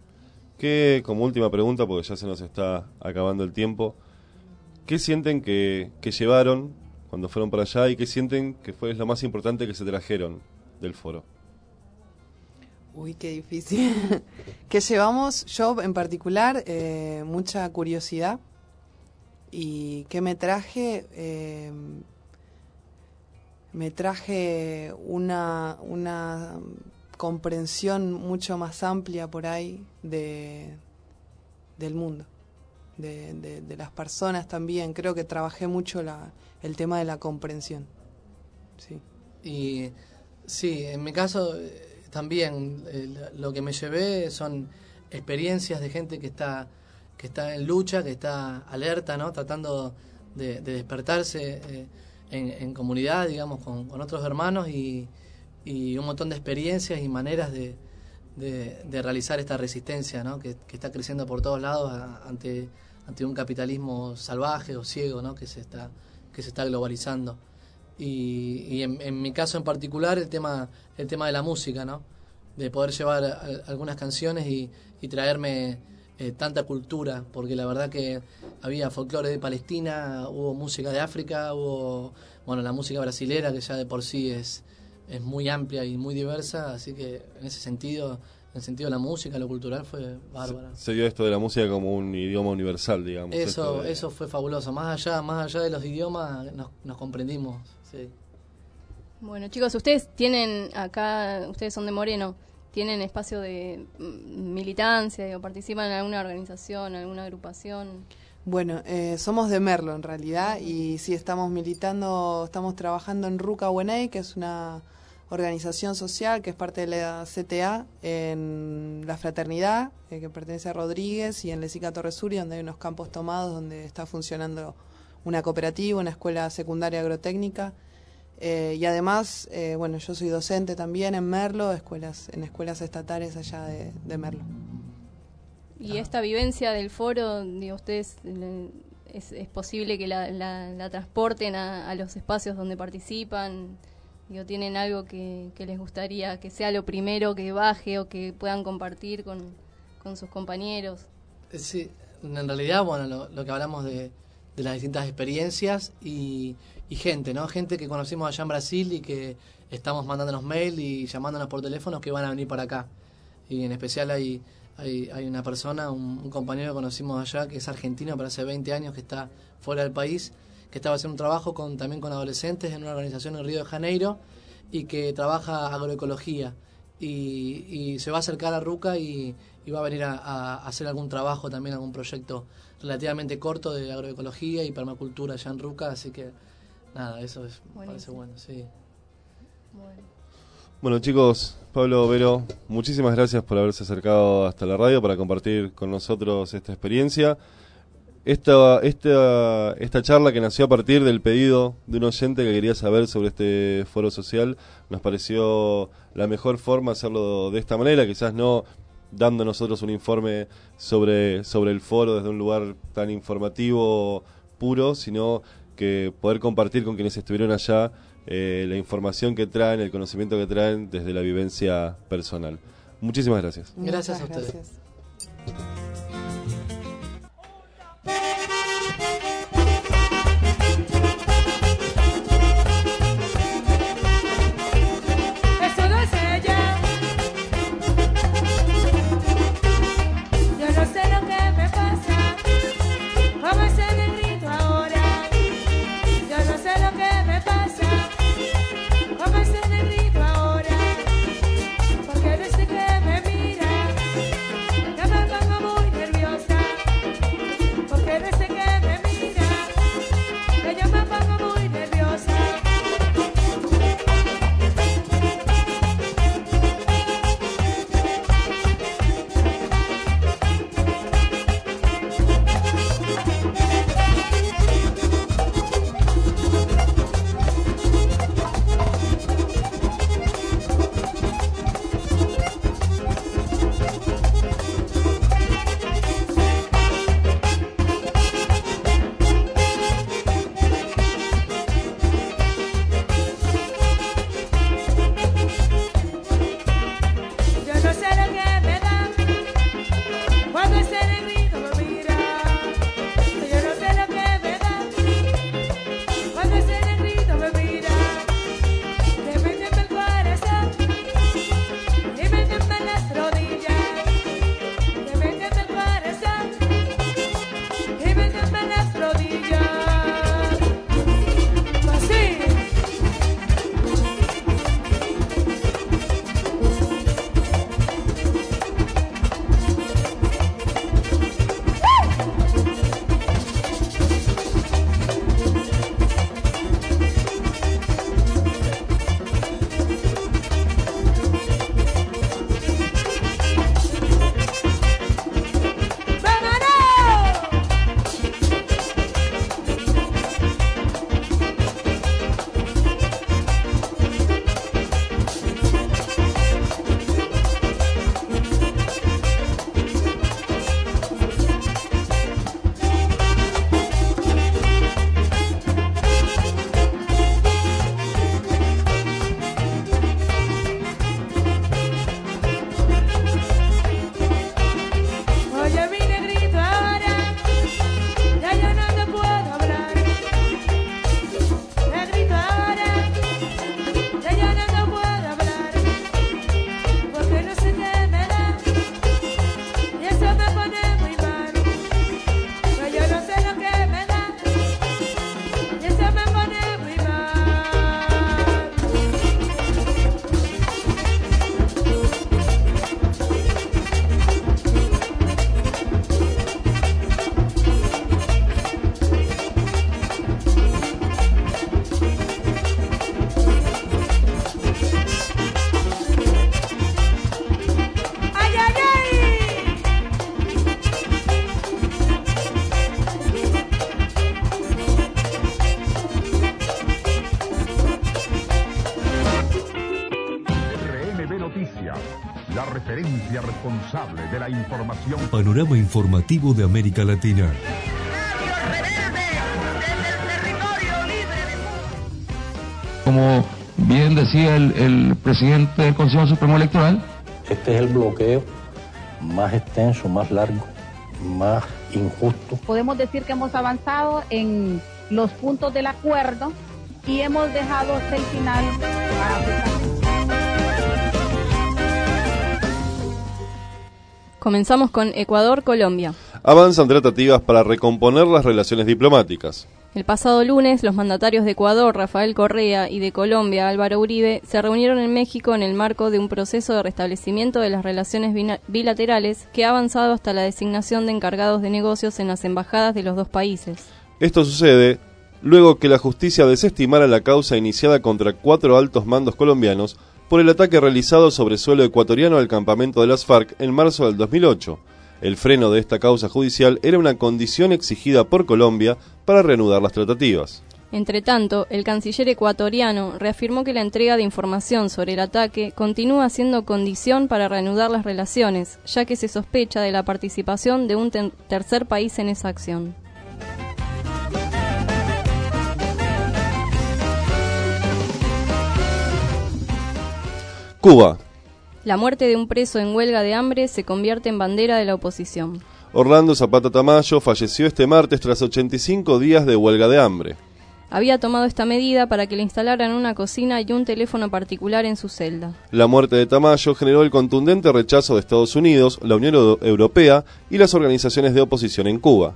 Que, como última pregunta, porque ya se nos está acabando el tiempo, ¿qué sienten que, que llevaron cuando fueron para allá y qué sienten que fue lo más importante que se trajeron del foro? Uy, qué difícil. ¿Qué llevamos? Yo en particular, eh, mucha curiosidad. ¿Y qué me traje? Eh, me traje una, una comprensión mucho más amplia por ahí de, del mundo, de, de, de las personas también. Creo que trabajé mucho la, el tema de la comprensión. Sí. Y sí, en mi caso eh, también eh, lo que me llevé son experiencias de gente que está que está en lucha, que está alerta, ¿no? Tratando de, de despertarse eh, en, en comunidad, digamos, con, con otros hermanos y, y un montón de experiencias y maneras de, de, de realizar esta resistencia, ¿no? Que, que está creciendo por todos lados a, ante ante un capitalismo salvaje o ciego, ¿no? Que se está que se está globalizando. Y, y en, en mi caso en particular el tema el tema de la música, ¿no? De poder llevar a, a, algunas canciones y, y traerme eh, tanta cultura, porque la verdad que había folclore de Palestina, hubo música de África, hubo bueno la música brasilera, que ya de por sí es es muy amplia y muy diversa, así que en ese sentido, en el sentido de la música, lo cultural fue bárbaro. Se, se vio esto de la música como un idioma universal, digamos. Eso de... eso fue fabuloso, más allá más allá de los idiomas nos, nos comprendimos. Sí. Bueno, chicos, ustedes tienen acá, ustedes son de Moreno, ¿tienen espacio de militancia o participan en alguna organización, alguna agrupación? Bueno, eh, somos de Merlo en realidad y sí estamos militando, estamos trabajando en Ruca Buenay, que es una organización social que es parte de la C T A, en La Fraternidad, eh, que pertenece a Rodríguez, y en Lesica Torresuri, donde hay unos campos tomados, donde está funcionando una cooperativa, una escuela secundaria agrotécnica. Eh, y además, eh, bueno, yo soy docente también en Merlo, escuelas, en escuelas estatales allá de, de Merlo. Y esta vivencia del foro, digo, ustedes, es, es posible que la, la, la transporten a, a los espacios donde participan. Digo, ¿tienen algo que, que les gustaría que sea lo primero que baje o que puedan compartir con, con sus compañeros? Sí, en realidad, bueno, lo, lo que hablamos de, de las distintas experiencias y, y gente, ¿no? Gente que conocimos allá en Brasil y que estamos mandándonos mail y llamándonos por teléfono que van a venir para acá. Y en especial hay... Hay, hay una persona, un, un compañero que conocimos allá, que es argentino, pero hace veinte años que está fuera del país, que estaba haciendo un trabajo con, también con adolescentes en una organización en Río de Janeiro y que trabaja agroecología. Y, y se va a acercar a Ruca y, y va a venir a, a hacer algún trabajo también, algún proyecto relativamente corto de agroecología y permacultura allá en Ruca. Así que, nada, eso es, me parece bueno, sí. Bueno. Bueno, chicos, Pablo, Vero, muchísimas gracias por haberse acercado hasta la radio para compartir con nosotros esta experiencia. Esta, esta, esta charla que nació a partir del pedido de un oyente que quería saber sobre este foro social, nos pareció la mejor forma hacerlo de esta manera, quizás no dando nosotros un informe sobre, sobre el foro desde un lugar tan informativo puro, sino que poder compartir con quienes estuvieron allá Eh, la información que traen, el conocimiento que traen desde la vivencia personal. Muchísimas gracias. Gracias a ustedes. Gracias. Eso no es ella. Yo no sé lo que me pasa. ¿Cómo es el negrito ahora? Yo no sé lo que me pasa. ¿Cómo es el negrito ahora? Porque desde que me mira gerencia responsable de la información. Panorama informativo de América Latina. Como bien decía el, el presidente del Consejo Supremo Electoral, este es el bloqueo más extenso, más largo, más injusto. Podemos decir que hemos avanzado en los puntos del acuerdo y hemos dejado hasta el final para... Comenzamos con Ecuador-Colombia. Avanzan tratativas para recomponer las relaciones diplomáticas. El pasado lunes, los mandatarios de Ecuador, Rafael Correa, y de Colombia, Álvaro Uribe, se reunieron en México en el marco de un proceso de restablecimiento de las relaciones bilaterales que ha avanzado hasta la designación de encargados de negocios en las embajadas de los dos países. Esto sucede luego que la justicia desestimara la causa iniciada contra cuatro altos mandos colombianos por el ataque realizado sobre suelo ecuatoriano al campamento de las FARC en marzo del dos mil ocho. El freno de esta causa judicial era una condición exigida por Colombia para reanudar las tratativas. Entre tanto, el canciller ecuatoriano reafirmó que la entrega de información sobre el ataque continúa siendo condición para reanudar las relaciones, ya que se sospecha de la participación de un ter- tercer país en esa acción. Cuba. La muerte de un preso en huelga de hambre se convierte en bandera de la oposición. Orlando Zapata Tamayo falleció este martes tras ochenta y cinco días de huelga de hambre. Había tomado esta medida para que le instalaran una cocina y un teléfono particular en su celda. La muerte de Tamayo generó el contundente rechazo de Estados Unidos, la Unión Europea y las organizaciones de oposición en Cuba.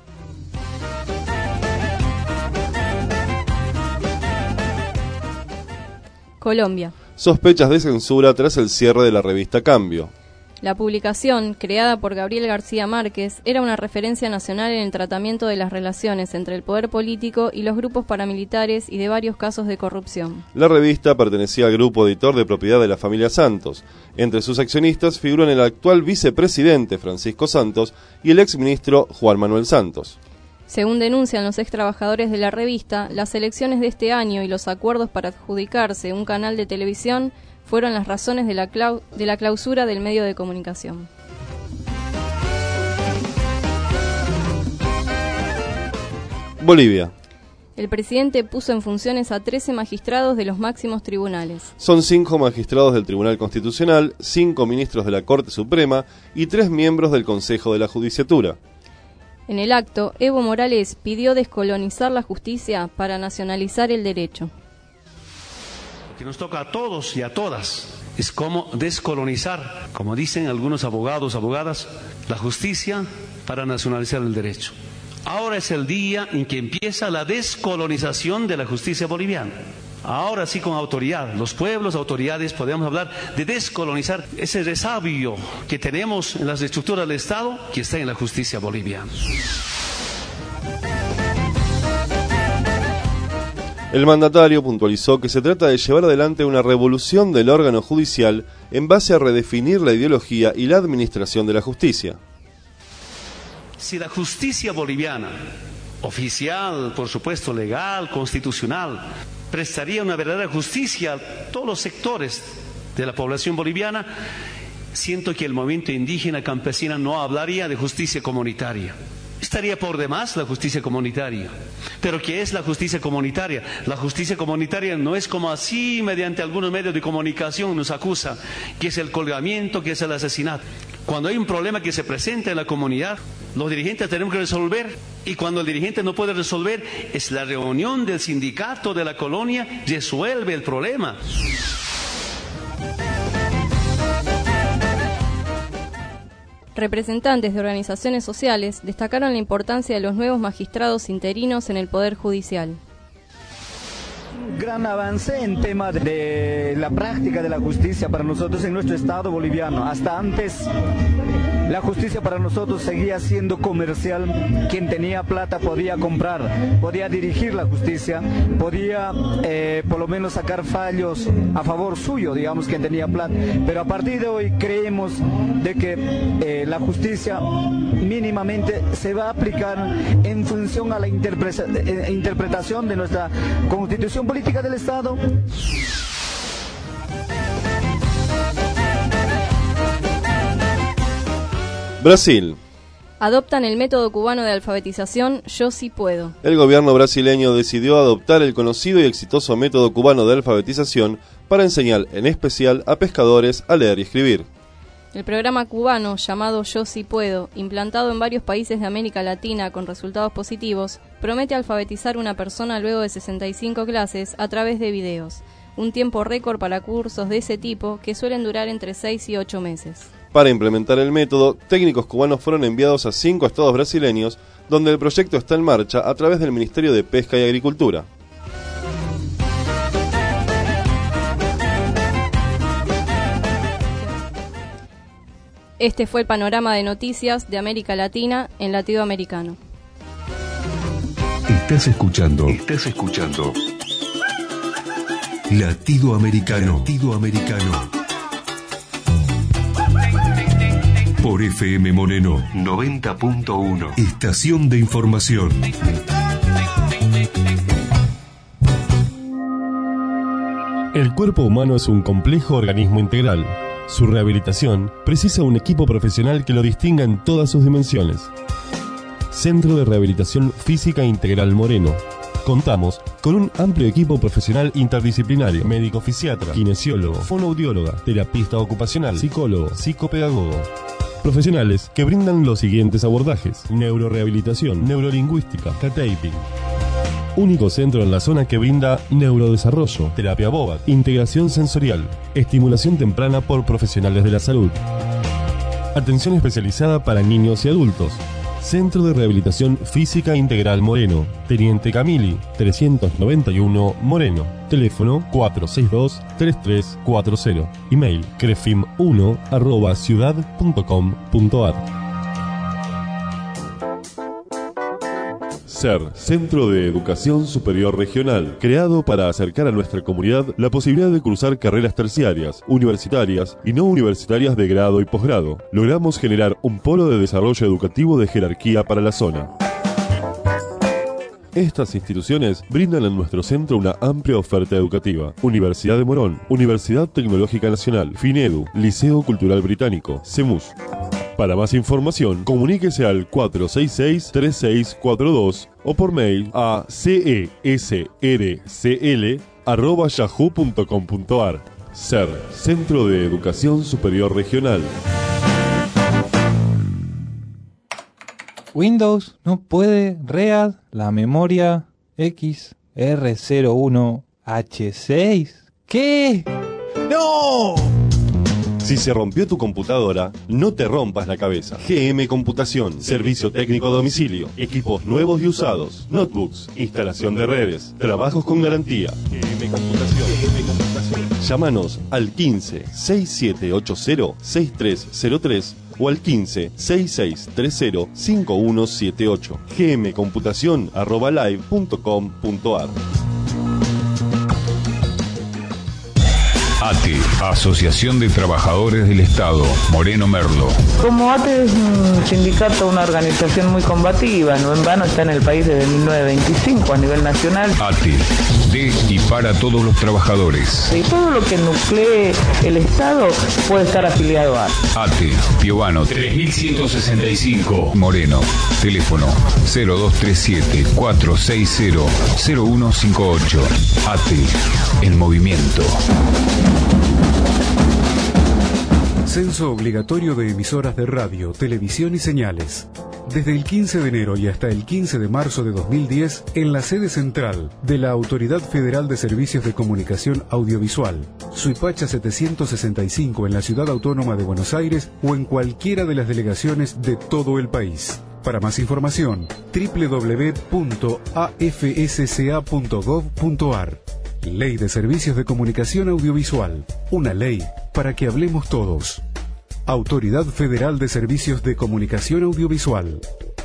Colombia. Sospechas de censura tras el cierre de la revista Cambio. La publicación, creada por Gabriel García Márquez, era una referencia nacional en el tratamiento de las relaciones entre el poder político y los grupos paramilitares y de varios casos de corrupción. La revista pertenecía al grupo editor de propiedad de la familia Santos. Entre sus accionistas figuran el actual vicepresidente Francisco Santos y el exministro Juan Manuel Santos. Según denuncian los ex trabajadores de la revista, las elecciones de este año y los acuerdos para adjudicarse un canal de televisión fueron las razones de la, clau- de la clausura del medio de comunicación. Bolivia. El presidente puso en funciones a trece magistrados de los máximos tribunales. Son cinco magistrados del Tribunal Constitucional, cinco ministros de la Corte Suprema y tres miembros del Consejo de la Judiciatura. En el acto, Evo Morales pidió descolonizar la justicia para nacionalizar el derecho. Lo que nos toca a todos y a todas es cómo descolonizar, como dicen algunos abogados, abogadas, la justicia para nacionalizar el derecho. Ahora es el día en que empieza la descolonización de la justicia boliviana. Ahora sí, con autoridad, los pueblos, autoridades, podemos hablar de descolonizar ese resabio que tenemos en las estructuras del Estado que está en la justicia boliviana. El mandatario puntualizó que se trata de llevar adelante una revolución del órgano judicial en base a redefinir la ideología y la administración de la justicia. Si la justicia boliviana, oficial, por supuesto, legal, constitucional, prestaría una verdadera justicia a todos los sectores de la población boliviana, siento que el movimiento indígena campesina no hablaría de justicia comunitaria. Estaría por demás la justicia comunitaria. Pero ¿qué es la justicia comunitaria? La justicia comunitaria no es como así, mediante algunos medios de comunicación nos acusa, que es el colgamiento, que es el asesinato. Cuando hay un problema que se presenta en la comunidad, los dirigentes tenemos que resolver, y cuando el dirigente no puede resolver, es la reunión del sindicato de la colonia, resuelve el problema. Representantes de organizaciones sociales destacaron la importancia de los nuevos magistrados interinos en el Poder Judicial. Gran avance en tema de la práctica de la justicia para nosotros en nuestro estado boliviano. Hasta antes la justicia para nosotros seguía siendo comercial. Quien tenía plata podía comprar, podía dirigir la justicia, podía eh, por lo menos sacar fallos a favor suyo, digamos, quien tenía plata. Pero a partir de hoy creemos de que eh, la justicia mínimamente se va a aplicar en función a la interpreta- eh, interpretación de nuestra Constitución política del Estado. Brasil. Adoptan el método cubano de alfabetización Yo Sí Puedo. El gobierno brasileño decidió adoptar el conocido y exitoso método cubano de alfabetización para enseñar en especial a pescadores a leer y escribir. El programa cubano llamado Yo Sí Puedo, implantado en varios países de América Latina con resultados positivos, promete alfabetizar a una persona luego de sesenta y cinco clases a través de videos, un tiempo récord para cursos de ese tipo que suelen durar entre seis y ocho meses. Para implementar el método, técnicos cubanos fueron enviados a cinco estados brasileños, donde el proyecto está en marcha a través del Ministerio de Pesca y Agricultura. Este fue el panorama de noticias de América Latina en Latinoamericano. Estás escuchando. Estás escuchando. Latido Americano. Latido Americano. Por F M Moreno noventa punto uno. Estación de información. El cuerpo humano es un complejo organismo integral. Su rehabilitación precisa un equipo profesional que lo distinga en todas sus dimensiones. Centro de Rehabilitación Física Integral Moreno. Contamos con un amplio equipo profesional interdisciplinario: médico fisiatra, kinesiólogo, fonoaudióloga, terapista ocupacional, psicólogo, psicopedagogo. Profesionales que brindan los siguientes abordajes: neurorehabilitación, neurolingüística, K-taping. Único centro en la zona que brinda neurodesarrollo, terapia bobat, integración sensorial, estimulación temprana por profesionales de la salud. Atención especializada para niños y adultos. Centro de Rehabilitación Física Integral Moreno, Teniente Camili, trescientos noventa y uno, Moreno. Teléfono cuatro seis dos, tres tres cuatro cero. Email crefim uno arroba ciudad punto com punto ar. SER, Centro de Educación Superior Regional, creado para acercar a nuestra comunidad la posibilidad de cursar carreras terciarias, universitarias y no universitarias de grado y posgrado. Logramos generar un polo de desarrollo educativo de jerarquía para la zona. Estas instituciones brindan en nuestro centro una amplia oferta educativa: Universidad de Morón, Universidad Tecnológica Nacional, FINEDU, Liceo Cultural Británico, CEMUS. Para más información, comuníquese al cuatro seis seis, tres seis cuatro dos o por mail a cesrcl arroba yahoo punto com punto ar. SER, Centro de Educación Superior Regional. Windows no puede read la memoria X R cero uno H seis. ¿Qué? ¡No! Si se rompió tu computadora, no te rompas la cabeza. G M Computación, servicio técnico a domicilio, equipos nuevos y usados, notebooks, instalación de redes, trabajos con garantía. G M Computación. G M Computación. Llámanos al quince, sesenta y siete ochenta, sesenta y tres cero tres o al quince, sesenta y seis treinta, cincuenta y uno setenta y ocho. gmcomputación arroba live punto com punto ar. A T E, Asociación de Trabajadores del Estado, Moreno Merlo. Como A T E es un sindicato, una organización muy combativa, no en vano está en el país desde mil novecientos veinticinco a nivel nacional. A T E, de y para todos los trabajadores. Y todo lo que nuclee el Estado puede estar afiliado a A T E, Piovano tres mil ciento sesenta y cinco, Moreno. Teléfono cero dos tres siete, cuatro seis cero, cero uno cinco ocho. A T E, en movimiento. Censo obligatorio de emisoras de radio, televisión y señales. Desde el quince de enero y hasta el quince de marzo de dos mil diez, en la sede central de la Autoridad Federal de Servicios de Comunicación Audiovisual, Suipacha setecientos sesenta y cinco en la Ciudad Autónoma de Buenos Aires o en cualquiera de las delegaciones de todo el país. Para más información, doble u doble u doble u punto a f s c a punto gov punto ar. Ley de Servicios de Comunicación Audiovisual. Una ley para que hablemos todos. Autoridad Federal de Servicios de Comunicación Audiovisual.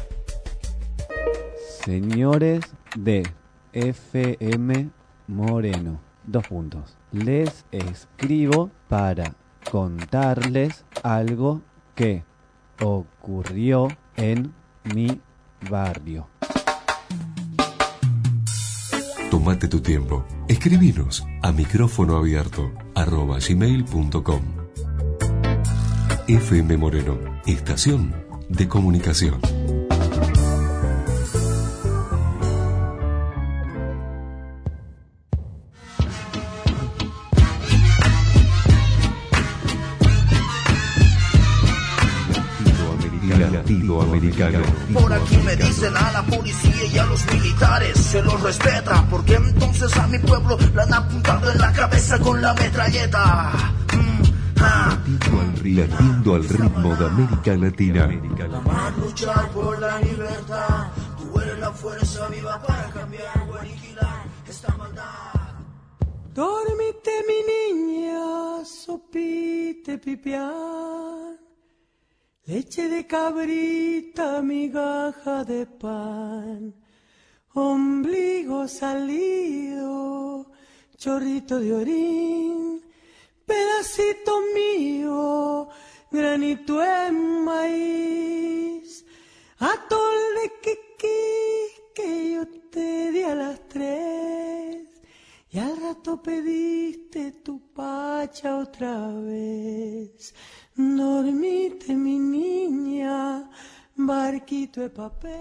Señores de F M Moreno, dos puntos. Les escribo para contarles algo que ocurrió en mi barrio. Tómate tu tiempo. Escribinos a micrófono abierto arroba gmail punto com. F M Moreno, estación de comunicación. Latinoamericano. Por aquí me dicen a la policía y a los militares se los respeta, porque entonces a mi pueblo le han apuntado en la cabeza con la metralleta. Mm, ah. Latiendo al ritmo, latiendo al ritmo de América Latina. Vamos a luchar por la libertad. Tú eres la fuerza viva para cambiar o aniquilar esta maldad. Dormite mi niña, sopite pipián, leche de cabrita, migaja de pan, ombligo salido, chorrito de orín, pedacito mío, granito en maíz, atol de quiquí que yo te di a las tres, y al rato pediste tu pacha otra vez. Dormite mi niña, barquito de papel.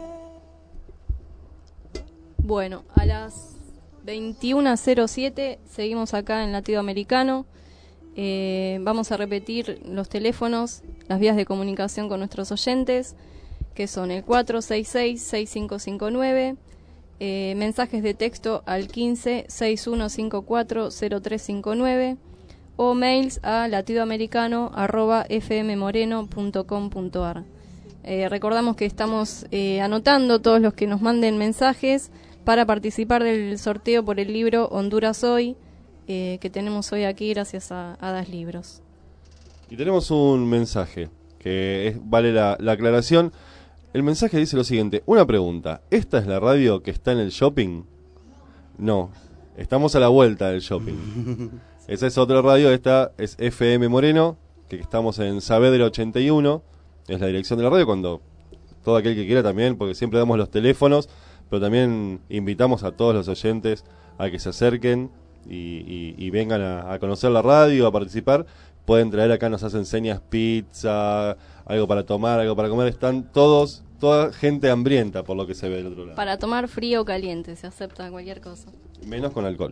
Bueno, a las veintiuna cero siete seguimos acá en Latido Americano. Eh, vamos a repetir los teléfonos, las vías de comunicación con nuestros oyentes, que son el cuatro seis seis, seis cinco cinco nueve, eh, mensajes de texto al quince, sesenta y uno cincuenta y cuatro, cero tres cincuenta y nueve, o mails a latidoamericano arroba f m moreno punto com punto a r. Eh, recordamos que estamos eh, anotando todos los que nos manden mensajes para participar del sorteo por el libro Honduras Hoy, eh, que tenemos hoy aquí gracias a, a Das Libros. Y tenemos un mensaje que es, vale la, la aclaración. El mensaje dice lo siguiente: una pregunta, ¿esta es la radio que está en el shopping? No, estamos a la vuelta del shopping. Esa es otra radio, esta es F M Moreno, que estamos en Saavedra ochenta y uno, es la dirección de la radio, cuando todo aquel que quiera también, porque siempre damos los teléfonos, pero también invitamos a todos los oyentes a que se acerquen y, y, y vengan a, a conocer la radio, a participar. Pueden traer acá, nos hacen señas, pizza, algo para tomar, algo para comer. Están todos, toda gente hambrienta por lo que se ve del otro lado. Para tomar frío o caliente, se acepta cualquier cosa. Menos con alcohol.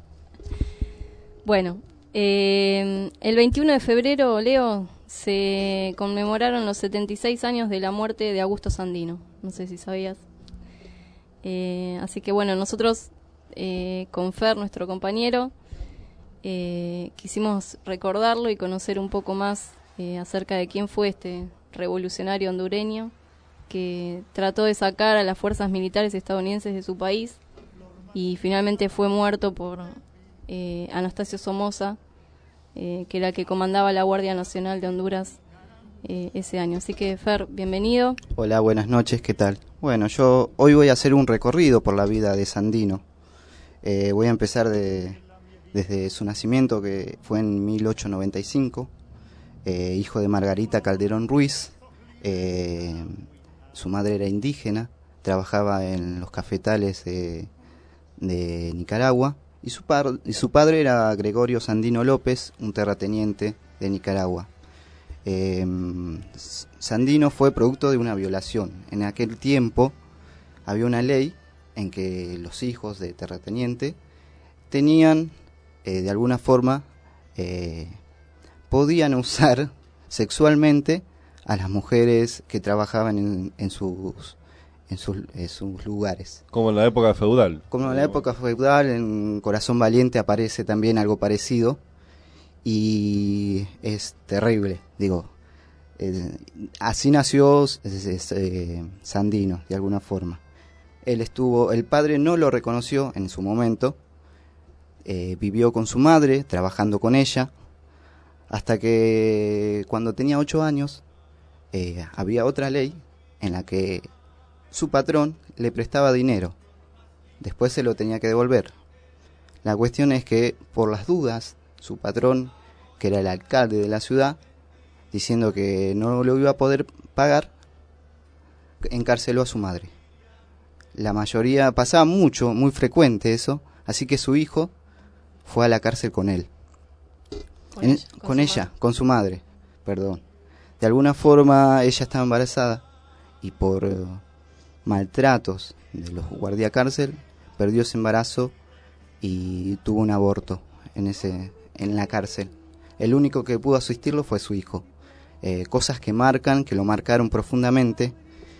Bueno, eh, el veintiuno de febrero, Leo, se conmemoraron los setenta y seis años de la muerte de Augusto Sandino. No sé si sabías. Eh, así que bueno, nosotros, eh, con Fer, nuestro compañero, eh, quisimos recordarlo y conocer un poco más eh, acerca de quién fue este revolucionario hondureño que trató de sacar a las fuerzas militares estadounidenses de su país y finalmente fue muerto por eh, Anastasio Somoza, eh, que era el que comandaba la Guardia Nacional de Honduras eh, ese año. Así que, Fer, bienvenido. Hola, buenas noches, ¿qué tal? Bueno, yo hoy voy a hacer un recorrido por la vida de Sandino. Eh, voy a empezar de, desde su nacimiento, que fue en mil ochocientos noventa y cinco, eh, hijo de Margarita Calderón Ruiz. Eh, su madre era indígena, trabajaba en los cafetales de, de Nicaragua, y su, par, y su padre era Gregorio Sandino López, un terrateniente de Nicaragua. Eh, Sandino fue producto de una violación. En aquel tiempo había una ley en que los hijos de terrateniente tenían, eh, de alguna forma, eh, podían usar sexualmente a las mujeres que trabajaban en, en, sus, en, sus, en sus lugares. Como en la época feudal. Como en la época feudal, en Corazón Valiente aparece también algo parecido, y es terrible, digo. Eh, así nació eh, Sandino, de alguna forma. Él estuvo, el padre no lo reconoció en su momento, eh, vivió con su madre, trabajando con ella, hasta que cuando tenía ocho años, eh, había otra ley en la que su patrón le prestaba dinero, después se lo tenía que devolver. La cuestión es que, por las dudas, su patrón, que era el alcalde de la ciudad, diciendo que no lo iba a poder pagar, encarceló a su madre. La mayoría, pasaba mucho, muy frecuente eso, así que su hijo fue a la cárcel con él. Con en, ella, con con, ella con su madre, perdón. De alguna forma ella estaba embarazada y por eh, maltratos de los guardiacárcel perdió ese embarazo y tuvo un aborto en, ese, en la cárcel. El único que pudo asistirlo fue su hijo. Eh, cosas que marcan, que lo marcaron profundamente.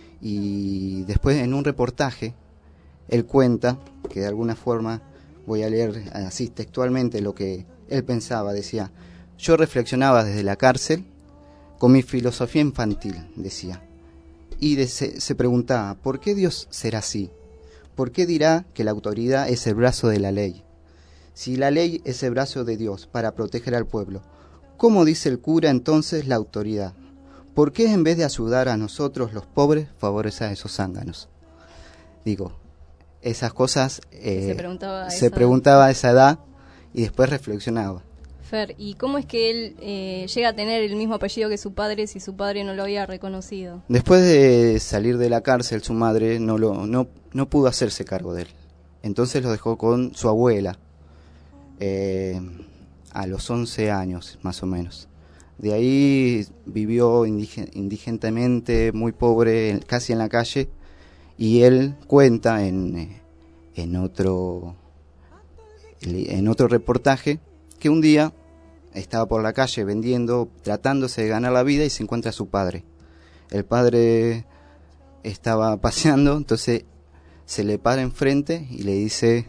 Y después en un reportaje él cuenta que de alguna forma, voy a leer así textualmente lo que él pensaba, decía: yo reflexionaba desde la cárcel con mi filosofía infantil, decía, y de, se, se preguntaba, ¿por qué Dios será así? ¿Por qué dirá que la autoridad es el brazo de la ley? Si la ley es el brazo de Dios para proteger al pueblo, ¿cómo dice el cura entonces la autoridad? ¿Por qué en vez de ayudar a nosotros los pobres, favorece a esos zánganos? Digo, esas cosas eh, se preguntaba a se esa preguntaba a esa edad y después reflexionaba. Fer, ¿y cómo es que él eh, llega a tener el mismo apellido que su padre si su padre no lo había reconocido? Después de salir de la cárcel, su madre no, lo, no, no pudo hacerse cargo de él. Entonces lo dejó con su abuela, eh, a los once años más o menos. De ahí vivió indigen, indigentemente, muy pobre, casi en la calle, y él cuenta en, en, otro, en otro reportaje que un día estaba por la calle vendiendo, tratándose de ganar la vida, y se encuentra a su padre. El padre estaba paseando, entonces se le para enfrente y le dice: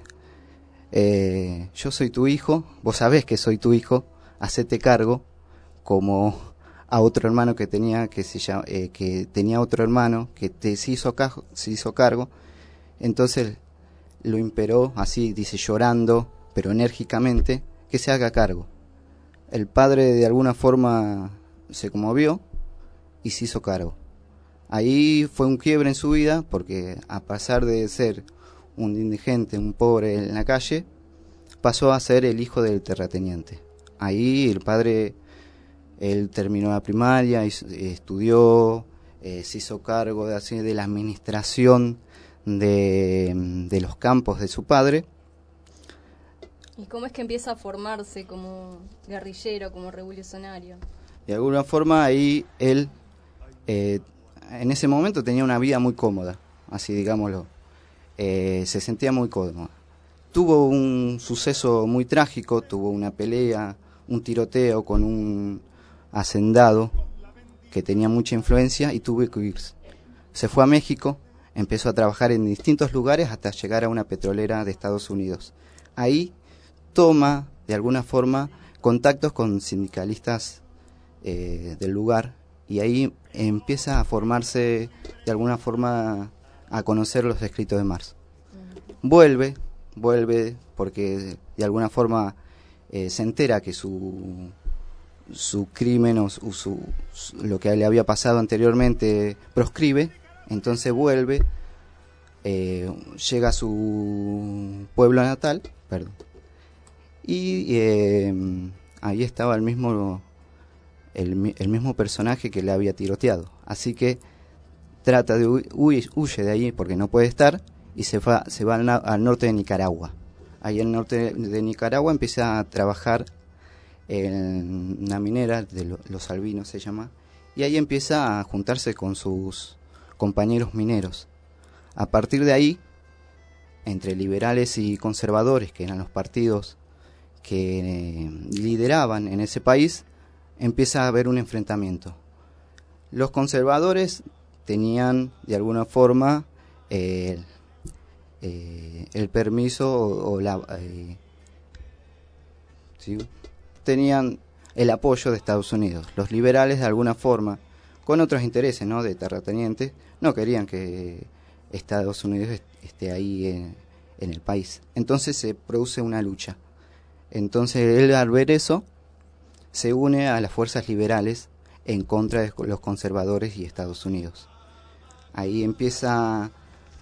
eh, yo soy tu hijo, vos sabés que soy tu hijo, hacete cargo, como a otro hermano que tenía, que se llama, eh, que tenía otro hermano que te, se, hizo ca- se hizo cargo. Entonces lo imperó, así dice, llorando, pero enérgicamente, que se haga cargo. El padre de alguna forma se conmovió y se hizo cargo. Ahí fue un quiebre en su vida, porque a pasar de ser un indigente, un pobre en la calle, pasó a ser el hijo del terrateniente. Ahí el padre, él terminó la primaria, estudió, eh, se hizo cargo de, así, de la administración de, de los campos de su padre. ¿Y cómo es que empieza a formarse como guerrillero, como revolucionario? De alguna forma ahí él, eh, en ese momento tenía una vida muy cómoda, así digámoslo, eh, se sentía muy cómodo. Tuvo un suceso muy trágico, tuvo una pelea, un tiroteo con un hacendado que tenía mucha influencia y tuvo que irse. Se fue a México, empezó a trabajar en distintos lugares hasta llegar a una petrolera de Estados Unidos. Ahí toma, de alguna forma, contactos con sindicalistas eh, del lugar, y ahí empieza a formarse, de alguna forma, a conocer los escritos de Marx. Vuelve, vuelve porque de alguna forma eh, se entera que su, su crimen o su, su, lo que le había pasado anteriormente proscribe, entonces vuelve, eh, llega a su pueblo natal, perdón, y eh, ahí estaba el mismo el, el mismo personaje que le había tiroteado, así que trata de hu- huye, huye de ahí porque no puede estar, y se va, se va al, na- al norte de Nicaragua. Ahí al norte de Nicaragua empieza a trabajar en una minera de lo, Los Albinos se llama, y ahí empieza a juntarse con sus compañeros mineros. A partir de ahí, entre liberales y conservadores, que eran los partidos que eh, lideraban en ese país, empieza a haber un enfrentamiento. Los conservadores tenían de alguna forma eh, eh, el permiso o, o la eh, ¿sí? tenían el apoyo de Estados Unidos. Los liberales de alguna forma, con otros intereses, ¿no?, de terratenientes, no querían que Estados Unidos esté ahí en, en el país. Entonces se produce una lucha. Entonces él, al ver eso, se une a las fuerzas liberales en contra de los conservadores y Estados Unidos. Ahí empieza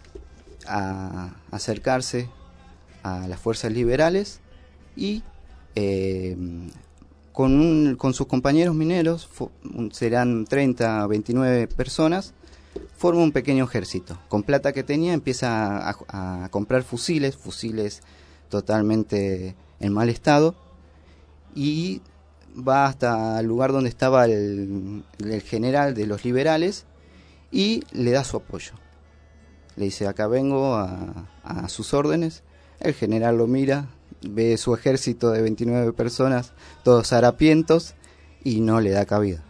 a acercarse a las fuerzas liberales y eh, con, un, con sus compañeros mineros, serán treinta, veintinueve personas, forma un pequeño ejército. Con plata que tenía empieza a, a comprar fusiles, fusiles totalmente en mal estado, y va hasta el lugar donde estaba el, el general de los liberales y le da su apoyo. Le dice, acá vengo a, a sus órdenes. El general lo mira, ve su ejército de veintinueve personas, todos harapientos, y no le da cabida.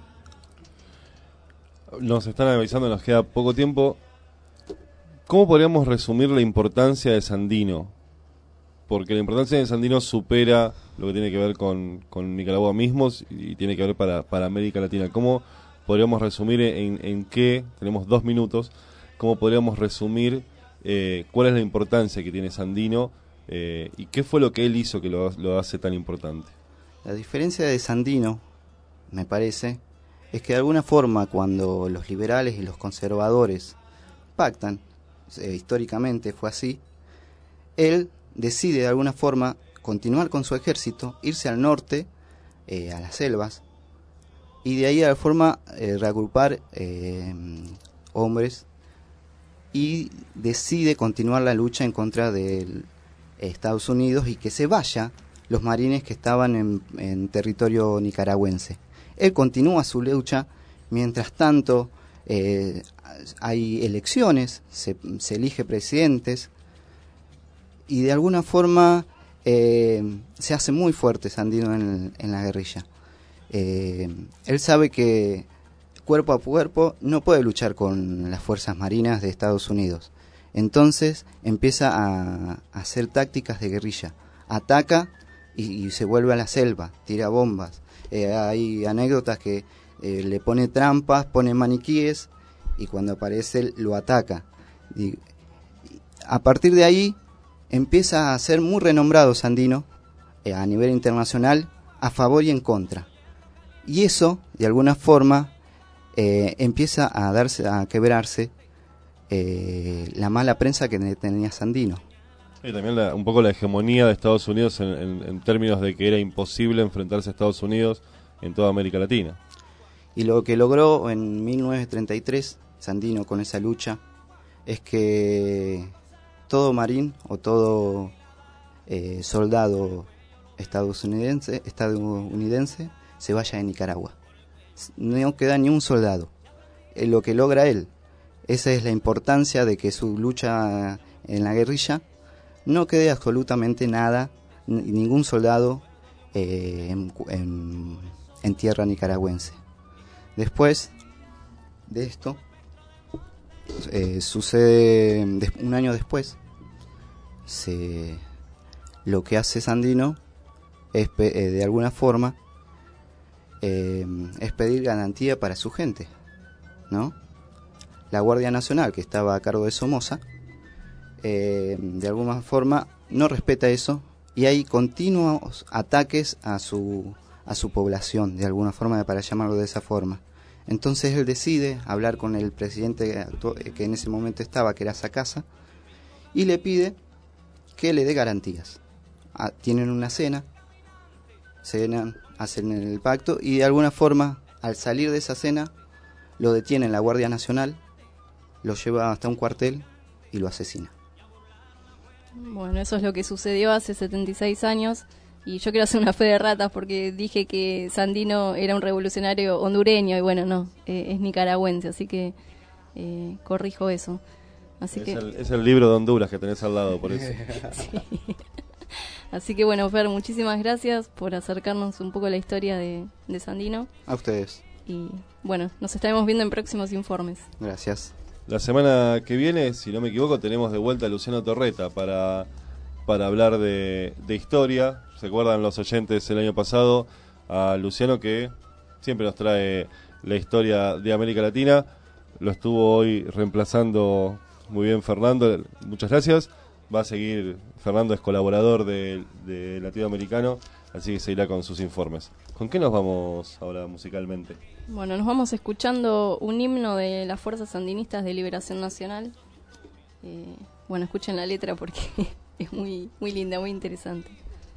Nos están avisando, nos queda poco tiempo. ¿Cómo podríamos resumir la importancia de Sandino? Porque la importancia de Sandino supera lo que tiene que ver con, con Nicaragua mismos y tiene que ver para, para América Latina. ¿Cómo podríamos resumir en, en qué, tenemos dos minutos, cómo podríamos resumir eh, cuál es la importancia que tiene Sandino eh, y qué fue lo que él hizo que lo, lo hace tan importante? La diferencia de Sandino, me parece, es que de alguna forma cuando los liberales y los conservadores pactan, eh, históricamente fue así, él decide de alguna forma continuar con su ejército, irse al norte, eh, a las selvas, y de ahí de alguna forma eh, reagrupar eh, hombres, y decide continuar la lucha en contra de Estados Unidos y que se vaya los marines que estaban en, en territorio nicaragüense. Él continúa su lucha, mientras tanto eh, hay elecciones, se, se elige presidentes, y de alguna forma eh, se hace muy fuerte Sandino en, en la guerrilla. Eh, él sabe que cuerpo a cuerpo no puede luchar con las fuerzas marinas de Estados Unidos. Entonces empieza a, a hacer tácticas de guerrilla. Ataca y, y se vuelve a la selva, tira bombas. Eh, hay anécdotas que eh, le pone trampas, pone maniquíes y cuando aparece lo ataca. Y, a partir de ahí empieza a ser muy renombrado Sandino eh, a nivel internacional, a favor y en contra. Y eso, de alguna forma, eh, empieza a darse, a quebrarse eh, la mala prensa que tenía Sandino. Y también la, un poco la hegemonía de Estados Unidos en, en, en términos de que era imposible enfrentarse a Estados Unidos en toda América Latina. Y lo que logró en mil novecientos treinta y tres Sandino con esa lucha es que todo marín o todo eh, soldado estadounidense, estadounidense se vaya de Nicaragua. No queda ni un soldado. Eh, lo que logra él, esa es la importancia de que su lucha en la guerrilla no quede absolutamente nada, n- ningún soldado eh, en, en, en tierra nicaragüense. Después de esto, eh, sucede des- un año después, se, lo que hace Sandino es pe- eh, de alguna forma eh, es pedir garantía para su gente, ¿no? La Guardia Nacional, que estaba a cargo de Somoza, eh, de alguna forma no respeta eso y hay continuos ataques a su a su población, de alguna forma, para llamarlo de esa forma. Entonces él decide hablar con el presidente que en ese momento estaba, que era Sacasa, y le pide que le dé garantías. Ah, tienen una cena, cenan, hacen el pacto y de alguna forma, al salir de esa cena, lo detiene la Guardia Nacional, lo lleva hasta un cuartel y lo asesina. Bueno, eso es lo que sucedió hace setenta y seis años. Y yo quiero hacer una fe de ratas porque dije que Sandino era un revolucionario hondureño y bueno, no, eh, es nicaragüense, así que eh, corrijo eso. Así es, que... el, es el libro de Honduras que tenés al lado, por eso. Sí. Así que bueno, Fer, muchísimas gracias por acercarnos un poco a la historia de, de Sandino. A ustedes. Y bueno, nos estaremos viendo en próximos informes. Gracias. La semana que viene, si no me equivoco, tenemos de vuelta a Luciano Torreta para, para hablar de, de historia. ¿Se acuerdan los oyentes el año pasado? A Luciano, que siempre nos trae la historia de América Latina. Lo estuvo hoy reemplazando muy bien Fernando. Muchas gracias. Va a seguir, Fernando es colaborador de, de Latinoamericano, así que seguirá con sus informes. ¿Con qué nos vamos ahora musicalmente? Bueno, nos vamos escuchando un himno de las Fuerzas Sandinistas de Liberación Nacional. Eh, bueno, escuchen la letra porque es muy, muy linda, muy interesante.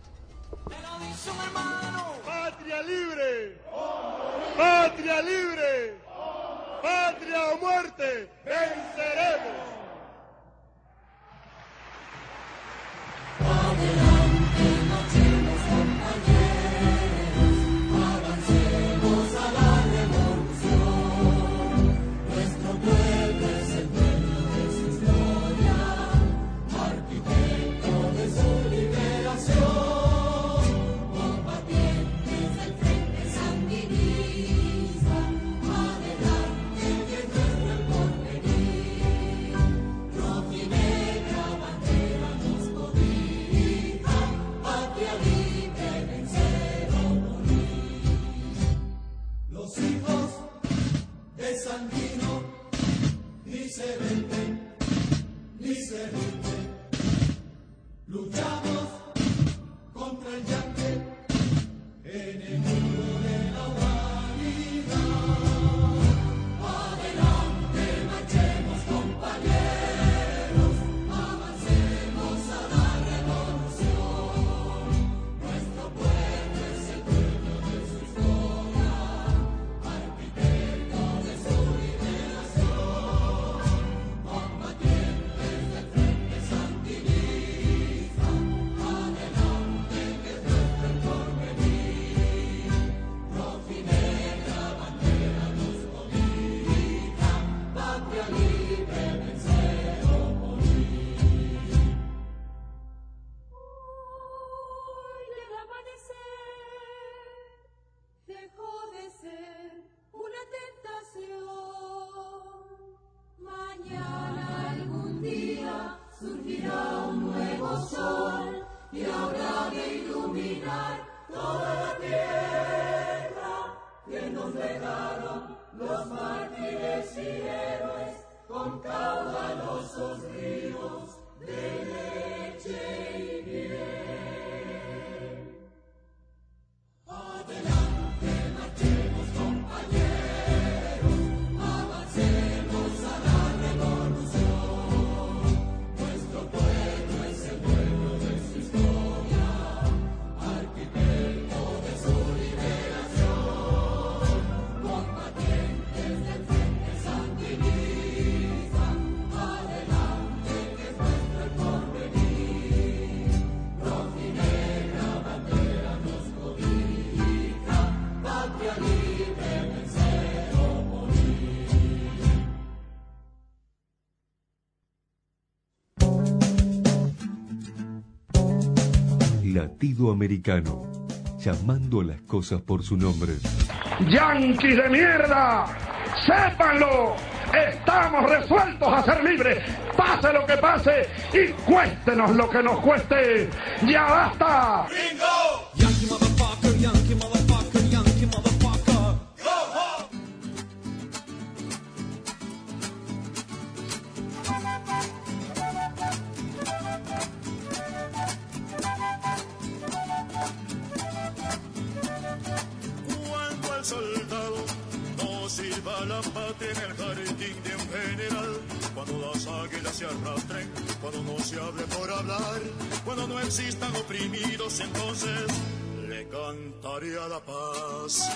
¡Patria libre! ¡Patria libre! ¡Patria o muerte! ¡Venceremos! Adelante, marchemos, compañeros. Latido Americano, llamando a las cosas por su nombre. ¡Yanquis de mierda! ¡Sépanlo! Estamos resueltos a ser libres, pase lo que pase y cuéstenos lo que nos cueste. ¡Ya basta! ¡Bingo! Yankee motherfucker, Yankee motherfucker, Yankee motherfucker. Go home. Cuando el soldado no sirva la patria en el jardín de un general, cuando las águilas se arrastren, cuando no se hable por hablar, cuando no existan oprimidos, entonces le cantaré a la paz.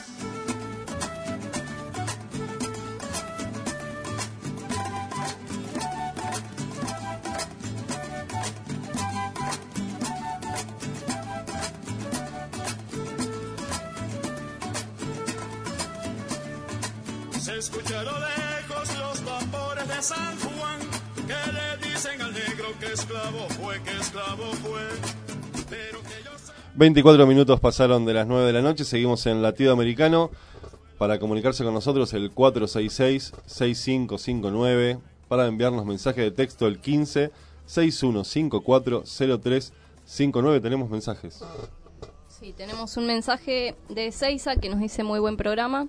Se escucha a lo lejos los tambores de San Juan, que le dicen al negro que esclavo fue, que esclavo fue, pero que yo sé... veinticuatro minutos pasaron de las nueve de la noche, seguimos en Latido Americano. Para comunicarse con nosotros el cuatro seis seis, seis cinco cinco nueve, para enviarnos mensaje de texto el quince, sesenta y uno cincuenta y cuatro, cero tres cincuenta y nueve. Tenemos mensajes. Sí, tenemos un mensaje de Seiza que nos dice muy buen programa.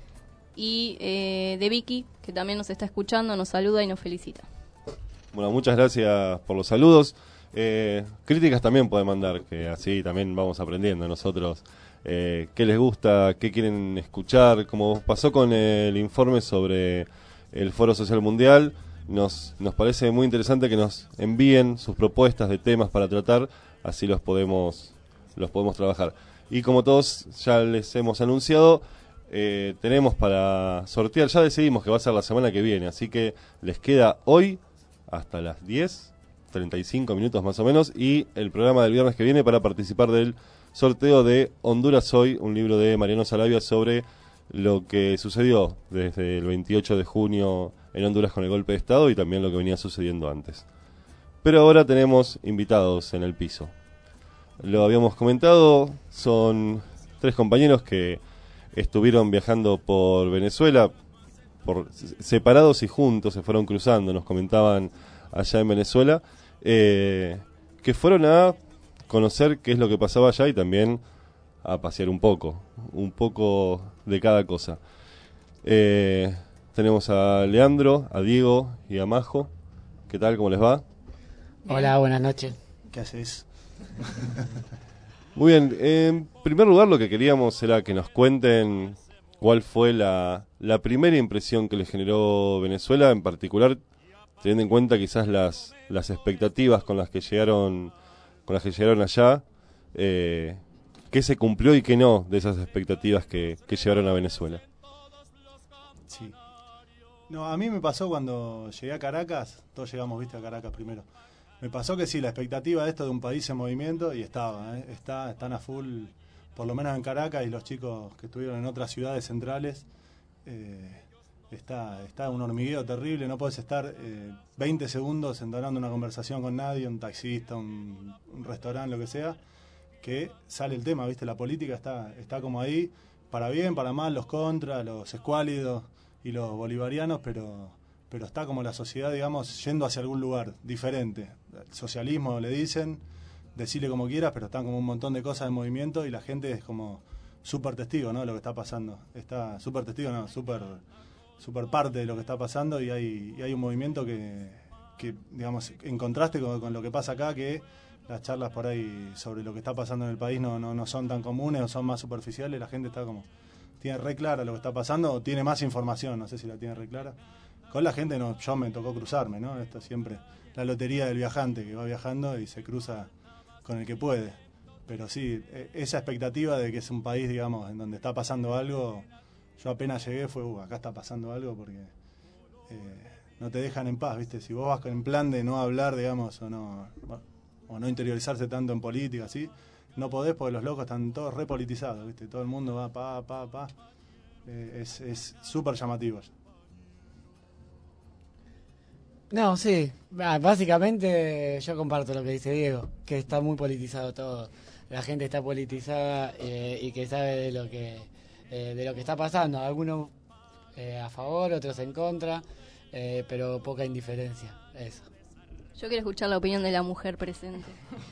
Y eh, de Vicky, que también nos está escuchando, nos saluda y nos felicita. Bueno, muchas gracias por los saludos. Eh, críticas también pueden mandar, que así también vamos aprendiendo nosotros eh, qué les gusta, qué quieren escuchar. Como pasó con el informe sobre el Foro Social Mundial, nos, nos parece muy interesante que nos envíen sus propuestas de temas para tratar, así los podemos, los podemos trabajar. Y como todos ya les hemos anunciado, Eh, tenemos para sortear, ya decidimos que va a ser la semana que viene, así que les queda hoy hasta las diez, treinta y cinco minutos más o menos, y el programa del viernes que viene para participar del sorteo de Honduras Hoy, un libro de Mariano Salavia sobre lo que sucedió desde el veintiocho de junio en Honduras con el golpe de Estado y también lo que venía sucediendo antes. Pero ahora tenemos invitados en el piso. Lo habíamos comentado, son tres compañeros que estuvieron viajando por Venezuela, por separados y juntos, se fueron cruzando, nos comentaban allá en Venezuela, eh, que fueron a conocer qué es lo que pasaba allá y también a pasear un poco, un poco de cada cosa. Eh, tenemos a Leandro, a Diego y a Majo. ¿Qué tal? ¿Cómo les va? Hola, buenas noches. ¿Qué haces? Muy bien, en primer lugar lo que queríamos era que nos cuenten cuál fue la, la primera impresión que les generó Venezuela, en particular teniendo en cuenta quizás las, las expectativas con las que llegaron, con las que llegaron allá, eh, qué se cumplió y qué no de esas expectativas que, que llevaron a Venezuela. Sí. No, a mí me pasó cuando llegué a Caracas, todos llegamos, viste, a Caracas primero. Me pasó que sí, la expectativa de esto de un país en movimiento, y estaba, ¿eh? Está, están a full, por lo menos en Caracas, y los chicos que estuvieron en otras ciudades centrales, eh, está, está un hormigueo terrible, no podés estar eh, veinte segundos entablando una conversación con nadie, un taxista, un, un restaurante, lo que sea, que sale el tema, ¿viste? La política está, está como ahí, para bien, para mal, los contras, los escuálidos y los bolivarianos, pero... pero está como la sociedad, digamos, yendo hacia algún lugar diferente. El socialismo le dicen, decirle como quieras, pero están como un montón de cosas en movimiento y la gente es como súper testigo, ¿no?, de lo que está pasando. Está súper testigo, no, súper super parte de lo que está pasando y hay, y hay un movimiento que, que, digamos, en contraste con, con lo que pasa acá, que las charlas por ahí sobre lo que está pasando en el país no, no, no son tan comunes o son más superficiales. La gente está como, tiene re clara lo que está pasando o tiene más información, no sé si la tiene re clara. Con la gente no, yo me tocó cruzarme, ¿no? Esto es siempre la lotería del viajante que va viajando y se cruza con el que puede. Pero sí, esa expectativa de que es un país, digamos, en donde está pasando algo, yo apenas llegué fue, uh, acá está pasando algo porque eh, no te dejan en paz, ¿viste? Si vos vas en plan de no hablar, digamos, o no, o no interiorizarse tanto en política, ¿sí? No podés porque los locos están todos repolitizados, ¿viste? Todo el mundo va pa, pa, pa. Eh, es súper llamativo. No, sí. Ah, Básicamente yo comparto lo que dice Diego, que está muy politizado todo. La gente está politizada eh, y que sabe de lo que eh, de lo que está pasando. Algunos eh, a favor, otros en contra, eh, pero poca indiferencia. Eso. Yo quiero escuchar la opinión de la mujer presente.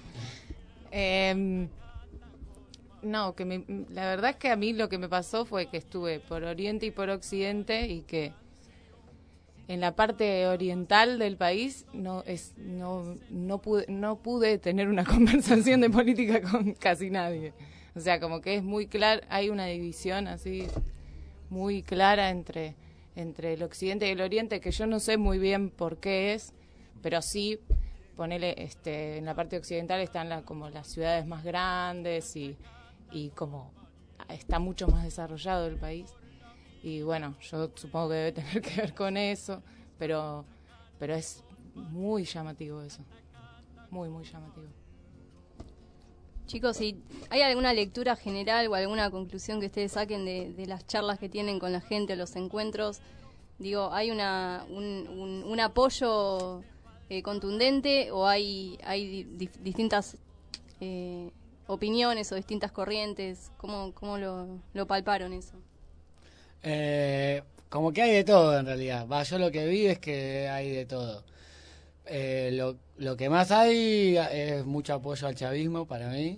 Eh, no, que me, la verdad es que a mí lo que me pasó fue que estuve por Oriente y por Occidente y que en la parte oriental del país no es no no pude no pude tener una conversación de política con casi nadie. O sea, como que es muy claro, hay una división así muy clara entre entre el Occidente y el Oriente que yo no sé muy bien por qué es, pero sí ponele este en la parte occidental están la, como las ciudades más grandes y y como está mucho más desarrollado el país. Y bueno, yo supongo que debe tener que ver con eso, pero pero es muy llamativo eso, muy, muy llamativo. Chicos, ¿y hay alguna lectura general o alguna conclusión que ustedes saquen de, de las charlas que tienen con la gente, los encuentros? Digo, ¿hay una un, un, un apoyo eh, contundente o hay, hay di, distintas eh, opiniones o distintas corrientes? ¿Cómo, cómo lo, lo palparon eso? Eh, como que hay de todo en realidad. Va, yo lo que vi es que hay de todo. Eh, lo, lo que más hay es mucho apoyo al chavismo para mí.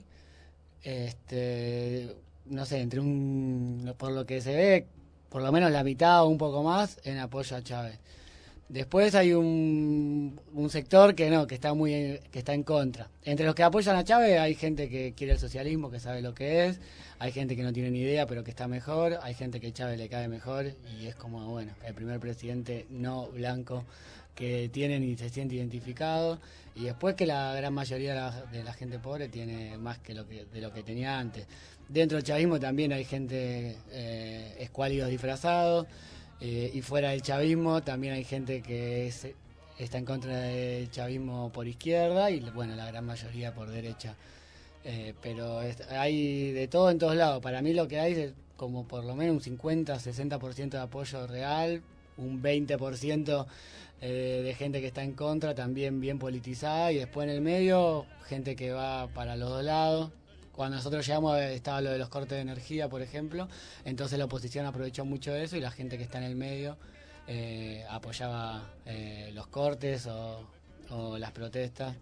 Este, no sé, entre un, por lo que se ve, por lo menos la mitad o un poco más en apoyo a Chávez. Después hay un, un sector que no, que está muy que está en contra. Entre los que apoyan a Chávez hay gente que quiere el socialismo, que sabe lo que es, hay gente que no tiene ni idea pero que está mejor, hay gente que Chávez le cae mejor y es como, bueno, el primer presidente no blanco que tienen y se siente identificado, y después que la gran mayoría de la, de la gente pobre tiene más que lo que de lo que tenía antes. Dentro del chavismo también hay gente eh, escuálidos disfrazados. Eh, y fuera del chavismo también hay gente que es, está en contra del chavismo por izquierda y bueno, la gran mayoría por derecha. Eh, pero es, hay de todo en todos lados. Para mí lo que hay es como por lo menos un cincuenta a sesenta por ciento de apoyo real, un veinte por ciento eh, de gente que está en contra, también bien politizada, y después en el medio gente que va para los dos lados. Cuando nosotros llegamos estaba lo de los cortes de energía, por ejemplo, entonces la oposición aprovechó mucho eso y la gente que está en el medio eh, apoyaba eh, los cortes o, o las protestas.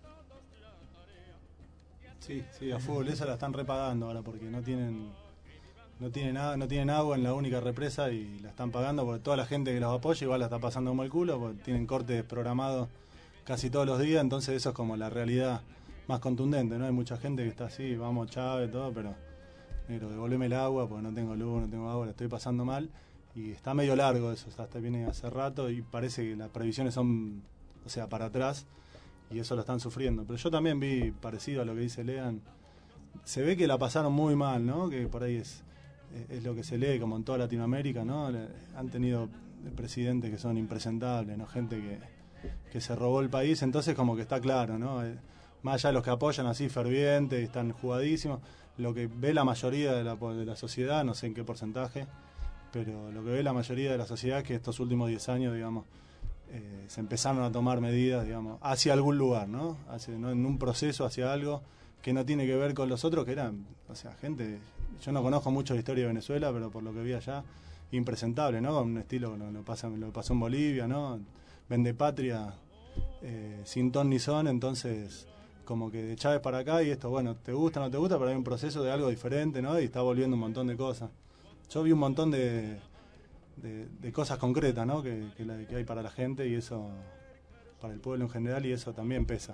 Sí, sí, a fútbol esa la están repagando ahora porque no tienen no tienen nada, no tienen agua en la única represa y la están pagando porque toda la gente que los apoya igual la está pasando como el culo porque tienen cortes programados casi todos los días, entonces eso es como la realidad más contundente, ¿no? Hay mucha gente que está así, vamos Chávez, todo, pero negro, devolveme el agua porque no tengo luz, no tengo agua, la estoy pasando mal y está medio largo eso, o sea, hasta viene hace rato y parece que las previsiones son, o sea, para atrás y eso lo están sufriendo. Pero yo también vi, parecido a lo que dice Lean, se ve que la pasaron muy mal, ¿no? Que por ahí es, es lo que se lee como en toda Latinoamérica, ¿no? Han tenido presidentes que son impresentables, ¿no? Gente que, que se robó el país, entonces como que está claro, ¿no? Más allá de los que apoyan así fervientes, están jugadísimos, lo que ve la mayoría de la, de la sociedad, no sé en qué porcentaje, pero lo que ve la mayoría de la sociedad es que estos últimos diez años, digamos, eh, se empezaron a tomar medidas, digamos, hacia algún lugar, ¿no? Hacia, ¿no? En un proceso hacia algo que no tiene que ver con los otros, que eran, o sea, gente, yo no conozco mucho la historia de Venezuela, pero por lo que vi allá, impresentable, ¿no? Con un estilo que lo, lo, pasa, lo pasó en Bolivia, ¿no? Vende patria, eh, sin ton ni son, entonces como que de Chávez para acá y esto, bueno, te gusta, no te gusta, pero hay un proceso de algo diferente, ¿no? Y está volviendo un montón de cosas. Yo vi un montón de, de, de cosas concretas, ¿no? Que, que, la, que hay para la gente y eso, para el pueblo en general, y eso también pesa.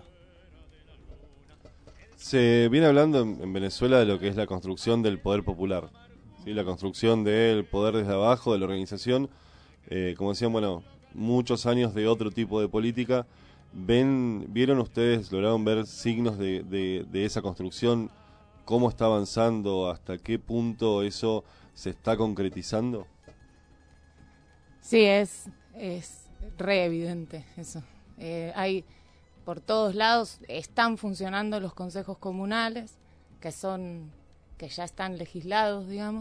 Se viene hablando en, en Venezuela de lo que es la construcción del poder popular, ¿sí? La construcción del poder desde abajo, de la organización. Eh, como decían, bueno, muchos años de otro tipo de política. ¿Ven, vieron ustedes, lograron ver signos de, de, de esa construcción? ¿Cómo está avanzando? ¿Hasta qué punto eso se está concretizando? Sí, es, es re evidente eso. Eh, hay por todos lados, están funcionando los consejos comunales, que son, que ya están legislados, digamos,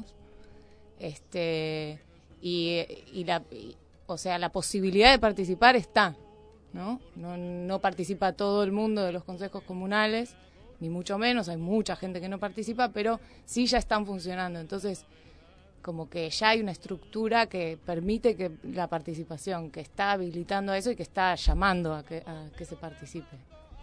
este, y, y la, y, o sea, la posibilidad de participar está. ¿no? No, no participa todo el mundo de los consejos comunales, ni mucho menos, hay mucha gente que no participa, pero sí ya están funcionando. Entonces, como que ya hay una estructura que permite que la participación, que está habilitando a eso y que está llamando a que, a que se participe.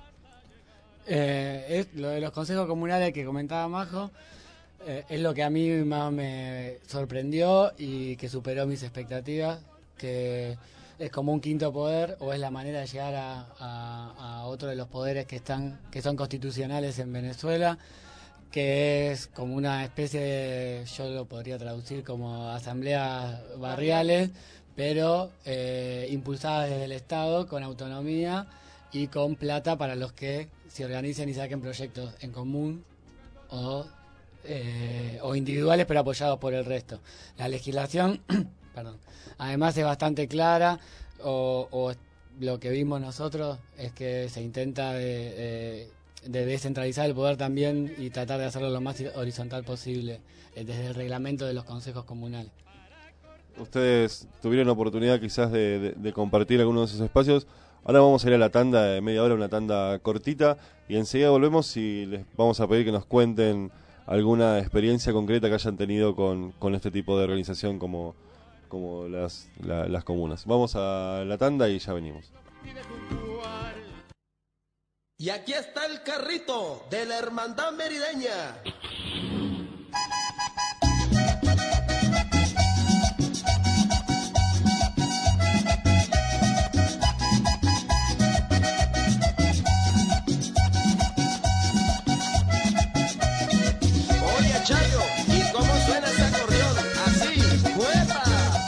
Eh, es lo de los consejos comunales que comentaba Majo, eh, es lo que a mí más me sorprendió y que superó mis expectativas, que es como un quinto poder, o es la manera de llegar a, a, a otro de los poderes que están que son constitucionales en Venezuela, que es como una especie de, yo lo podría traducir como asambleas barriales, pero eh, impulsadas desde el Estado, con autonomía y con plata para los que se organicen y saquen proyectos en común o, eh, o individuales, pero apoyados por el resto. La legislación, perdón, además es bastante clara, o, o lo que vimos nosotros es que se intenta de, de de descentralizar el poder también y tratar de hacerlo lo más horizontal posible, eh, desde el reglamento de los consejos comunales. Ustedes tuvieron la oportunidad quizás de, de, de compartir algunos de esos espacios. Ahora vamos a ir a la tanda de media hora, una tanda cortita, y enseguida volvemos y les vamos a pedir que nos cuenten alguna experiencia concreta que hayan tenido con, con este tipo de organización como, como las, la, las comunas. Vamos a la tanda y ya venimos. Y aquí está el carrito de la Hermandad Merideña. Oye, Chayo, ¿y cómo suena ese acordeón? Así, ¡juepa!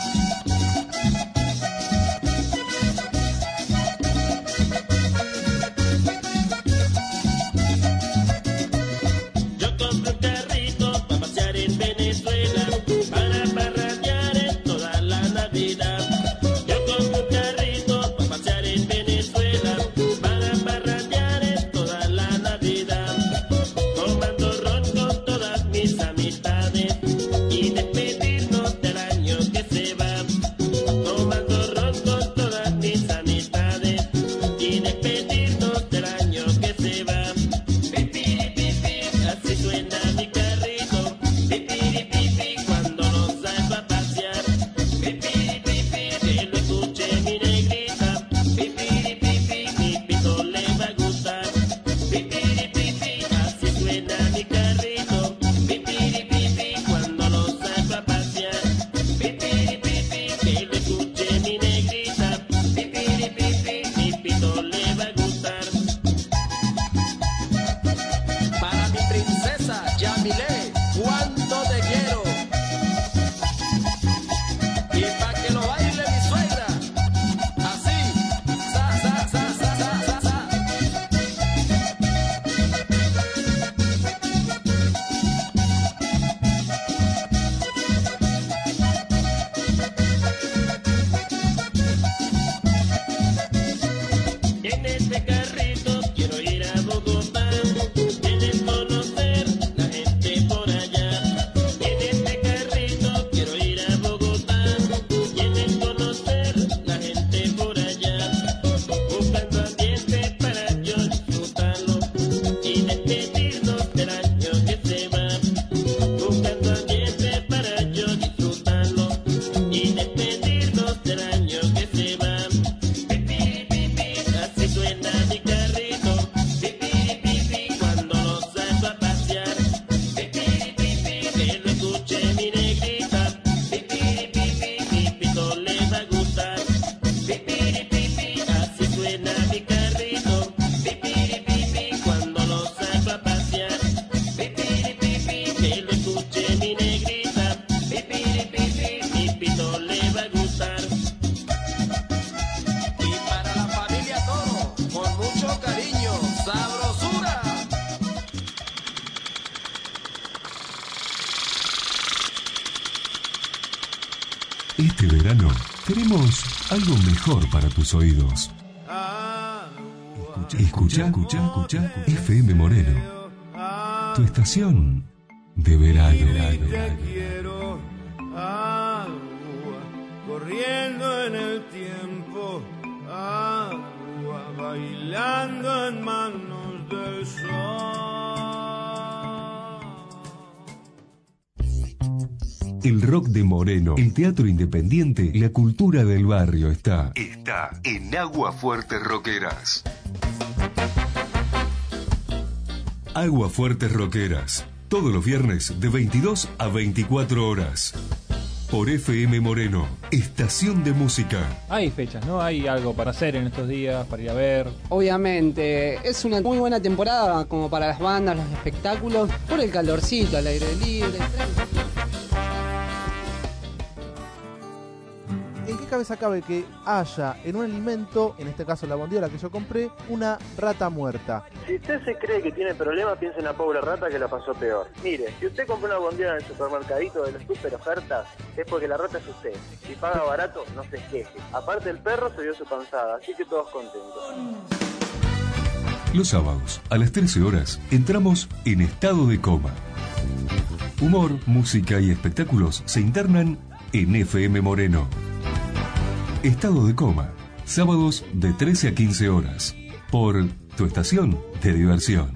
Este verano tenemos algo mejor para tus oídos. Escucha, escucha, escucha F M Moreno, tu estación de verano. Te quiero, agua, corriendo en el tiempo, agua. bailando en manos del sol. El rock de Moreno, el teatro independiente, la cultura del barrio está. Está en Aguafuertes Rockeras. Aguafuertes Rockeras, todos los viernes de veintidós a veinticuatro horas. Por F M Moreno, estación de música. Hay fechas, ¿no? Hay algo para hacer en estos días, para ir a ver. Obviamente, es una muy buena temporada como para las bandas, los espectáculos, por el calorcito, al aire libre. ¿En qué cabeza cabe que haya en un alimento, en este caso la bondiola que yo compré, una rata muerta? Si usted se cree que tiene problemas, piense en la pobre rata que la pasó peor. Mire, si usted compró una bondiola en el supermercadito de las super ofertas, es porque la rata es usted. Si paga barato, no se queje. Aparte, el perro se dio su panzada, así que todos contentos. Los sábados, a las trece horas, entramos en estado de coma. Humor, música y espectáculos se internan en F M Moreno. Estado de coma, sábados de trece a quince horas, por tu estación de diversión.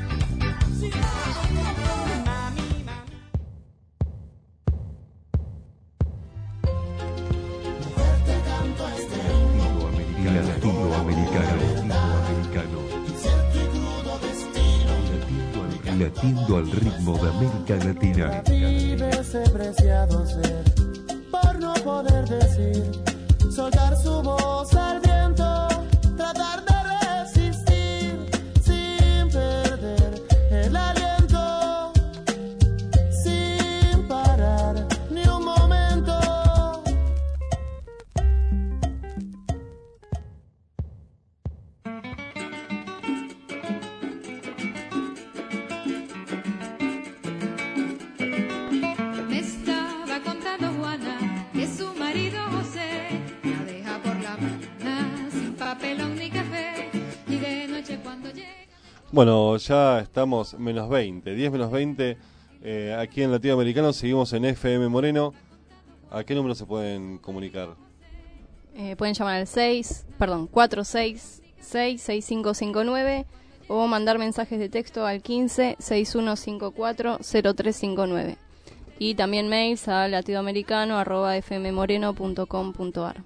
Latiendo al ritmo de América Latina. Vive ese preciado ser, por no poder decir, soltar su voz al viento, tratar de resistir, sin perder el aliento, sin parar ni un momento. Me estaba contando Juana que su marido José la deja por la mañana sin papelón ni café y de noche cuando llega. Bueno, ya estamos menos veinte, diez menos veinte, eh, aquí en Latinoamericano, seguimos en F M Moreno. ¿A qué número se pueden comunicar? Eh, pueden llamar al seis, perdón, cuatro seis seis, seis cinco cinco nueve o mandar mensajes de texto al quince, sesenta y uno cincuenta y cuatro, cero tres cincuenta y nueve. Y también mails a latinoamericano arroba f m moreno punto com punto a r.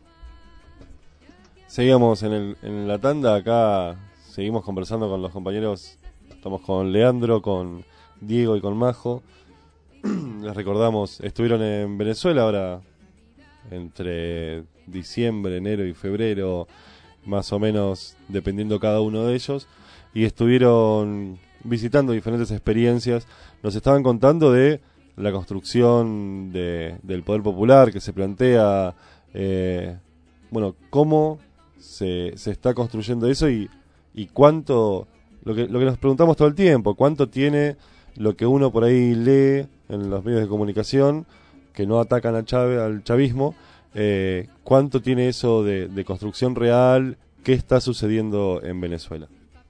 Seguimos en, el, en la tanda, acá seguimos conversando con los compañeros, estamos con Leandro, con Diego y con Majo. Les recordamos, estuvieron en Venezuela ahora entre diciembre, enero y febrero, más o menos, dependiendo cada uno de ellos, y estuvieron visitando diferentes experiencias. Nos estaban contando de la construcción de, del poder popular que se plantea, eh, bueno, cómo se, se está construyendo eso y, y cuánto, lo que, lo que nos preguntamos todo el tiempo, cuánto tiene lo que uno por ahí lee en los medios de comunicación, que no atacan al, chave, al chavismo, eh, cuánto tiene eso de, de construcción real, qué está sucediendo en Venezuela.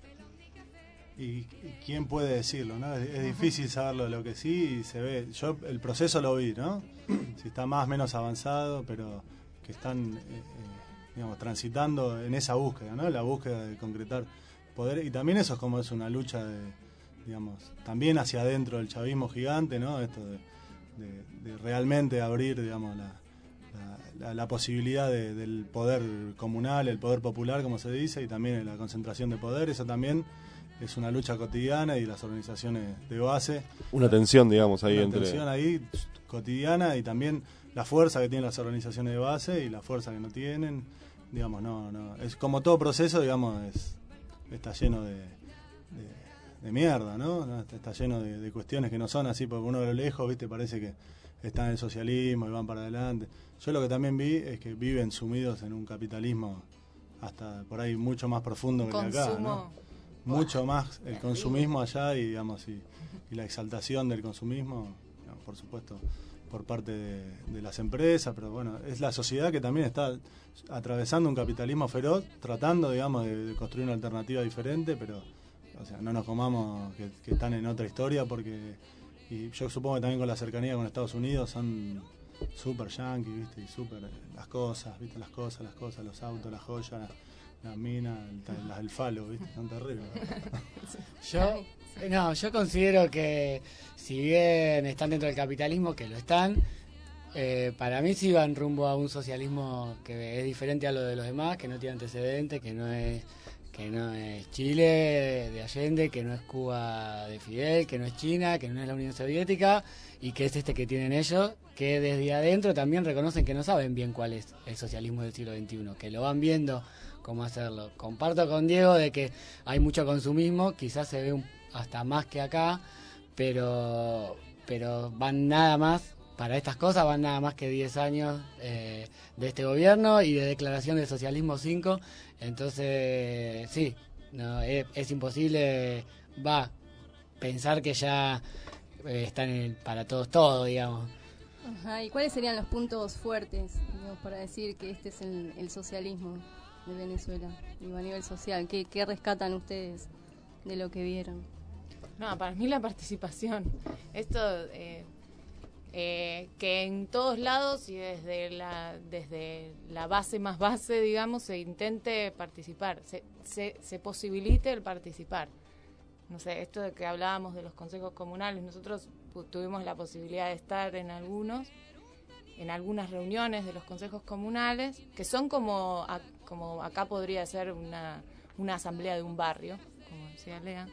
Y, y quién puede decirlo, ¿no? Es, es difícil saberlo, lo que sí se ve. Yo el proceso lo vi, ¿no? Si está más o menos avanzado, pero que están, eh, eh, digamos, transitando en esa búsqueda, ¿no? La búsqueda de concretar poder. Y también eso es como es una lucha de, digamos, también hacia adentro del chavismo gigante, ¿no? Esto de, de, de realmente abrir, digamos, la, la, la, la posibilidad de, del poder comunal, el poder popular, como se dice, y también la concentración de poder. Eso también es una lucha cotidiana y las organizaciones de base. Una tensión, digamos, ahí una entre... Una tensión ahí cotidiana y también la fuerza que tienen las organizaciones de base y la fuerza que no tienen. Digamos, no, no. Es como todo proceso, digamos, es, está lleno de, de, de mierda, ¿no? Está lleno de, de cuestiones que no son así, porque uno de lo lejos, ¿viste? Parece que están en el socialismo y van para adelante. Yo lo que también vi es que viven sumidos en un capitalismo hasta por ahí mucho más profundo que el de acá, ¿no? Mucho más el consumismo allá y digamos y, y la exaltación del consumismo, digamos, por supuesto por parte de, de las empresas, pero bueno, es la sociedad que también está atravesando un capitalismo feroz, tratando, digamos, de, de construir una alternativa diferente, pero o sea, no nos comamos que, que están en otra historia, porque y yo supongo que también con la cercanía con Estados Unidos son súper yanquis, ¿viste? Y súper las cosas, ¿viste? Las cosas, las cosas, los autos, las joyas, las minas, el- las del falo, ¿viste? Son terribles. Yo, no, yo considero que si bien están dentro del capitalismo, que lo están, eh, para mí sí van rumbo a un socialismo que es diferente a lo de los demás, que no tiene antecedentes, que no es que no es Chile de Allende, que no es Cuba de Fidel, que no es China, que no es la Unión Soviética y que es este que tienen ellos, que desde adentro también reconocen que no saben bien cuál es el socialismo del siglo veintiuno, que lo van viendo cómo hacerlo. Comparto con Diego de que hay mucho consumismo, quizás se ve un, hasta más que acá, pero pero van nada más, para estas cosas van nada más que diez años eh, de este gobierno y de declaración de socialismo cinco, entonces sí, no es, es imposible, va, pensar que ya eh, están en el para todos todo, digamos. Ajá, ¿y cuáles serían los puntos fuertes, digamos, para decir que este es el, el socialismo de Venezuela, digo, a nivel social? ¿Qué, qué rescatan ustedes de lo que vieron? No, para mí la participación. Esto, eh, eh, que en todos lados y desde la desde la base más base, digamos, se intente participar, se, se, se posibilite el participar. No sé, esto de que hablábamos de los consejos comunales, nosotros pu- tuvimos la posibilidad de estar en algunos, en algunas reuniones de los consejos comunales, que son como, a- como acá podría ser una, una asamblea de un barrio, como decía Lea.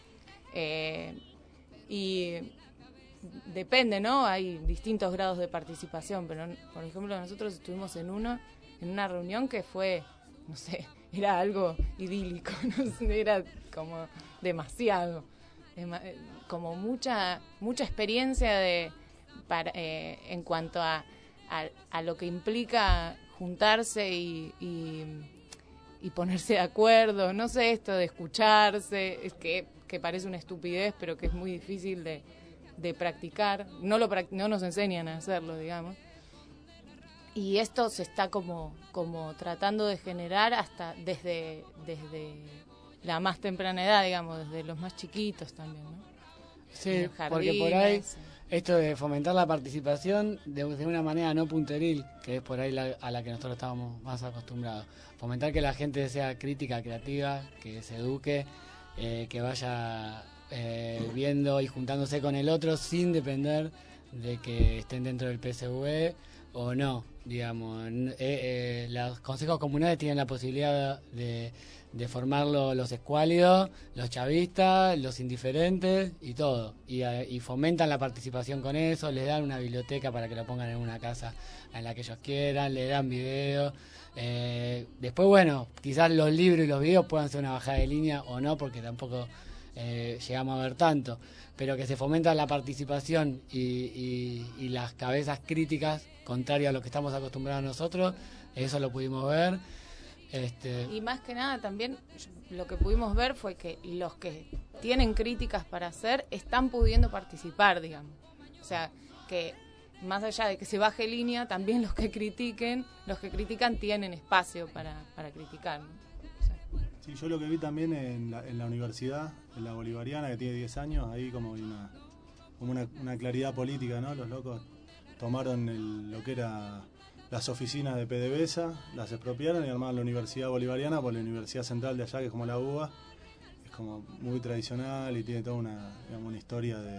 Eh, y depende, ¿no? Hay distintos grados de participación, pero por ejemplo nosotros estuvimos en uno, en una reunión que fue, no sé, era algo idílico, no sé, era como demasiado, Dema- como mucha mucha experiencia de para, eh, en cuanto a, a, a lo que implica juntarse y, y, y ponerse de acuerdo, no sé, esto de escucharse, es que, que parece una estupidez, pero que es muy difícil de, de practicar, no, lo, prac- no nos enseñan a hacerlo, digamos. Y esto se está como, como tratando de generar hasta desde, desde la más temprana edad, digamos, desde los más chiquitos también, ¿no? Sí, Los porque por ahí jardines. esto de fomentar la participación de, de una manera no punteril, que es por ahí la, a la que nosotros estábamos más acostumbrados. Fomentar que la gente sea crítica, creativa, que se eduque, eh, que vaya eh, viendo y juntándose con el otro sin depender de que estén dentro del P S V o no, digamos. N- eh, eh, los consejos comunales tienen la posibilidad de, de formarlo los escuálidos, los chavistas, los indiferentes y todo. Y, eh, y fomentan la participación con eso, les dan una biblioteca para que lo pongan en una casa en la que ellos quieran, le dan videos. Eh, después, bueno, quizás los libros y los videos puedan ser una bajada de línea o no, porque tampoco eh, llegamos a ver tanto. Pero que se fomenta la participación y, y, y las cabezas críticas, contrario a lo que estamos acostumbrados nosotros, eso lo pudimos ver. Este, Y más que nada también lo que pudimos ver fue que los que tienen críticas para hacer están pudiendo participar, digamos. O sea, que más allá de que se baje línea, también los que critiquen, los que critican tienen espacio para, para criticar, ¿no? Sí, yo lo que vi también en la, en la universidad, en la bolivariana, que tiene diez años, ahí como hay una, como una, una claridad política, ¿no? Los locos tomaron el, lo que era las oficinas de PDVSA, las expropiaron y armaron la Universidad Bolivariana por la Universidad Central de allá, que es como la U B A. Es como muy tradicional y tiene toda una, digamos, una historia de,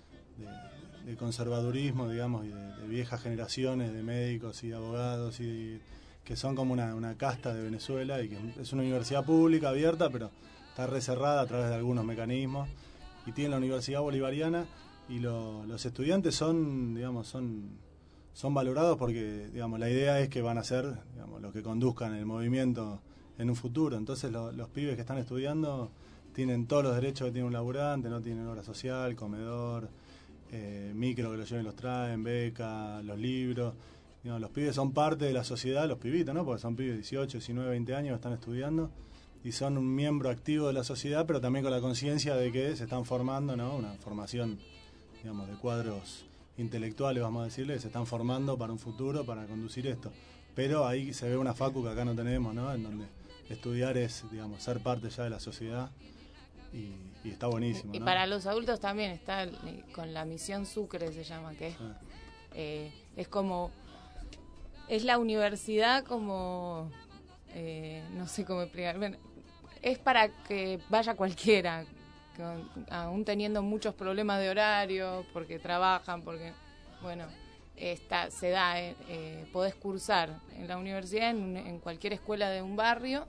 de, de conservadurismo, digamos, y de, de viejas generaciones de médicos y de abogados y que son como una, una casta de Venezuela y que es una universidad pública, abierta, pero está recerrada a través de algunos mecanismos. Y tiene la Universidad Bolivariana y lo, los estudiantes son, digamos, son, son valorados porque, digamos, la idea es que van a ser, digamos, los que conduzcan el movimiento en un futuro. Entonces lo, los pibes que están estudiando tienen todos los derechos que tiene un laburante, no tienen obra social, comedor, eh, micro que los lleven y los traen, beca, los libros. Digamos, los pibes son parte de la sociedad, los pibitos, ¿no? Porque son pibes de dieciocho, diecinueve, veinte años que están estudiando y son un miembro activo de la sociedad, pero también con la conciencia de que se están formando, ¿no? Una formación, digamos, de cuadros intelectuales, vamos a decirle, que se están formando para un futuro, para conducir esto. Pero ahí se ve una facu que acá no tenemos, ¿no? En donde estudiar es, digamos, ser parte ya de la sociedad y, y está buenísimo, Y ¿no? para los adultos también está el- con la misión Sucre, se llama, que es, eh, es como, es la universidad como eh, no sé cómo explicar, bueno, es para que vaya cualquiera, con, aún teniendo muchos problemas de horario, porque trabajan, porque, bueno, está, se da, eh, eh, podés cursar en la universidad, en, en cualquier escuela de un barrio,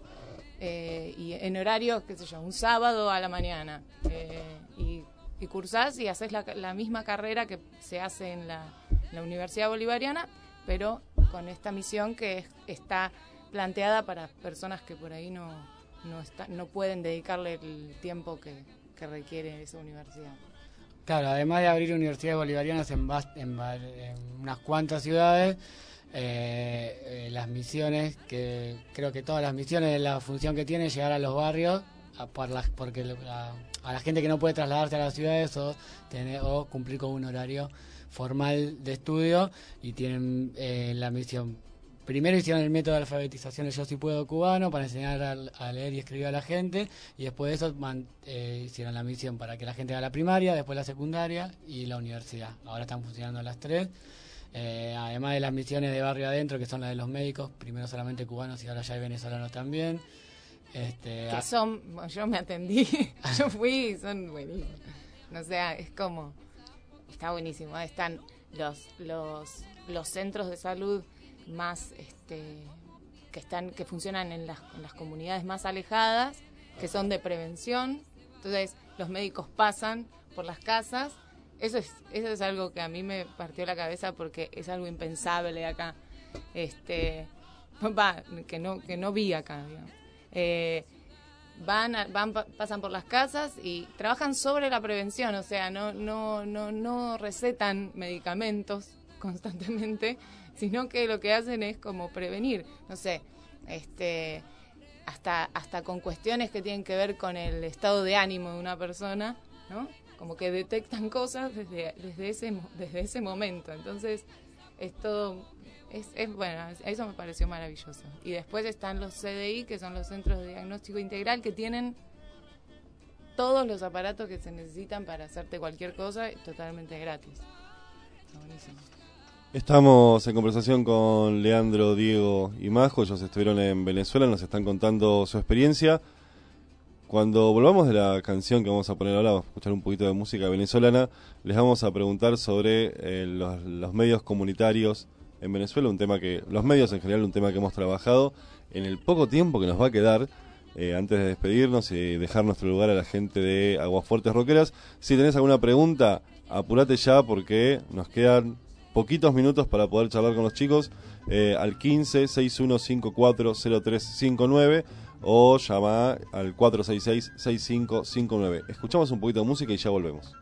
eh, y en horario, qué sé yo, un sábado a la mañana, eh, y, y cursás y haces la, la misma carrera que se hace en la, en la Universidad Bolivariana, pero con esta misión que es, está planteada para personas que por ahí no, no, está, no pueden dedicarle el tiempo que, que requiere esa universidad. Claro, además de abrir universidades bolivarianas en, bast- en, va- en unas cuantas ciudades, eh, eh, las misiones, que creo que todas las misiones, la función que tienen es llegar a los barrios, a, por las, porque lo- la- a la gente que no puede trasladarse a las ciudades o, tener, o cumplir con un horario formal de estudio, y tienen eh, la misión. Primero hicieron el método de alfabetización el Yo Sí Puedo cubano para enseñar a, a leer y escribir a la gente, y después de eso man, eh, hicieron la misión para que la gente haga la primaria, después la secundaria y la universidad. Ahora están funcionando las tres, eh, además de las misiones de barrio adentro, que son las de los médicos, primero solamente cubanos y ahora ya hay venezolanos también. Este, Que a- son, yo me atendí, yo fui y son buenísimos. O sea, es como, está buenísimo. Están los, los, los centros de salud más este que están que funcionan en las, en las comunidades más alejadas, que son de prevención. Entonces los médicos pasan por las casas. Eso es eso es algo que a mí me partió la cabeza, porque es algo impensable acá, este va, que no que no vi acá, digamos. Eh, van a- van pa- pasan por las casas y trabajan sobre la prevención, o sea, no no no no recetan medicamentos constantemente, sino que lo que hacen es como prevenir, no sé, este hasta hasta con cuestiones que tienen que ver con el estado de ánimo de una persona, ¿no? Como que detectan cosas desde desde ese mo- desde ese momento. Entonces, es todo es, es bueno, eso me pareció maravilloso. Y después están los C D I, que son los Centros de Diagnóstico Integral, que tienen todos los aparatos que se necesitan para hacerte cualquier cosa totalmente gratis. Está buenísimo. Estamos en conversación con Leandro, Diego y Majo. Ellos estuvieron en Venezuela, nos están contando su experiencia. Cuando volvamos de la canción que vamos a poner ahora, vamos a escuchar un poquito de música venezolana, les vamos a preguntar sobre eh, los, los medios comunitarios en Venezuela, un tema que, los medios en general, un tema que hemos trabajado en el poco tiempo que nos va a quedar, eh, antes de despedirnos y dejar nuestro lugar a la gente de Aguafuertes Rockeras. Si tenés alguna pregunta, apurate ya, porque nos quedan poquitos minutos para poder charlar con los chicos, eh, al quince, sesenta y uno cincuenta y cuatro, cero tres cincuenta y nueve o llama al cuatro seis seis, sesenta y cinco cincuenta y nueve. Escuchamos un poquito de música y ya volvemos.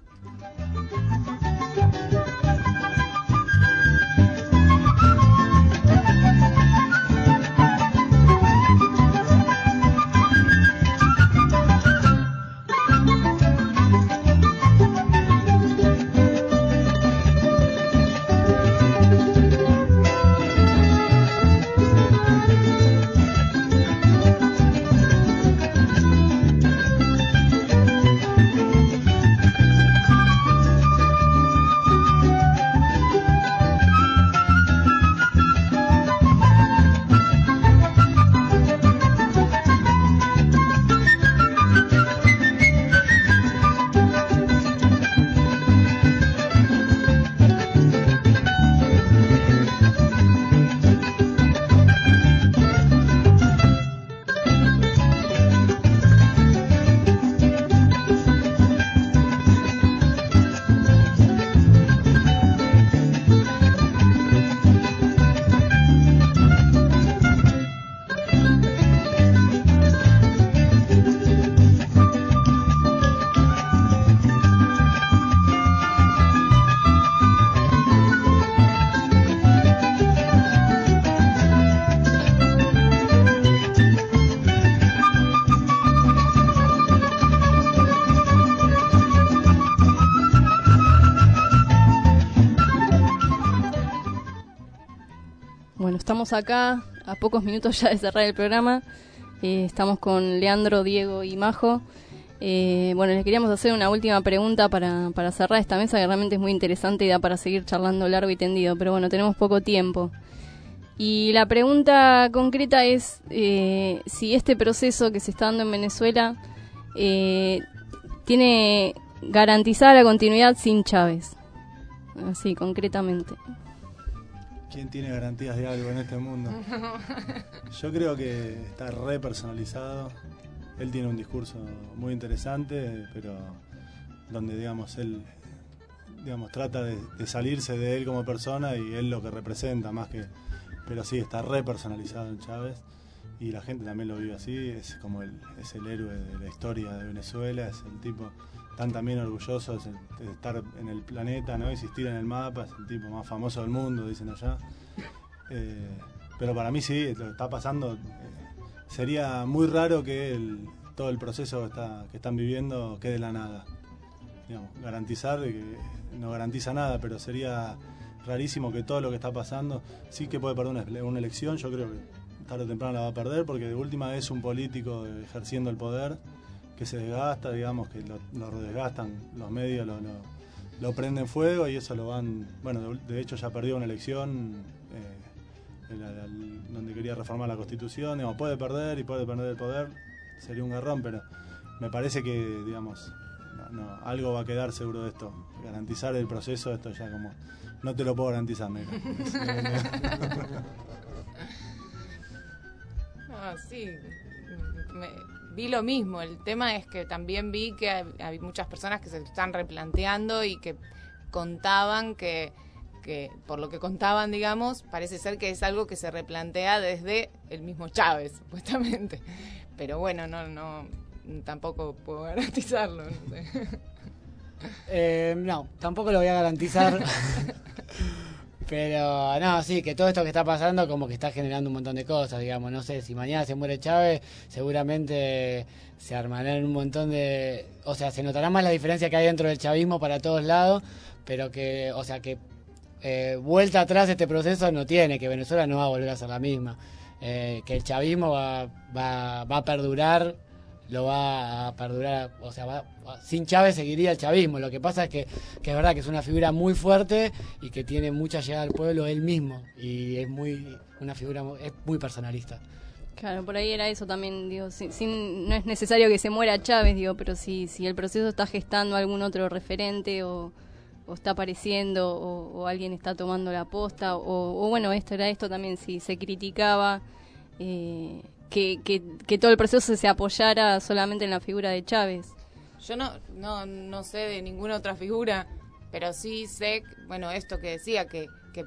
Bueno, estamos acá a pocos minutos ya de cerrar el programa. Eh, estamos con Leandro, Diego y Majo. Eh, bueno, les queríamos hacer una última pregunta para, para cerrar esta mesa, que realmente es muy interesante y da para seguir charlando largo y tendido. Pero bueno, tenemos poco tiempo. Y la pregunta concreta es eh, si este proceso que se está dando en Venezuela eh, tiene garantizada la continuidad sin Chávez. Así, concretamente. ¿Quién tiene garantías de algo en este mundo? Yo creo que está re personalizado. Él tiene un discurso muy interesante, pero donde, digamos, él digamos trata de, de salirse de él como persona y él lo que representa más que... Pero sí, está re personalizado en Chávez y la gente también lo vive así. Es como el, es el héroe de la historia de Venezuela, es el tipo tan también orgulloso de, de estar en el planeta, ¿no? Existir en el mapa, es el tipo más famoso del mundo, dicen allá. Eh, pero para mí sí, lo que está pasando, eh, sería muy raro que el, todo el proceso que, está, que están viviendo quede en la nada. Digamos, garantizar, que no garantiza nada, pero sería rarísimo que todo lo que está pasando, sí que puede perder una, una elección, yo creo que tarde o temprano la va a perder, porque de última es un político ejerciendo el poder que se desgasta, digamos, que lo, lo desgastan los medios, lo, lo, lo prenden fuego y eso lo van... Bueno, de, de hecho ya perdió una elección eh, el, el, donde quería reformar la Constitución, digamos, puede perder y puede perder el poder, sería un garrón, pero me parece que, digamos, no, no, algo va a quedar seguro de esto. Garantizar el proceso, esto ya como... No te lo puedo garantizar, Mega. No, sí, me, vi lo mismo. El tema es que también vi que hay, hay muchas personas que se están replanteando y que contaban que, que, por lo que contaban, digamos, parece ser que es algo que se replantea desde el mismo Chávez, supuestamente. Pero bueno, no, no, tampoco puedo garantizarlo. No sé. Eh, no, tampoco lo voy a garantizar. Pero no, sí, que todo esto que está pasando como que está generando un montón de cosas, digamos. No sé, si mañana se muere Chávez, seguramente se armarán un montón de... O sea, se notará más la diferencia que hay dentro del chavismo para todos lados, pero que, o sea, que eh, vuelta atrás este proceso no tiene, que Venezuela no va a volver a ser la misma. Eh, que el chavismo va, va, va a perdurar, lo va a perdurar, o sea, va, sin Chávez seguiría el chavismo. Lo que pasa es que, que es verdad que es una figura muy fuerte y que tiene mucha llegada al pueblo él mismo, y es muy una figura es muy personalista. Claro, por ahí era eso también, digo, sin, sin, no es necesario que se muera Chávez, digo, pero si, si el proceso está gestando algún otro referente o, o está apareciendo o, o alguien está tomando la posta, o, o bueno, esto era esto también, si se criticaba eh, que, que, que todo el proceso se apoyara solamente en la figura de Chávez. Yo no, no, no sé de ninguna otra figura, pero sí sé, bueno, esto que decía, que, que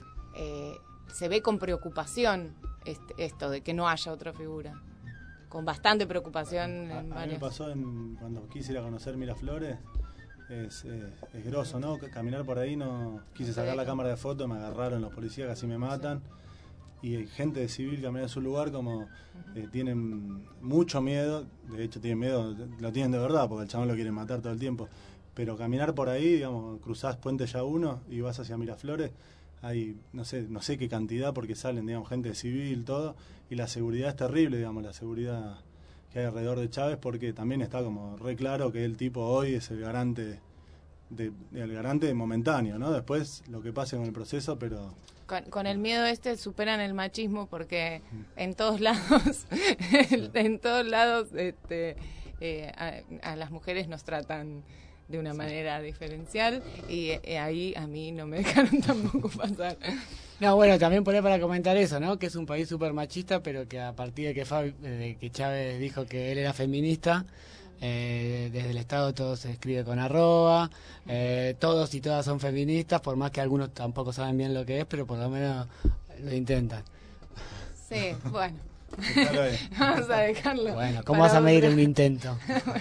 eh, se ve con preocupación este, esto de que no haya otra figura. Con bastante preocupación. A, en a varias... mí me pasó en, cuando quise ir a conocer Miraflores, es, es, es grosso, ¿no? Caminar por ahí, no quise sacar la cámara de fotos, me agarraron los policías, casi me matan. Y hay gente de civil caminando en su lugar como eh, tienen mucho miedo, de hecho tienen miedo, lo tienen de verdad porque el chabón lo quiere matar todo el tiempo, pero caminar por ahí, digamos, cruzás Puente Ya uno y vas hacia Miraflores, hay no sé no sé qué cantidad porque salen, digamos, gente de civil, todo, y la seguridad es terrible, digamos, la seguridad que hay alrededor de Chávez, porque también está como re claro que el tipo hoy es el garante, de, el garante momentáneo, ¿no? Después lo que pase con el proceso, pero... Con, con el miedo este superan el machismo porque en todos lados, en todos lados este, eh, a, a las mujeres nos tratan de una manera diferencial y eh, ahí a mí no me dejaron tampoco pasar. No, bueno, también por ahí para comentar eso, ¿no? Que es un país súper machista, pero que a partir de que, Fabi, de que Chávez dijo que él era feminista, eh, desde el Estado todo se escribe con arroba, eh, todos y todas son feministas, por más que algunos tampoco saben bien lo que es, pero por lo menos lo intentan. Sí, bueno. Vamos a dejarlo. Bueno, ¿cómo vas a medir un intento?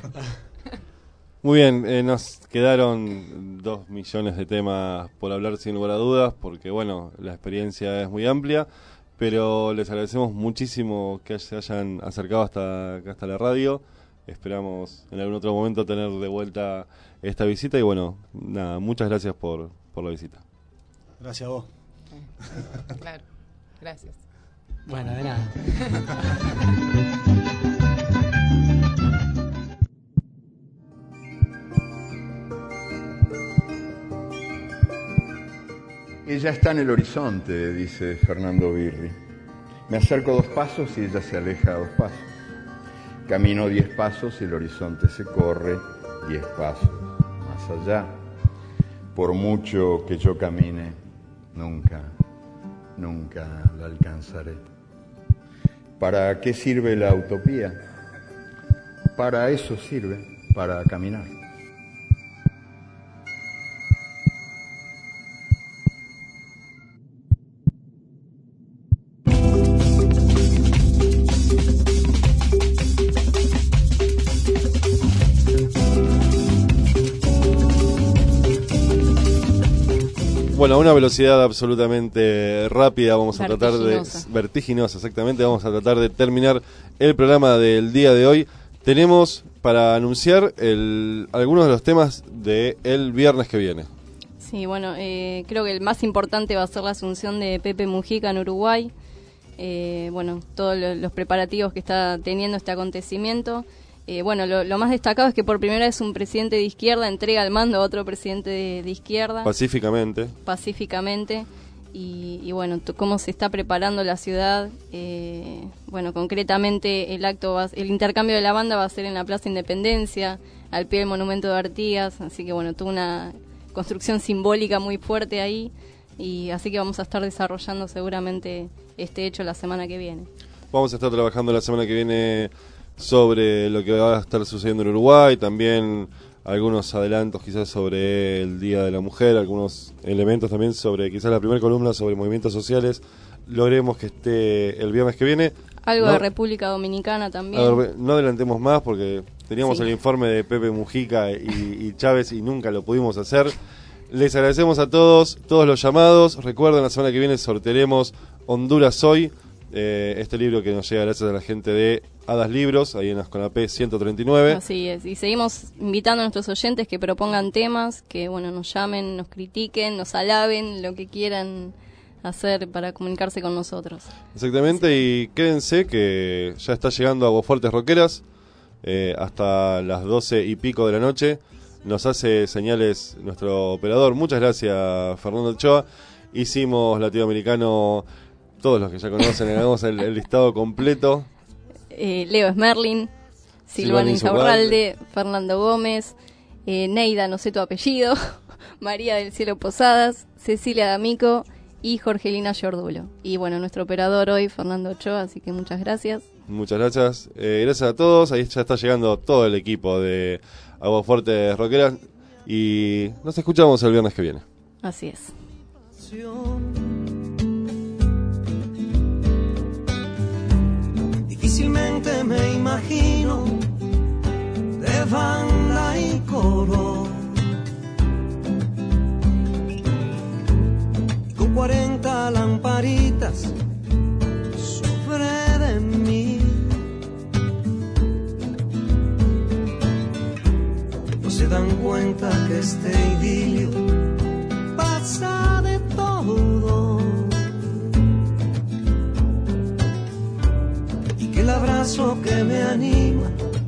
Muy bien, eh, nos quedaron dos millones de temas por hablar sin lugar a dudas, porque bueno, la experiencia es muy amplia, pero les agradecemos muchísimo que se hayan acercado hasta acá, hasta la radio. Esperamos en algún otro momento tener de vuelta esta visita y bueno, nada, muchas gracias por, por la visita. Gracias a vos. Claro, gracias. Bueno, de nada. Ella está en el horizonte, dice Fernando Birri. Me acerco dos pasos y ella se aleja dos pasos. Camino diez pasos y el horizonte se corre diez pasos más allá. Por mucho que yo camine, nunca, nunca la alcanzaré. ¿Para qué sirve la utopía? Para eso sirve, para caminar. Bueno, a una velocidad absolutamente rápida vamos a tratar de... Vertiginosa, exactamente. Vamos a tratar de terminar el programa del día de hoy. Tenemos para anunciar el, algunos de los temas del viernes que viene. Sí, bueno, eh, creo que el más importante va a ser la asunción de Pepe Mujica en Uruguay. Eh, bueno, todos lo, los preparativos que está teniendo este acontecimiento. Eh, bueno, lo, lo más destacado es que por primera vez un presidente de izquierda entrega el mando a otro presidente de, de izquierda. Pacíficamente. Pacíficamente. Y, y bueno, t- cómo se está preparando la ciudad. Eh, bueno, concretamente el acto, va, el intercambio de la banda va a ser en la Plaza Independencia, al pie del Monumento de Artigas. Así que bueno, tuvo una construcción simbólica muy fuerte ahí. Y así que vamos a estar desarrollando seguramente este hecho la semana que viene. Vamos a estar trabajando la semana que viene sobre lo que va a estar sucediendo en Uruguay, también algunos adelantos quizás sobre el Día de la Mujer, algunos elementos también sobre quizás la primera columna sobre movimientos sociales, logremos que esté el viernes que viene. Algo no, de República Dominicana también. A ver, no adelantemos más porque teníamos Sí. el informe de Pepe Mujica y, y Chávez y nunca lo pudimos hacer. Les agradecemos a todos, todos los llamados. Recuerden, la semana que viene sortearemos Honduras Hoy, eh, este libro que nos llega gracias a la gente de Hadas Libros, ahí en Asconapé ciento treinta y nueve. Así es, y seguimos invitando a nuestros oyentes que propongan temas, que bueno, nos llamen, nos critiquen, nos alaben, lo que quieran hacer para comunicarse con nosotros. Exactamente, y quédense que ya está llegando Aguafuertes Rockeras, eh, hasta las doce y pico de la noche. Nos hace señales nuestro operador. Muchas gracias, Fernando Ochoa. Hicimos Latinoamericano, todos los que ya conocen, hagamos el, el listado completo. Eh, Leo Smerlin, Silvana Insaurralde, Fernando Gómez, eh, Neida, no sé tu apellido, María del Cielo Posadas, Cecilia D'Amico y Jorgelina Giordulo. Y bueno, nuestro operador hoy, Fernando Ochoa, así que muchas gracias. Muchas gracias. Eh, gracias a todos. Ahí ya está llegando todo el equipo de Aguafuertes Rockeras y nos escuchamos el viernes que viene. Así es. Difícilmente me imagino de banda y coro, y con cuarenta lamparitas sobre de mí. No se dan cuenta que este idilio pasa de todo, y que el abrazo que me anima